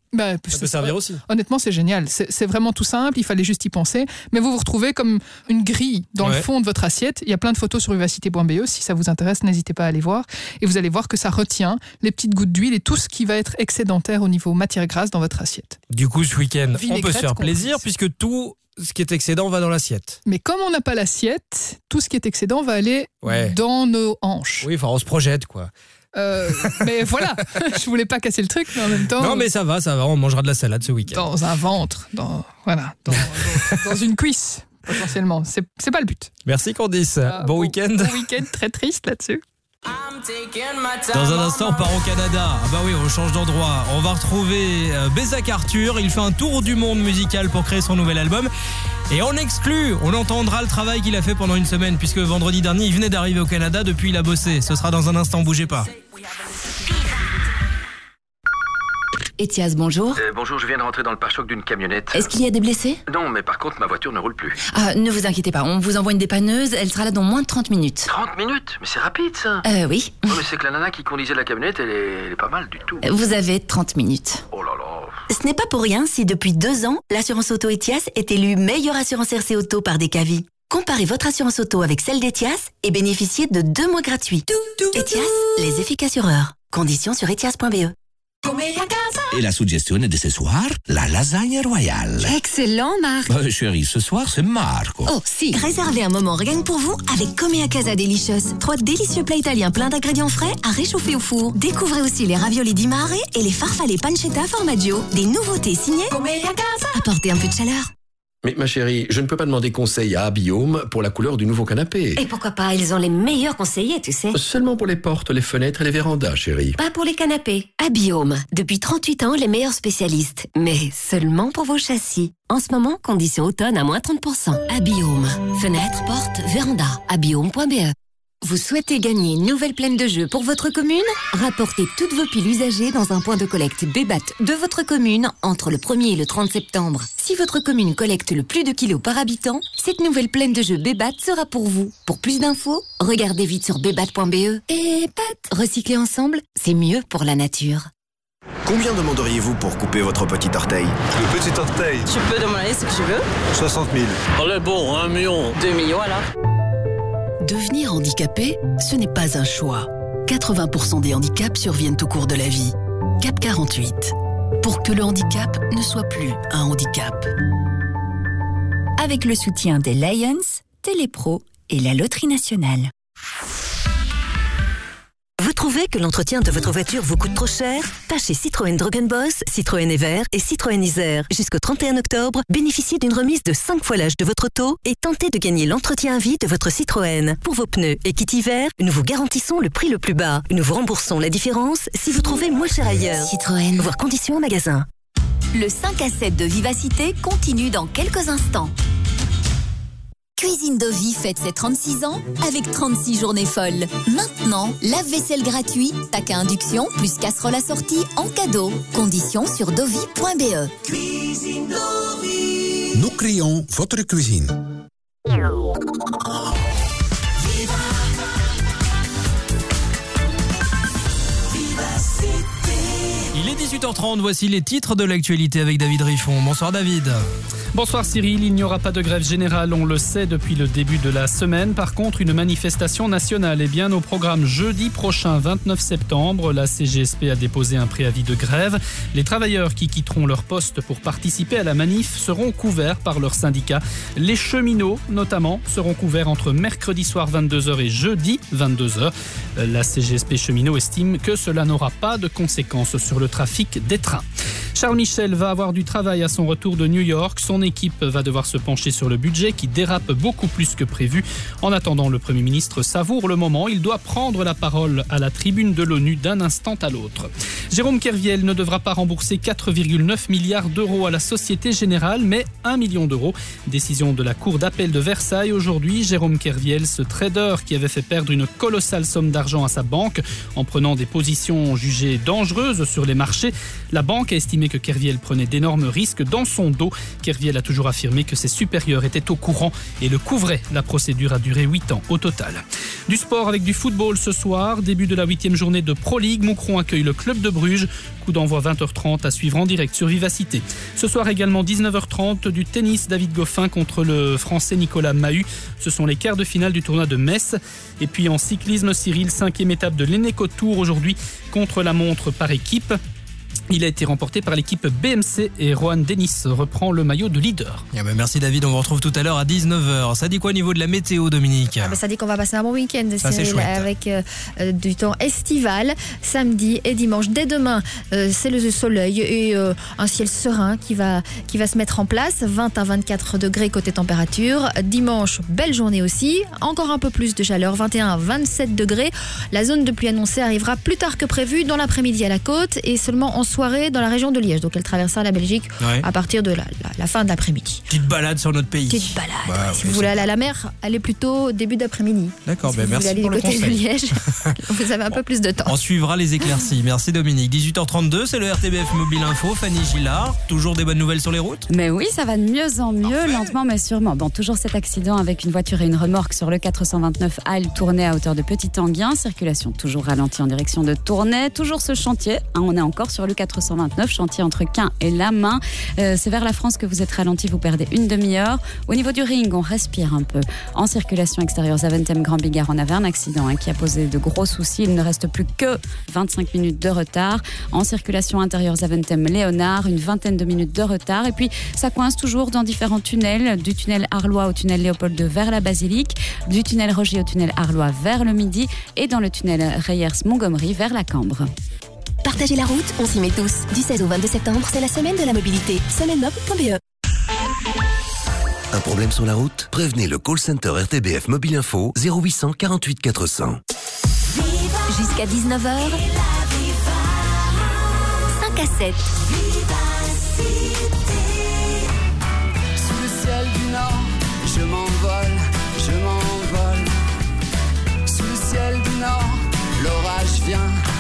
Ça peut servir aussi. Honnêtement, c'est génial. C'est vraiment tout simple, il fallait juste y penser. Mais vous retrouvez comme une grille dans le fond de votre assiette. Il y a plein de photos sur vivacité.be. Si ça vous intéresse, n'hésitez pas à aller voir. Et vous allez voir que ça retient les petites gouttes d'huile et tout ce qui va être excédentaire au niveau matière grasse dans votre assiette. Du coup, ce week-end, on peut se faire plaisir puisque tout ce qui est excédent va dans l'assiette. Mais comme on n'a pas l'assiette, tout ce qui est excédent va aller dans nos hanches. Oui, on se projette, quoi. Mais voilà, je voulais pas casser le truc, mais en même temps... Non, mais ça va, on mangera de la salade ce week-end. Dans un ventre, dans une cuisse, potentiellement. C'est pas le but. Merci Candice, bon week-end. Bon week-end, très triste là-dessus. Dans un instant, on part au Canada. Ah bah oui, on change d'endroit. On va retrouver Bézac Arthur. Il fait un tour du monde musical pour créer son nouvel album. Et en exclu, on entendra le travail qu'il a fait pendant une semaine, puisque vendredi dernier, il venait d'arriver au Canada. Depuis, il a bossé. Ce sera dans un instant, bougez pas. Etias, bonjour. Bonjour, je viens de rentrer dans le pare-choc d'une camionnette. Est-ce qu'il y a des blessés? Non, mais par contre, ma voiture ne roule plus. Ah, ne vous inquiétez pas, on vous envoie une dépanneuse, elle sera là dans moins de 30 minutes. 30 minutes? Mais c'est rapide, ça. Oui. Non, mais c'est que la nana qui conduisait la camionnette, elle est pas mal du tout. Vous avez 30 minutes. Oh là là. Ce n'est pas pour rien si depuis 2 ans, l'assurance auto Etias est élue meilleure assurance RC auto par Decavi. Comparez votre assurance auto avec celle d'Etias et bénéficiez de 2 mois gratuits. Etias, les efficacureurs. Conditions sur etias.be. Et la suggestione de ce soir, la lasagne royale. Excellent, Marc. Chérie, ce soir, c'est Marco. Oh, si. Réservez un moment rien que pour vous avec Comea Casa Delicious. 3 délicieux plats italiens pleins d'ingrédients frais à réchauffer au four. Découvrez aussi les ravioli di mare et les farfalle pancetta formaggio. Des nouveautés signées Comea Casa. Apportez un peu de chaleur. Mais ma chérie, je ne peux pas demander conseil à Abiome pour la couleur du nouveau canapé. Et pourquoi pas, ils ont les meilleurs conseillers, tu sais. Seulement pour les portes, les fenêtres et les vérandas, chérie. Pas pour les canapés. Abiome. Depuis 38 ans, les meilleurs spécialistes. Mais seulement pour vos châssis. En ce moment, condition automne à moins 30%. Abiome. Fenêtres, portes, vérandas. Abiome.be. Vous souhaitez gagner une nouvelle plaine de jeu pour votre commune? Rapportez toutes vos piles usagées dans un point de collecte Bébat de votre commune entre le 1er et le 30 septembre. Si votre commune collecte le plus de kilos par habitant, cette nouvelle plaine de jeu Bébat sera pour vous. Pour plus d'infos, regardez vite sur bébat.be. Et recycler ensemble, c'est mieux pour la nature. Combien demanderiez-vous pour couper votre petit orteil? Le petit orteil? Tu peux demander ce que tu veux. 60 000. Allez bon, 1 million. 2 millions alors. Devenir handicapé, ce n'est pas un choix. 80% des handicaps surviennent au cours de la vie. Cap 48. Pour que le handicap ne soit plus un handicap. Avec le soutien des Lions, Télépro et la Loterie Nationale. Vous trouvez que l'entretien de votre voiture vous coûte trop cher? Pas chez Citroën Drogen Boss, Citroën Evert et Citroën Isère. Jusqu'au 31 octobre, bénéficiez d'une remise de 5 fois l'âge de votre auto et tentez de gagner l'entretien à vie de votre Citroën. Pour vos pneus et kit hiver, nous vous garantissons le prix le plus bas. Nous vous remboursons la différence si vous trouvez moins cher ailleurs. Citroën. Voir conditions au magasin. Le 5 à 7 de Vivacité continue dans quelques instants. Cuisine Dovi fête ses 36 ans avec 36 journées folles. Maintenant, lave-vaisselle gratuit, tac à induction plus casserole assortie en cadeau. Conditions sur dovi.be. Cuisine Dovi. Nous créons votre cuisine. Il est 18h30, voici les titres de l'actualité avec David Riffon. Bonsoir David. Bonsoir Cyril, il n'y aura pas de grève générale, on le sait depuis le début de la semaine. Par contre, une manifestation nationale est bien au programme jeudi prochain, 29 septembre. La CGSP a déposé un préavis de grève. Les travailleurs qui quitteront leur poste pour participer à la manif seront couverts par leur syndicat. Les cheminots, notamment, seront couverts entre mercredi soir 22h et jeudi 22h. La CGSP cheminots estime que cela n'aura pas de conséquences sur le trafic des trains. Charles Michel va avoir du travail à son retour de New York. Son équipe va devoir se pencher sur le budget qui dérape beaucoup plus que prévu. En attendant, le Premier ministre savoure le moment. Il doit prendre la parole à la tribune de l'ONU d'un instant à l'autre. Jérôme Kerviel ne devra pas rembourser 4,9 milliards d'euros à la Société Générale, mais 1 million d'euros. Décision de la Cour d'appel de Versailles aujourd'hui. Jérôme Kerviel, ce trader qui avait fait perdre une colossale somme d'argent à sa banque en prenant des positions jugées dangereuses sur les marchés, marché. La banque a estimé que Kerviel prenait d'énormes risques dans son dos. Kerviel a toujours affirmé que ses supérieurs étaient au courant et le couvraient. La procédure a duré 8 ans au total. Du sport avec du football ce soir. Début de la 8e journée de Pro League. Moucron accueille le club de Bruges. Coup d'envoi 20h30 à suivre en direct sur Vivacité. Ce soir également 19h30 du tennis. David Goffin contre le français Nicolas Mahut. Ce sont les quarts de finale du tournoi de Metz. Et puis en cyclisme, Cyril, 5e étape de l'Eneco Tour aujourd'hui contre la montre par équipe. Il a été remporté par l'équipe BMC et Rohan Dennis reprend le maillot de leader. Merci David, on vous retrouve tout à l'heure à 19h. Ça dit quoi au niveau de la météo, Dominique ? Ça dit qu'on va passer un bon week-end, ça, Cyril, avec du temps estival, samedi et dimanche. Dès demain, c'est le soleil et un ciel serein qui va se mettre en place. 20 à 24 degrés côté température. Dimanche, belle journée aussi. Encore un peu plus de chaleur, 21 à 27 degrés. La zone de pluie annoncée arrivera plus tard que prévu dans l'après-midi à la côte et seulement en soirée dans la région de Liège. Donc elle traversera la Belgique à partir de la fin de l'après-midi. Petite balade sur notre pays. Petite balade. Si vous voulez aller à la mer, allez plutôt début d'après-midi. D'accord, si vous merci voulez aller pour du le côté conseil. de Liège, vous avez un peu plus de temps. On suivra les éclaircies. Merci Dominique. 18h32, c'est le RTBF Mobile Info. Fanny Gillard, toujours des bonnes nouvelles sur les routes ? Mais oui, ça va de mieux en mieux, Parfait. lentement mais sûrement. Bon, toujours cet accident avec une voiture et une remorque sur le 429 Halle, Tournai à hauteur de Petit-Anguin. Circulation toujours ralentie en direction de Tournai. Toujours ce chantier, on est encore sur le 429, chantier entre Caen et La Main. C'est vers la France que vous êtes ralenti, vous perdez une demi-heure. Au niveau du ring, on respire un peu. En circulation extérieure, Zaventem Grand Bigard, on avait un accident qui a posé de gros soucis. Il ne reste plus que 25 minutes de retard. En circulation intérieure, Zaventem Léonard, une vingtaine de minutes de retard. Et puis, ça coince toujours dans différents tunnels, du tunnel Arlois au tunnel Léopold II vers la Basilique, du tunnel Roger au tunnel Arlois vers le Midi et dans le tunnel Reyers-Montgomery vers la Cambre. Partagez la route, on s'y met tous. Du 16 au 22 septembre, c'est la semaine de la mobilité. Semaine-mob.be. Un problème sur la route ? Prévenez le call center RTBF Mobile Info 0800 48 400. Jusqu'à 19h, 5 à 7. Sous le ciel du nord, je m'envole. Sous le ciel du nord, l'orage vient.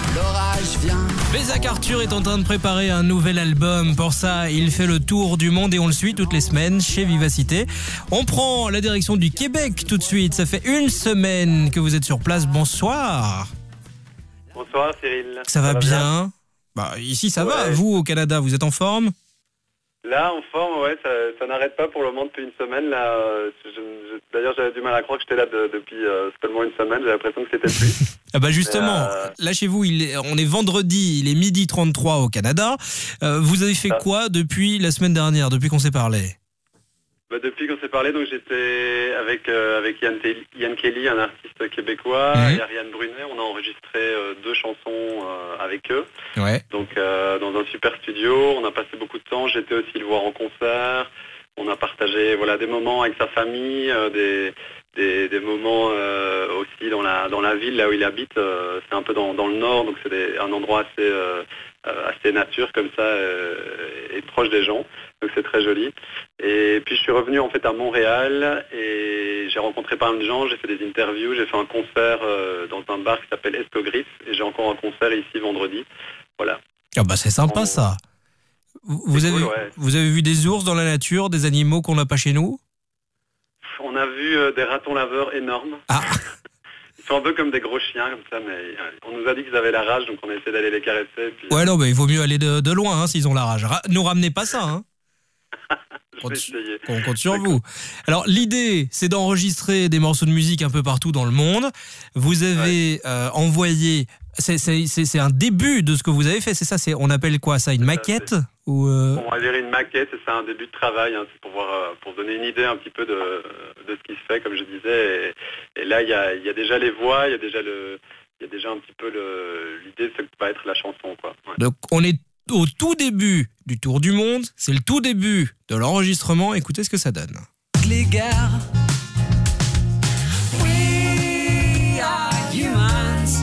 Bézac Arthur est en train de préparer un nouvel album. Pour ça, il fait le tour du monde et on le suit toutes les semaines chez Vivacité. On prend la direction du Québec tout de suite. Ça fait une semaine que vous êtes sur place. Bonsoir. Bonsoir Cyril. Ça va bien ? Ici ça va. Vous au Canada, vous êtes en forme ? Là, en forme, ouais, ça n'arrête pas pour le moment depuis une semaine. Là, d'ailleurs, j'avais du mal à croire que j'étais là depuis seulement une semaine. J'ai l'impression que c'était plus. Justement, là chez vous, on est vendredi, il est 12h33 au Canada. Vous avez fait quoi depuis la semaine dernière, depuis qu'on s'est parlé ? Depuis qu'on s'est parlé, donc j'étais avec Yann Kelly, un artiste québécois, et Ariane Brunet. On a enregistré 2 chansons avec eux. Ouais. Donc dans un super studio, on a passé beaucoup de temps. J'étais aussi le voir en concert. On a partagé des moments avec sa famille, des moments aussi dans la ville là où il habite. C'est un peu dans le nord, donc c'est un endroit assez nature comme ça et proche des gens. Donc c'est très joli. Et puis je suis revenu en fait à Montréal et j'ai rencontré pas mal de gens, j'ai fait des interviews, j'ai fait un concert dans un bar qui s'appelle Escogriffe et j'ai encore un concert ici vendredi. Voilà. C'est sympa ça. Vous avez vu des ours dans la nature, des animaux qu'on n'a pas chez nous ? On a vu des ratons laveurs énormes. Ils sont un peu comme des gros chiens comme ça, mais on nous a dit qu'ils avaient la rage, donc on a essayé d'aller les caresser. Puis... il vaut mieux aller de loin s'ils ont la rage. Nous ramenez pas ça, On compte sur vous. Alors l'idée, c'est d'enregistrer des morceaux de musique un peu partout dans le monde. Vous avez envoyé, c'est un début de ce que vous avez fait, c'est ça, on appelle quoi ça, une maquette ou On va dire une maquette, c'est un début de travail, c'est pour donner une idée un petit peu de ce qui se fait, comme je disais. Et là, il y a déjà les voix, il y a déjà un petit peu l'idée de ce que va être la chanson, quoi. Ouais. Donc on est au tout début du tour du monde, c'est le tout début de l'enregistrement. Écoutez ce que ça donne. Les gars, we are humans.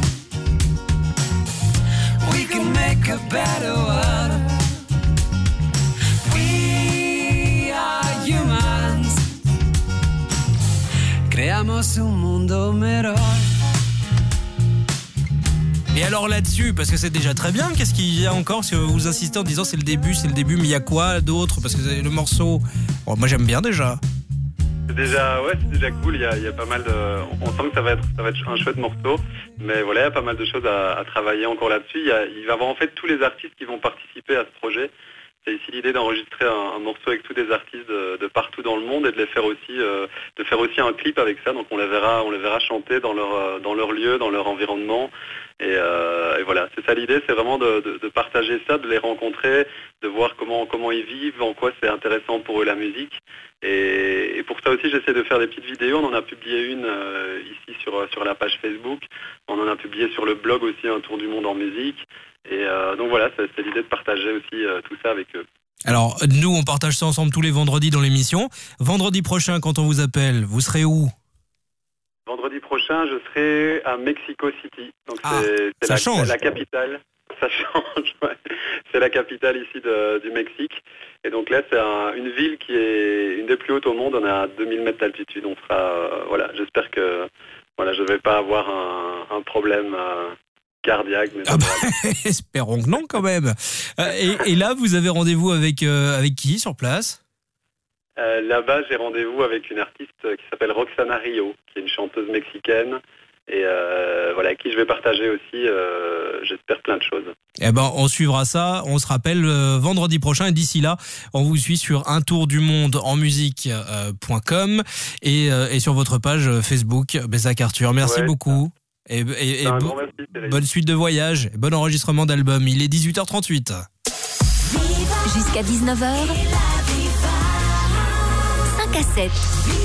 We can make a better world. We are humans. Creamos un mundo mejor. Et alors là-dessus, parce que c'est déjà très bien, qu'est-ce qu'il y a encore si vous insistez en disant c'est le début, mais il y a quoi d'autre? Parce que le morceau, bon, moi j'aime bien déjà. C'est déjà cool, il y a pas mal de... On sent que ça va être un chouette morceau, mais voilà, il y a pas mal de choses à travailler encore là-dessus. Il va y avoir en fait tous les artistes qui vont participer à ce projet. C'est ici l'idée d'enregistrer un morceau avec tous des artistes de partout dans le monde et de les faire aussi, de faire aussi un clip avec ça. Donc on les verra chanter dans leur lieu, dans leur environnement. Et voilà, c'est ça l'idée, c'est vraiment de partager ça, de les rencontrer, de voir comment ils vivent, en quoi c'est intéressant pour eux la musique. Et pour ça aussi, j'essaie de faire des petites vidéos. On en a publié une ici sur la page Facebook. On en a publié sur le blog aussi, Un tour du monde en musique. Et donc voilà, c'est l'idée de partager aussi tout ça avec eux. Alors, nous, on partage ça ensemble tous les vendredis dans l'émission. Vendredi prochain, quand on vous appelle, vous serez où ? Vendredi prochain, je serai à Mexico City. Donc c'est la capitale. Ça change, ouais. C'est la capitale ici du Mexique. Et donc là, c'est une ville qui est une des plus hautes au monde. On est à 2000 mètres d'altitude. On sera, voilà, j'espère que je ne vais pas avoir un problème cardiaque. Mais espérons que non quand même. Et là, vous avez rendez-vous avec qui sur place ? Là-bas, j'ai rendez-vous avec une artiste qui s'appelle Roxana Rio, qui est une chanteuse mexicaine. Et avec qui je vais partager aussi, j'espère, plein de choses. Eh ben, on suivra ça, on se rappelle vendredi prochain. Et d'ici là, on vous suit sur untourdumonde-en-musique.com et sur votre page Facebook, Bézac Arthur. Merci beaucoup. Et bonne suite de voyage, bon enregistrement d'album. Il est 18h38. Jusqu'à 19h, 5 à 7.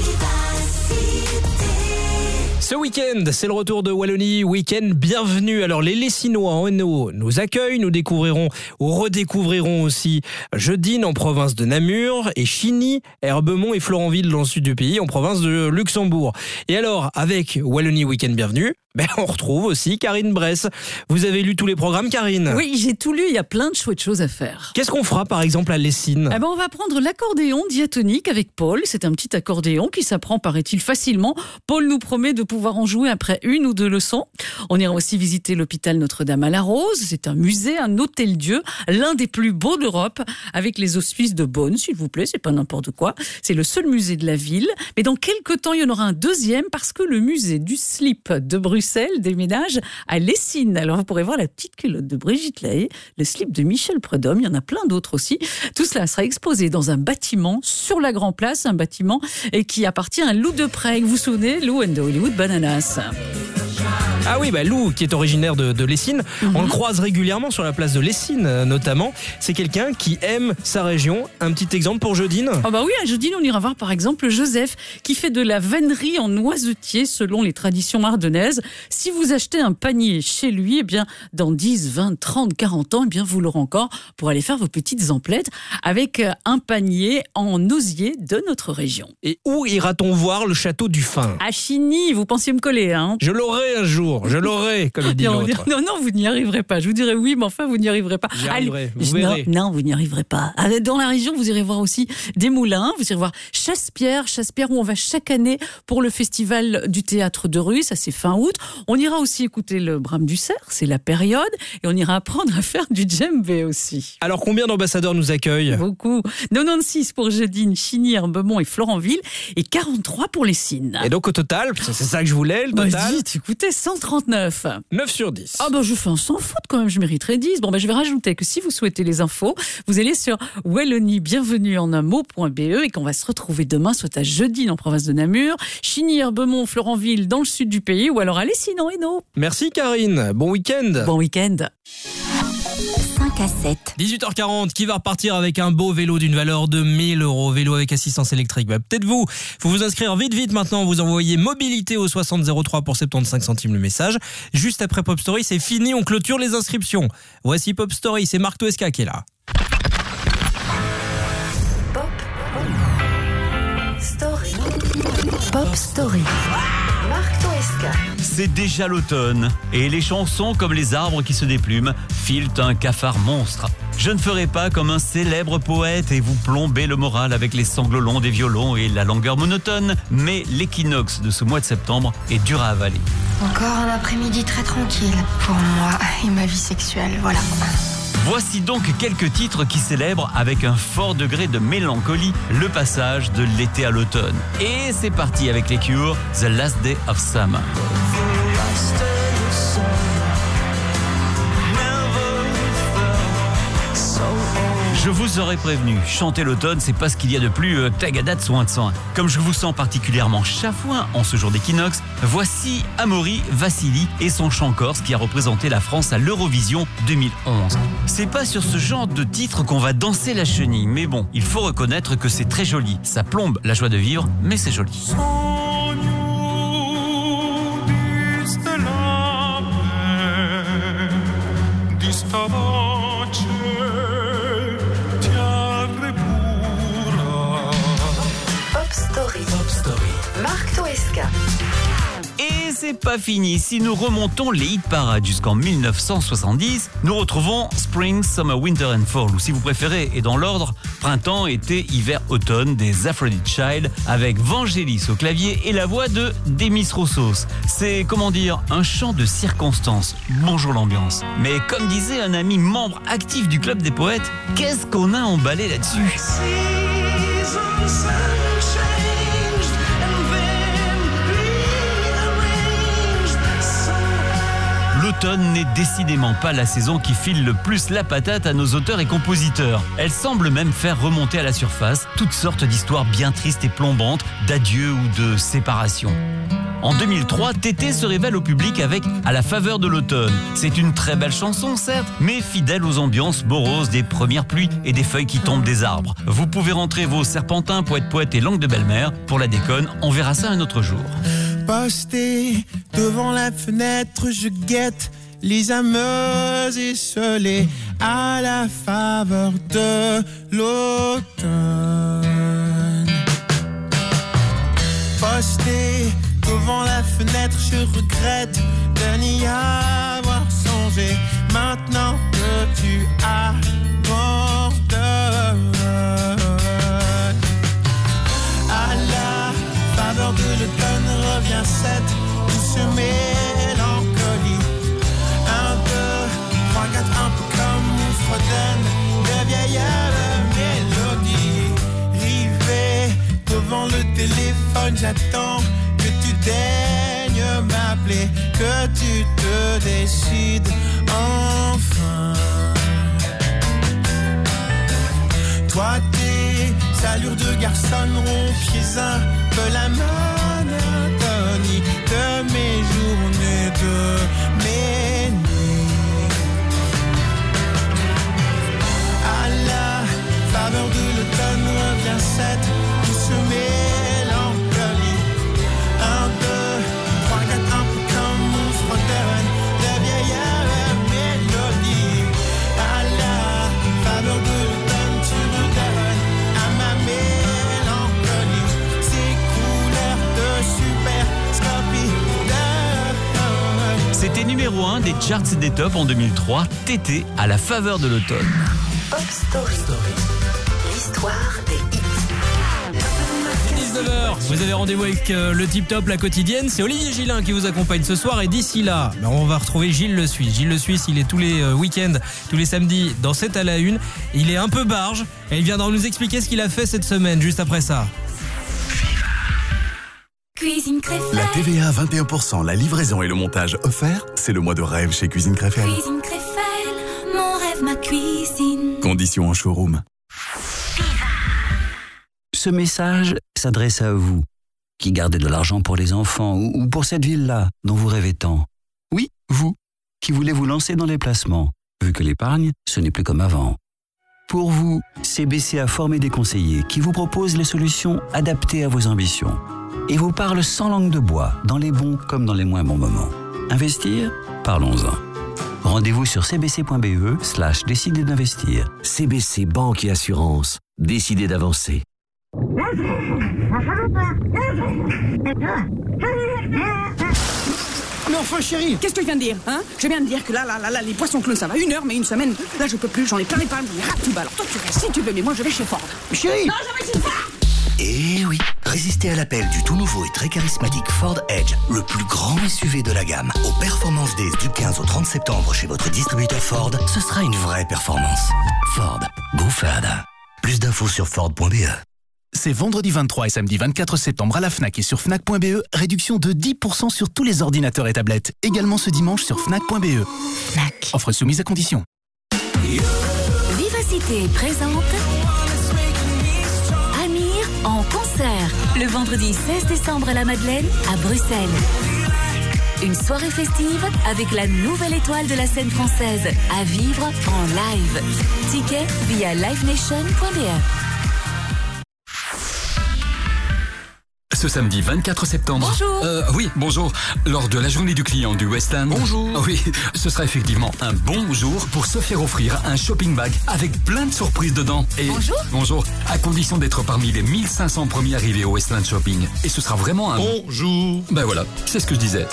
Ce week-end, c'est le retour de Wallonie Week-end. Bienvenue. Alors, les Lessinois en Hainaut nous accueillent. Nous découvrirons ou redécouvrirons aussi Jeudine en province de Namur et Chigny, Herbemont et Florenville dans le sud du pays en province de Luxembourg. Et alors, avec Wallonie Week-end, bienvenue. On retrouve aussi Karine Bress. Vous avez lu tous les programmes, Karine ? Oui, j'ai tout lu, il y a plein de chouettes choses à faire. Qu'est-ce qu'on fera par exemple à Lessines ? On va prendre l'accordéon diatonique avec Paul. C'est un petit accordéon qui s'apprend, paraît-il, facilement. Paul nous promet de pouvoir en jouer après 1 ou 2 leçons. On ira aussi visiter l'hôpital Notre-Dame à la Rose. C'est un musée, un hôtel-dieu, l'un des plus beaux d'Europe, avec les hospices de Beaune, s'il vous plaît, c'est pas n'importe quoi. C'est le seul musée de la ville. Mais dans quelques temps, il y en aura un deuxième parce que le musée du slip de Bruxelles déménage à Lessines. Alors vous pourrez voir la petite culotte de Brigitte Lahaye, le slip de Michel Prudhomme, il y en a plein d'autres aussi. Tout cela sera exposé dans un bâtiment sur la Grand Place, un bâtiment qui appartient à Lou Deprague. Vous vous souvenez, Lou and the Hollywood Bananas. Ah oui, Lou, qui est originaire de Lessines, on le croise régulièrement sur la place de Lessines notamment. C'est quelqu'un qui aime sa région. Un petit exemple pour Jeudine ? Oui, à Jeudine, on ira voir par exemple Joseph qui fait de la vannerie en noisetier selon les traditions ardennaises. Si vous achetez un panier chez lui, dans 10, 20, 30, 40 ans, vous l'aurez encore pour aller faire vos petites emplettes avec un panier en osier de notre région. Et où ira-t-on voir le château du Fin ? À Chigny, vous pensiez me coller, hein ? Je l'aurai un jour. Je l'aurai, comme il dit l'autre. Non, vous n'y arriverez pas. Je vous dirais oui, mais enfin, vous n'y arriverez pas. J'y arriverai, vous verrez. Non, vous n'y arriverez pas. Dans la région, vous irez voir aussi des moulins. Vous irez voir Chasse-Pierre où on va chaque année pour le festival du théâtre de rue. Ça, c'est fin août. On ira aussi écouter le Brame du Cerf, c'est la période. Et on ira apprendre à faire du djembé aussi. Alors, combien d'ambassadeurs nous accueillent ? Beaucoup. 96 pour Jeudine, Chigny, Herbemont et Florenville. Et 43 pour Lessines. Et donc, au total, c'est ça que je voulais, le total ? Écoutez, 139. 9 sur 10. Je fais un sans faute quand même, je mériterais 10. Je vais rajouter que si vous souhaitez les infos, vous allez sur Wallonie bienvenue en un mot.be et qu'on va se retrouver demain, soit à Jeudine en province de Namur, Chigny, Herbemont, Florenville dans le sud du pays ou alors à Lessines en Hainaut. Merci Karine, bon week-end. Bon week-end. 5 à 7. 18h40, qui va repartir avec un beau vélo d'une valeur de 1 000 €, vélo avec assistance électrique. Peut-être vous, faut vous inscrire vite maintenant, vous envoyez mobilité au 60 03 pour 75 centimes le message. Juste après Pop Story, c'est fini, on clôture les inscriptions. Voici Pop Story, c'est Marc Toesca qui est là. Pop Story. Marc Toesca. C'est déjà l'automne et les chansons comme les arbres qui se déplument filent un cafard monstre. Je ne ferai pas comme un célèbre poète et vous plomber le moral avec les sanglots longs des violons et la langueur monotone, mais l'équinoxe de ce mois de septembre est dur à avaler. Encore un après-midi très tranquille pour moi et ma vie sexuelle, voilà. Voici donc quelques titres qui célèbrent avec un fort degré de mélancolie le passage de l'été à l'automne. Et c'est parti avec les Cure, The Last Day of Summer. Je vous aurais prévenu, chanter l'automne, c'est pas ce qu'il y a de plus tagada soin de soin. Comme je vous sens particulièrement chafouin en ce jour d'équinoxe, voici Amaury Vassili et son chant corse qui a représenté la France à l'Eurovision 2011. C'est pas sur ce genre de titre qu'on va danser la chenille, mais bon, il faut reconnaître que c'est très joli. Ça plombe la joie de vivre, mais c'est joli. Marc Toesca. Et c'est pas fini. Si nous remontons les hit parades jusqu'en 1970, nous retrouvons Spring, Summer, Winter and Fall, ou si vous préférez, et dans l'ordre, printemps, été, hiver, automne, des Aphrodite Child, avec Vangelis au clavier et la voix de Demis Roussos. C'est, comment dire, un chant de circonstance. Bonjour l'ambiance. Mais comme disait un ami membre actif du Club des Poètes, qu'est-ce qu'on a emballé là-dessus ? L'automne n'est décidément pas la saison qui file le plus la patate à nos auteurs et compositeurs. Elle semble même faire remonter à la surface toutes sortes d'histoires bien tristes et plombantes, d'adieu ou de séparation. En 2003, Tété se révèle au public avec « À la faveur de l'automne ». C'est une très belle chanson, certes, mais fidèle aux ambiances moroses des premières pluies et des feuilles qui tombent des arbres. Vous pouvez rentrer vos serpentins, poète et langue de belle-mère. Pour la déconne, on verra ça un autre jour. Posté devant la fenêtre, je guette les ameuses esselées à la faveur de l'automne. Posté devant la fenêtre, je regrette de n'y avoir songé. Maintenant que tu abandonnes, à la faveur de l'automne revient cette douce mélancolie. 1, 2, 3, 4, un peu comme on fredonne de vieilles mélodies. Rivé devant le téléphone, j'attends que tu daignes m'appeler, que tu te décides enfin. Toi tes allures de garçon rompiez un peu la monotonie de mes journées, de mes nuits. À la faveur de l'automne revient cette douce mélancolie. 1, 2, 3, 4, un peu comme on fredonne de vieilles mélodies. À la faveur de l'automne tu redonnes à ma mélancolie ces couleurs de super scopie de... C'était numéro 1 des charts et des tops en 2003, Tété à la faveur de l'automne. Pop Story. L'histoire des hits. 19h, vous avez rendez-vous avec le Tip Top, la quotidienne. C'est Olivier Gillin qui vous accompagne ce soir. Et d'ici là, on va retrouver Gilles Le Suisse. Gilles Le Suisse, il est tous les week-ends, tous les samedis dans 7 à la 1. Il est un peu barge et il viendra nous expliquer ce qu'il a fait cette semaine, juste après ça. Cuisine Créfelle. La TVA à 21%, la livraison et le montage offerts, c'est le mois de rêve chez Cuisine Créfelle. Cuisine Créfelle, mon rêve, ma cuisine. Conditions en showroom. Ce message s'adresse à vous, qui gardez de l'argent pour les enfants ou pour cette ville-là dont vous rêvez tant. Oui, vous, qui voulez vous lancer dans les placements, vu que l'épargne, ce n'est plus comme avant. Pour vous, CBC a formé des conseillers qui vous proposent les solutions adaptées à vos ambitions et vous parlent sans langue de bois, dans les bons comme dans les moins bons moments. Investir ? Parlons-en. Rendez-vous sur cbc.be/décider d'investir. CBC Banque et Assurance. Décidez d'avancer. Mais enfin, chérie, qu'est-ce que je viens de dire, hein? Je viens de dire que là, les poissons clos, ça va 1 heure, mais 1 semaine, là, je peux plus, j'en ai plein les palmes, j'en ai ras tout bas. Alors toi, tu restes si tu veux, mais moi, je vais chez Ford. Mais chérie! Non, je vais chez Ford! Et oui, résistez à l'appel du tout nouveau et très charismatique Ford Edge, le plus grand SUV de la gamme. Aux Performance Days du 15 au 30 septembre chez votre distributeur Ford, ce sera une vraie performance. Ford, go further. Plus d'infos sur Ford.be. C'est vendredi 23 et samedi 24 septembre à la FNAC et sur FNAC.be, réduction de 10% sur tous les ordinateurs et tablettes. Également ce dimanche sur FNAC.be. FNAC. Offre soumise à condition. Vivacité présente Amir en concert le vendredi 16 décembre à la Madeleine à Bruxelles. Une soirée festive avec la nouvelle étoile de la scène française à vivre en live. Ticket via livenation.be. Ce samedi 24 septembre. Bonjour. Oui, bonjour. Lors de la journée du client du Westland. Bonjour. Oui, ce sera effectivement un bon jour pour se faire offrir un shopping bag avec plein de surprises dedans. Et bonjour. Bonjour. À condition d'être parmi les 1500 premiers arrivés au Westland Shopping. Et ce sera vraiment un... Bonjour. Ben voilà, c'est ce que je disais.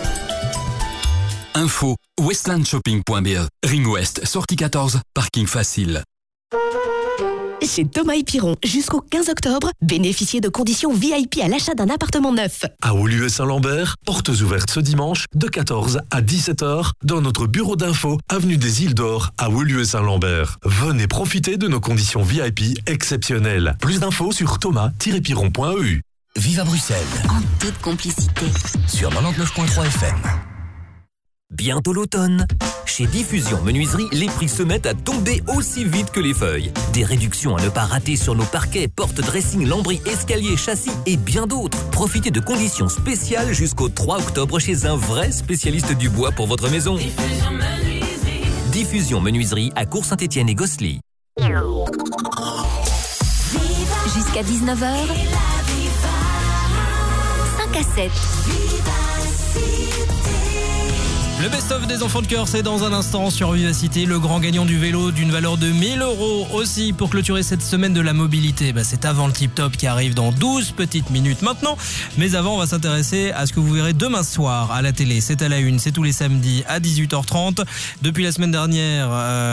Info westlandshopping.be. Ring Ouest, sortie 14, parking facile. Chez Thomas et Piron, jusqu'au 15 octobre, bénéficiez de conditions VIP à l'achat d'un appartement neuf. À Woluwe-Saint-Lambert, portes ouvertes ce dimanche de 14 à 17h dans notre bureau d'info, avenue des Îles d'Or à Woluwe-Saint-Lambert. Venez profiter de nos conditions VIP exceptionnelles. Plus d'infos sur thomas-piron.eu. Vive à Bruxelles. En toute complicité. Sur 99.3 FM. Bientôt l'automne. Chez Diffusion Menuiserie, les prix se mettent à tomber aussi vite que les feuilles. Des réductions à ne pas rater sur nos parquets, portes, dressing, lambris, escaliers, châssis et bien d'autres. Profitez de conditions spéciales jusqu'au 3 octobre chez un vrai spécialiste du bois pour votre maison. Diffusion Menuiserie à Cours-Saint-Étienne et Gosselies. Jusqu'à 19h. 5 à 7. Le best-of des enfants de cœur, c'est dans un instant sur Vivacité. Le grand gagnant du vélo d'une valeur de 1 000 € aussi pour clôturer cette semaine de la mobilité. C'est avant le tip-top qui arrive dans 12 petites minutes maintenant. Mais avant, on va s'intéresser à ce que vous verrez demain soir à la télé. C'est à la une, c'est tous les samedis à 18h30. Depuis la semaine dernière,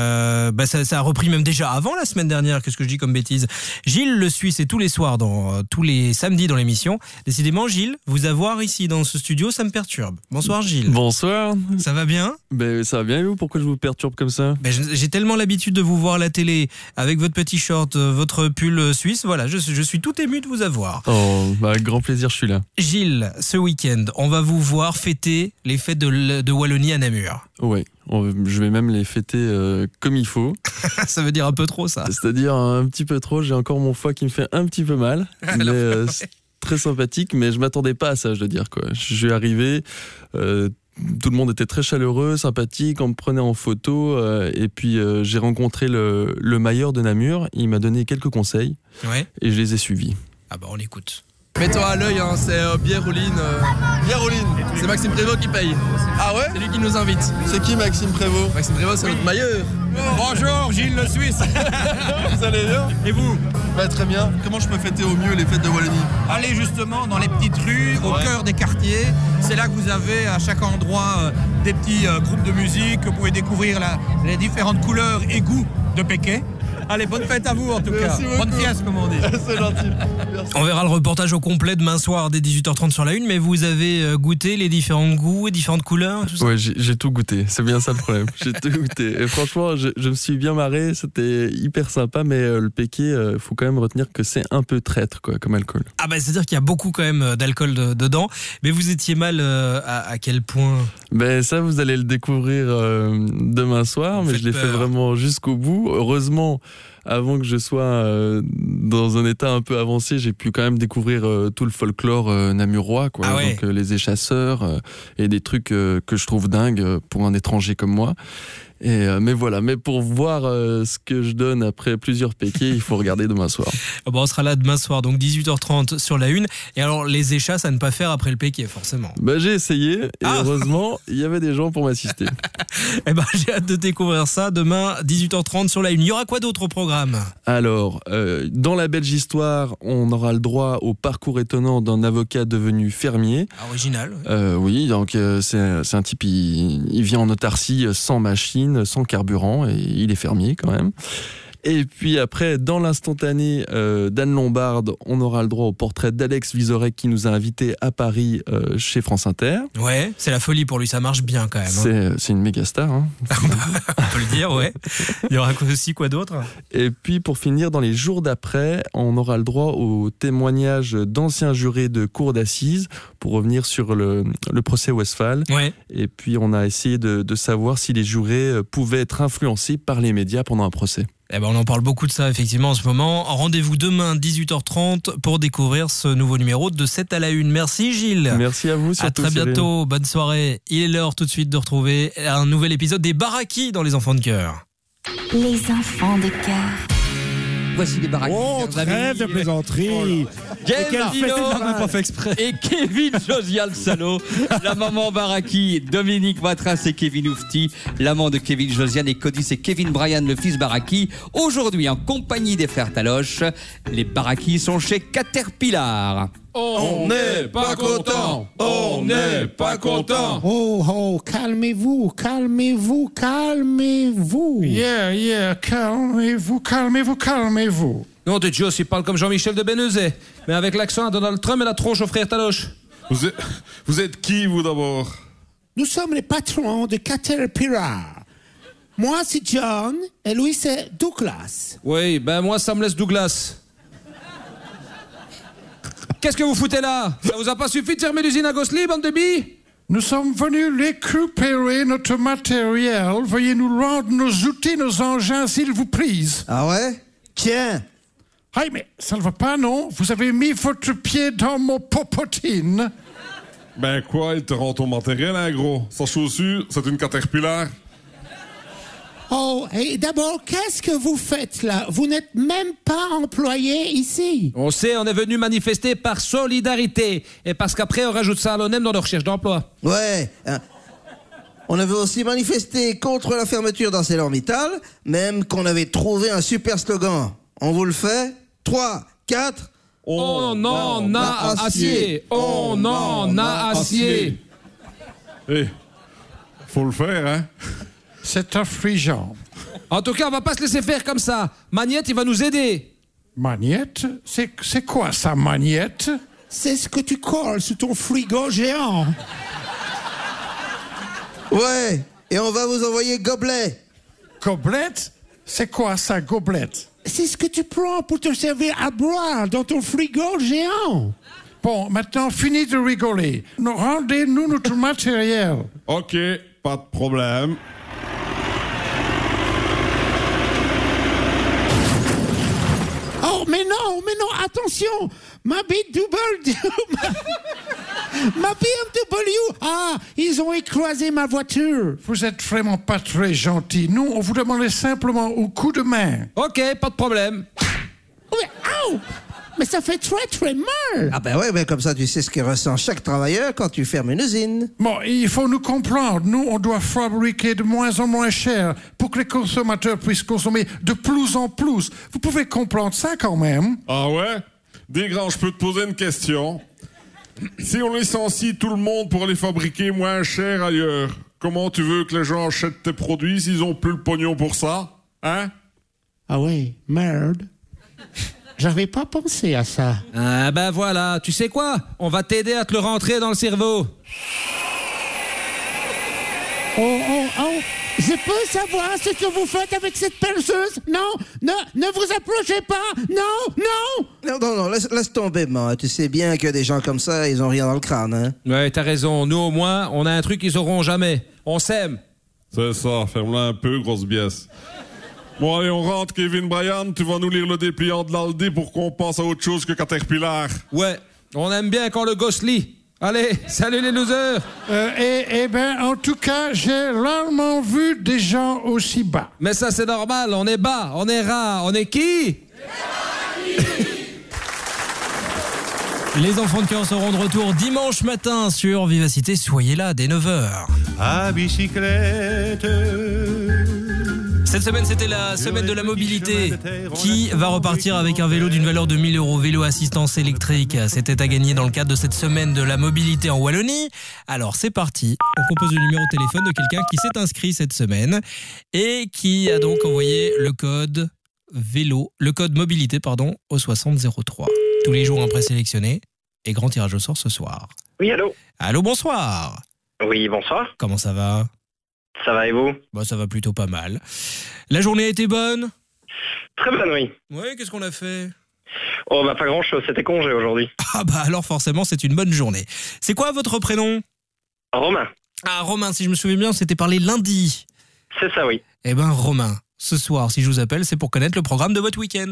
ça a repris même déjà avant la semaine dernière. Qu'est-ce que je dis comme bêtise? Gilles le suit, c'est tous les soirs, tous les samedis dans l'émission. Décidément, Gilles, vous avoir ici dans ce studio, ça me perturbe. Bonsoir Gilles. Bonsoir. Ça va bien? Ça va bien et vous? Pourquoi je vous perturbe comme ça? J'ai tellement l'habitude de vous voir à la télé avec votre petit short, votre pull suisse. Voilà, je suis tout ému de vous avoir. Avec grand plaisir, je suis là. Gilles, ce week-end, on va vous voir fêter les fêtes de Wallonie à Namur. Oui, je vais même les fêter comme il faut. Ça veut dire un peu trop, ça. C'est-à-dire un petit peu trop. J'ai encore mon foie qui me fait un petit peu mal. Mais très sympathique, mais je m'attendais pas à ça, je dois dire, quoi. Je suis arrivé... tout le monde était très chaleureux, sympathique, on me prenait en photo et puis j'ai rencontré le mailleur de Namur, il m'a donné quelques conseils et je les ai suivis. Ah bah on l'écoute. Mets-toi à l'œil, c'est Bière Rouline. Bière Rouline, c'est Maxime Prévost qui paye. Ah ouais? C'est lui qui nous invite. C'est qui Maxime Prévost? Maxime Prévost, c'est notre mailleur. Bonjour, Gilles le Suisse. Vous allez bien? Et vous? Très bien. Comment je peux fêter au mieux les fêtes de Wallonie? Allez justement dans les petites rues, au cœur des quartiers. C'est là que vous avez à chaque endroit des petits groupes de musique. Vous pouvez découvrir les différentes couleurs et goûts de Péquet. Allez, bonne fête à vous en tout cas. Bonne fieste comme on dit. C'est gentil. On verra le reportage au complet demain soir dès 18h30 sur la une, mais vous avez goûté les différents goûts et différentes couleurs? Ouais, j'ai tout goûté, c'est bien ça le problème. J'ai tout goûté. Et franchement, je me suis bien marré, c'était hyper sympa, mais le Péquet, faut quand même retenir que c'est un peu traître quoi, comme alcool. Ah c'est-à-dire qu'il y a beaucoup quand même d'alcool dedans, mais vous étiez mal à quel point? Ça, vous allez le découvrir demain soir, mais je l'ai fait vraiment jusqu'au bout. Heureusement, avant que je sois dans un état un peu avancé, j'ai pu quand même découvrir tout le folklore namurois, quoi. Donc les échasseurs et des trucs que je trouve dingues pour un étranger comme moi. Mais voilà, mais pour voir ce que je donne après plusieurs péquets, il faut regarder demain soir. Bon, on sera là demain soir, donc 18h30 sur la 1. Et alors, les échasses à ne pas faire après le péquet, forcément. J'ai essayé, et heureusement, il y avait des gens pour m'assister. J'ai hâte de découvrir ça demain, 18h30 sur la 1. Il y aura quoi d'autre au programme ? Alors, dans la Belge Histoire, on aura le droit au parcours étonnant d'un avocat devenu fermier. Original. Oui, donc c'est un type, il vient en autarcie sans machine, sans carburant, et il est fermier quand même. Et puis après, dans l'instantané d'Anne Lombarde, on aura le droit au portrait d'Alex Vizorek qui nous a invités à Paris chez France Inter. Ouais, c'est la folie pour lui, ça marche bien quand même. C'est une méga star. Hein. On peut le dire, ouais. Il y aura aussi quoi d'autre ? Et puis pour finir, dans les jours d'après, on aura le droit au témoignage d'anciens jurés de cour d'assises pour revenir sur le procès Westphal. Ouais. Et puis on a essayé de savoir si les jurés pouvaient être influencés par les médias pendant un procès. On en parle beaucoup de ça effectivement en ce moment. Rendez-vous demain 18h30 pour découvrir ce nouveau numéro de 7 à la 1. Merci Gilles. Merci à vous. À très bientôt. Bonne soirée. Il est l'heure tout de suite de retrouver un nouvel épisode des Baraki dans Les Enfants de Cœur. Les enfants de cœur. Voici les Baraki. Oh, trêve de plaisanterie. Et Kevin Josial Salo, la maman Baraki, Dominique Matras et Kevin Oufti, l'amant de Kevin Josian et Cody, c'est Kevin Bryan, le fils Baraki. Aujourd'hui, en compagnie des frères Taloche, les Baraki sont chez Caterpillar. On n'est pas content. On n'est pas content. Oh, calmez-vous. Yeah, calmez-vous. Non, de Dieu, il parle comme Jean-Michel de Benezet, mais avec l'accent à Donald Trump et la tronche aux frères Taloche. Vous êtes qui, vous, d'abord ? Nous sommes les patrons de Caterpillar. Moi, c'est John, et lui, c'est Douglas. Oui, moi, ça me laisse Douglas. Qu'est-ce que vous foutez là ? Ça vous a pas suffi de fermer l'usine à Gosselies, bande de billes ? Nous sommes venus récupérer notre matériel. Veuillez nous rendre nos outils, nos engins, s'il vous plaît. Ah ouais ? Tiens. Hey, mais ça ne va pas, non ? Vous avez mis votre pied dans mon popotine. Ben quoi, il te rend ton matériel, hein, gros ? Sa chaussure, c'est une Caterpillar. Oh, et d'abord, qu'est-ce que vous faites là ? Vous n'êtes même pas employé ici. On sait, on est venu manifester par solidarité. Et parce qu'après, on rajoute ça à l'ONEM dans nos recherches d'emploi. Ouais. On avait aussi manifesté contre la fermeture d'ArcelorMittal, même qu'on avait trouvé un super slogan. On vous le fait ? 3, 4... On en a acier. On en a acier. Faut le faire, hein ? C'est affligeant. En tout cas, on va pas se laisser faire comme ça. Magnette, il va nous aider. Magnette ? C'est quoi ça, Magnette ? C'est ce que tu colles sur ton frigo géant. Ouais, et on va vous envoyer gobelet. Gobelet ? C'est quoi ça, gobelet ? C'est ce que tu prends pour te servir à boire dans ton frigo géant. Bon, maintenant, fini de rigoler. Rendez-nous notre matériel. Ok, pas de problème. Oh, mais non, attention. Ma BMW... ma BMW... Ah, ils ont écrasé ma voiture. Vous êtes vraiment pas très gentil. Nous, on vous demandait simplement un coup de main. Ok, pas de problème. Mais, au! Mais ça fait très très mal. Ah ben ouais, ben comme ça tu sais ce que ressent chaque travailleur quand tu fermes une usine. Bon, il faut nous comprendre. Nous, on doit fabriquer de moins en moins cher pour que les consommateurs puissent consommer de plus en plus. Vous pouvez comprendre ça quand même. Ah ouais ? Desgrands, je peux te poser une question. Si on licencie tout le monde pour les fabriquer moins cher ailleurs, comment tu veux que les gens achètent tes produits s'ils ont plus le pognon pour ça ? Hein ? Ah ouais, merde. J'avais pas pensé à ça. Ah ben voilà, tu sais quoi ? On va t'aider à te le rentrer dans le cerveau. Oh, je peux savoir ce que vous faites avec cette perceuse ? Non, ne vous approchez pas. Non, laisse tomber, man. Tu sais bien que des gens comme ça, ils ont rien dans le crâne, hein. Ouais, t'as raison. Nous, au moins, on a un truc qu'ils auront jamais. On s'aime. C'est ça, ferme-la un peu, grosse biesse. Bon, allez, on rentre, Kevin Bryan. Tu vas nous lire le dépliant de l'Aldi pour qu'on pense à autre chose que Caterpillar. Ouais, on aime bien quand le gosse lit. Allez, salut les losers. En tout cas, j'ai rarement vu des gens aussi bas. Mais ça, c'est normal. On est bas, on est ras, on est qui? Les enfants de cœur seront de retour dimanche matin sur Vivacité. Soyez là dès 9h. À bicyclette. Cette semaine, c'était la semaine de la mobilité. Qui va repartir avec un vélo d'une valeur de 1 000 €? Vélo assistance électrique. C'était à gagner dans le cadre de cette semaine de la mobilité en Wallonie. Alors, c'est parti. On compose le numéro de téléphone de quelqu'un qui s'est inscrit cette semaine et qui a donc envoyé le code mobilité, au 6003. Tous les jours, un présélectionné et grand tirage au sort ce soir. Oui, allô? Allô, bonsoir. Oui, bonsoir. Comment ça va? Ça va et vous? Bah, ça va plutôt pas mal. La journée a été bonne? Très bonne, oui. Oui, qu'est-ce qu'on a fait? Oh, bah pas grand-chose, c'était congé aujourd'hui. Ah bah alors forcément, c'est une bonne journée. C'est quoi votre prénom? Romain. Ah, Romain, si je me souviens bien, on s'était parlé lundi. C'est ça, oui. Eh ben, Romain, ce soir, si je vous appelle, c'est pour connaître le programme de votre week-end.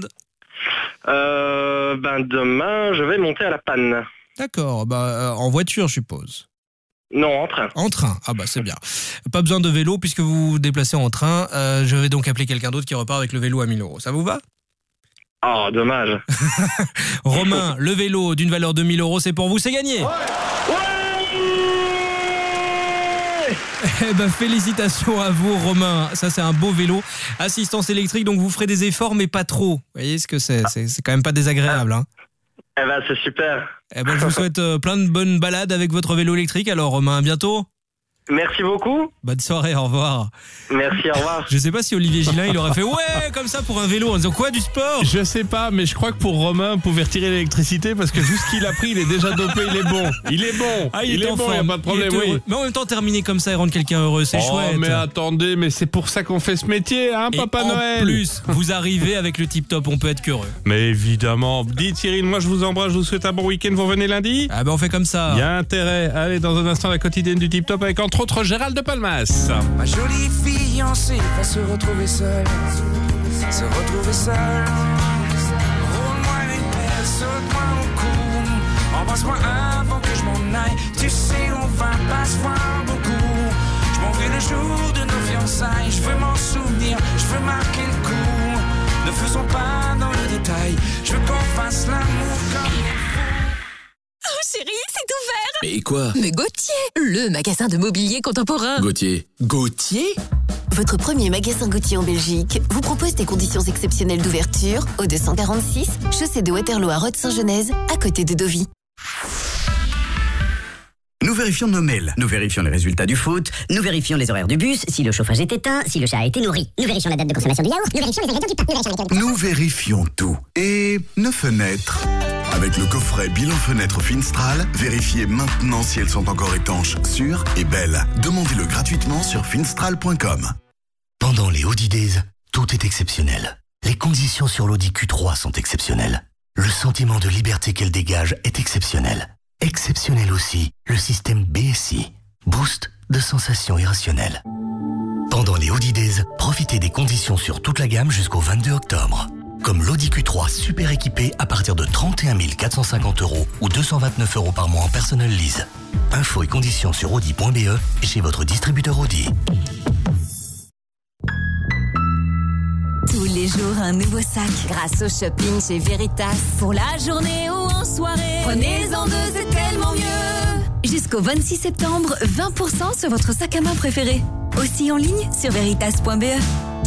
Demain, je vais monter à la Panne. D'accord, en voiture, je suppose. Non, en train. En train, ah bah c'est bien. Pas besoin de vélo puisque vous vous déplacez en train. Je vais donc appeler quelqu'un d'autre qui repart avec le vélo à 1 000 €. Ça vous va? Oh, dommage. Romain, le vélo d'une valeur de 1 000 €, c'est pour vous, c'est gagné. Eh ben, félicitations à vous, Romain. Ça, c'est un beau vélo. Assistance électrique, donc vous ferez des efforts, mais pas trop. Vous voyez ce que c'est? C'est quand même pas désagréable, hein. Eh ben, c'est super. Eh ben, je vous souhaite plein de bonnes balades avec votre vélo électrique. Alors, Romain, à bientôt. Merci beaucoup. Bonne soirée, au revoir. Merci, au revoir. Je sais pas si Olivier Gillin, il aurait fait ouais, comme ça pour un vélo, en disant quoi, du sport? Je sais pas, mais je crois que pour Romain, vous pouvez retirer l'électricité parce que vu ce qu'il a pris, il est déjà dopé, il est bon. Il est bon. Ah, il est bon, il n'y a pas de problème, oui. Mais en même temps, terminer comme ça et rendre quelqu'un heureux, c'est chouette. Oh, mais attendez, mais c'est pour ça qu'on fait ce métier, hein, et Papa Noël. En plus, vous arrivez avec le tip-top, on peut être qu'heureux. Mais évidemment. Dites Cyril, moi je vous embrasse, je vous souhaite un bon week-end, vous revenez lundi? Ah ben on fait comme ça. Il y a intérêt. Allez, dans un instant, la quotidienne du tip-top avec entre autres Gérald de Palmas. Ma jolie fiancée va se retrouver seule. Roule-moi une pelle, saute-moi au cou. Embrasse-moi avant que je m'en aille. Tu sais, on va pas se voir beaucoup. Je m'en vais le jour de nos fiançailles. Je veux m'en souvenir, je veux marquer le coup. Ne faisons pas dans le détail. Je veux qu'on fasse l'amour comme il faut. Oh chérie, c'est ouvert! Mais quoi? Mais Gauthier, le magasin de mobilier contemporain. Gauthier? Votre premier magasin Gauthier en Belgique vous propose des conditions exceptionnelles d'ouverture au 246, chaussée de Waterloo à Rhodes-Saint-Genèse, à côté de Deauville. Nous vérifions nos mails, nous vérifions les résultats du foot, nous vérifions les horaires du bus, si le chauffage est éteint, si le chat a été nourri. Nous vérifions la date de consommation du yaourt, nous vérifions les ingrédients du pain, Nous vérifions tout. Et nos fenêtres. Avec le coffret bilan fenêtre Finstral, vérifiez maintenant si elles sont encore étanches, sûres et belles. Demandez-le gratuitement sur finstral.com. Pendant les Audi Days, tout est exceptionnel. Les conditions sur l'Audi Q3 sont exceptionnelles. Le sentiment de liberté qu'elle dégage est exceptionnel. Exceptionnel aussi, le système BSI, Boost de sensations irrationnelles. Pendant les Audi Days, profitez des conditions sur toute la gamme jusqu'au 22 octobre. Comme l'Audi Q3 super équipé à partir de 31 450 € ou 229 € par mois en personnel lease. Infos et conditions sur audi.be et chez votre distributeur Audi. Tous les jours, un nouveau sac. Grâce au shopping chez Veritas. Pour la journée ou en soirée. Prenez-en deux, c'est tellement mieux. Jusqu'au 26 septembre, 20% sur votre sac à main préféré. Aussi en ligne sur veritas.be.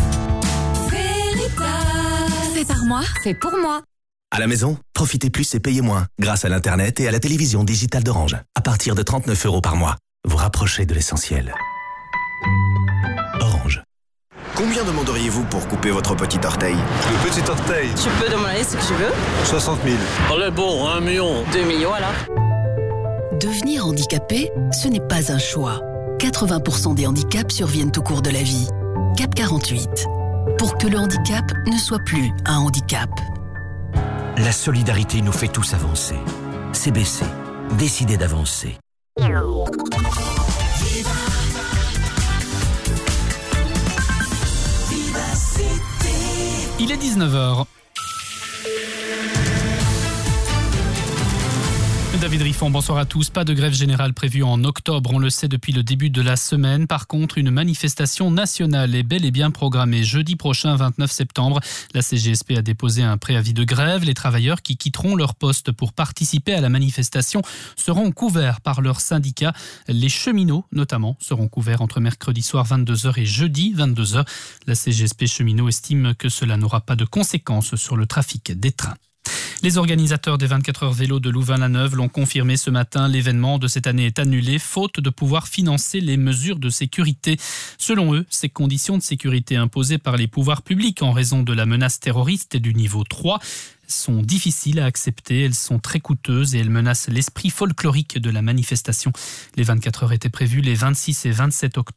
Veritas. Fait par moi, fait pour moi. À la maison, profitez plus et payez moins grâce à l'Internet et à la télévision digitale d'Orange. À partir de 39 € par mois, vous rapprochez de l'essentiel. Orange. Combien demanderiez-vous pour couper votre petit orteil? Le petit orteil. Tu peux demander ce que tu veux. 60 000. Allez, bon, 1 million. 2 millions alors. Devenir handicapé, ce n'est pas un choix. 80% des handicaps surviennent au cours de la vie. Cap 48. Pour que le handicap ne soit plus un handicap. La solidarité nous fait tous avancer. CBC, décidez d'avancer. Il est 19h. David Riffon, bonsoir à tous. Pas de grève générale prévue en octobre, on le sait depuis le début de la semaine. Par contre, une manifestation nationale est bel et bien programmée jeudi prochain, 29 septembre. La CGSP a déposé un préavis de grève. Les travailleurs qui quitteront leur poste pour participer à la manifestation seront couverts par leur syndicat. Les cheminots, notamment, seront couverts entre mercredi soir 22h et jeudi 22h. La CGSP cheminots estime que cela n'aura pas de conséquences sur le trafic des trains. Les organisateurs des 24 heures vélo de Louvain-la-Neuve l'ont confirmé ce matin. L'événement de cette année est annulé, faute de pouvoir financer les mesures de sécurité. Selon eux, ces conditions de sécurité imposées par les pouvoirs publics en raison de la menace terroriste et du niveau 3 sont difficiles à accepter, elles sont très coûteuses et elles menacent l'esprit folklorique de la manifestation. Les 24 heures étaient prévues les 26 et 27 octobre.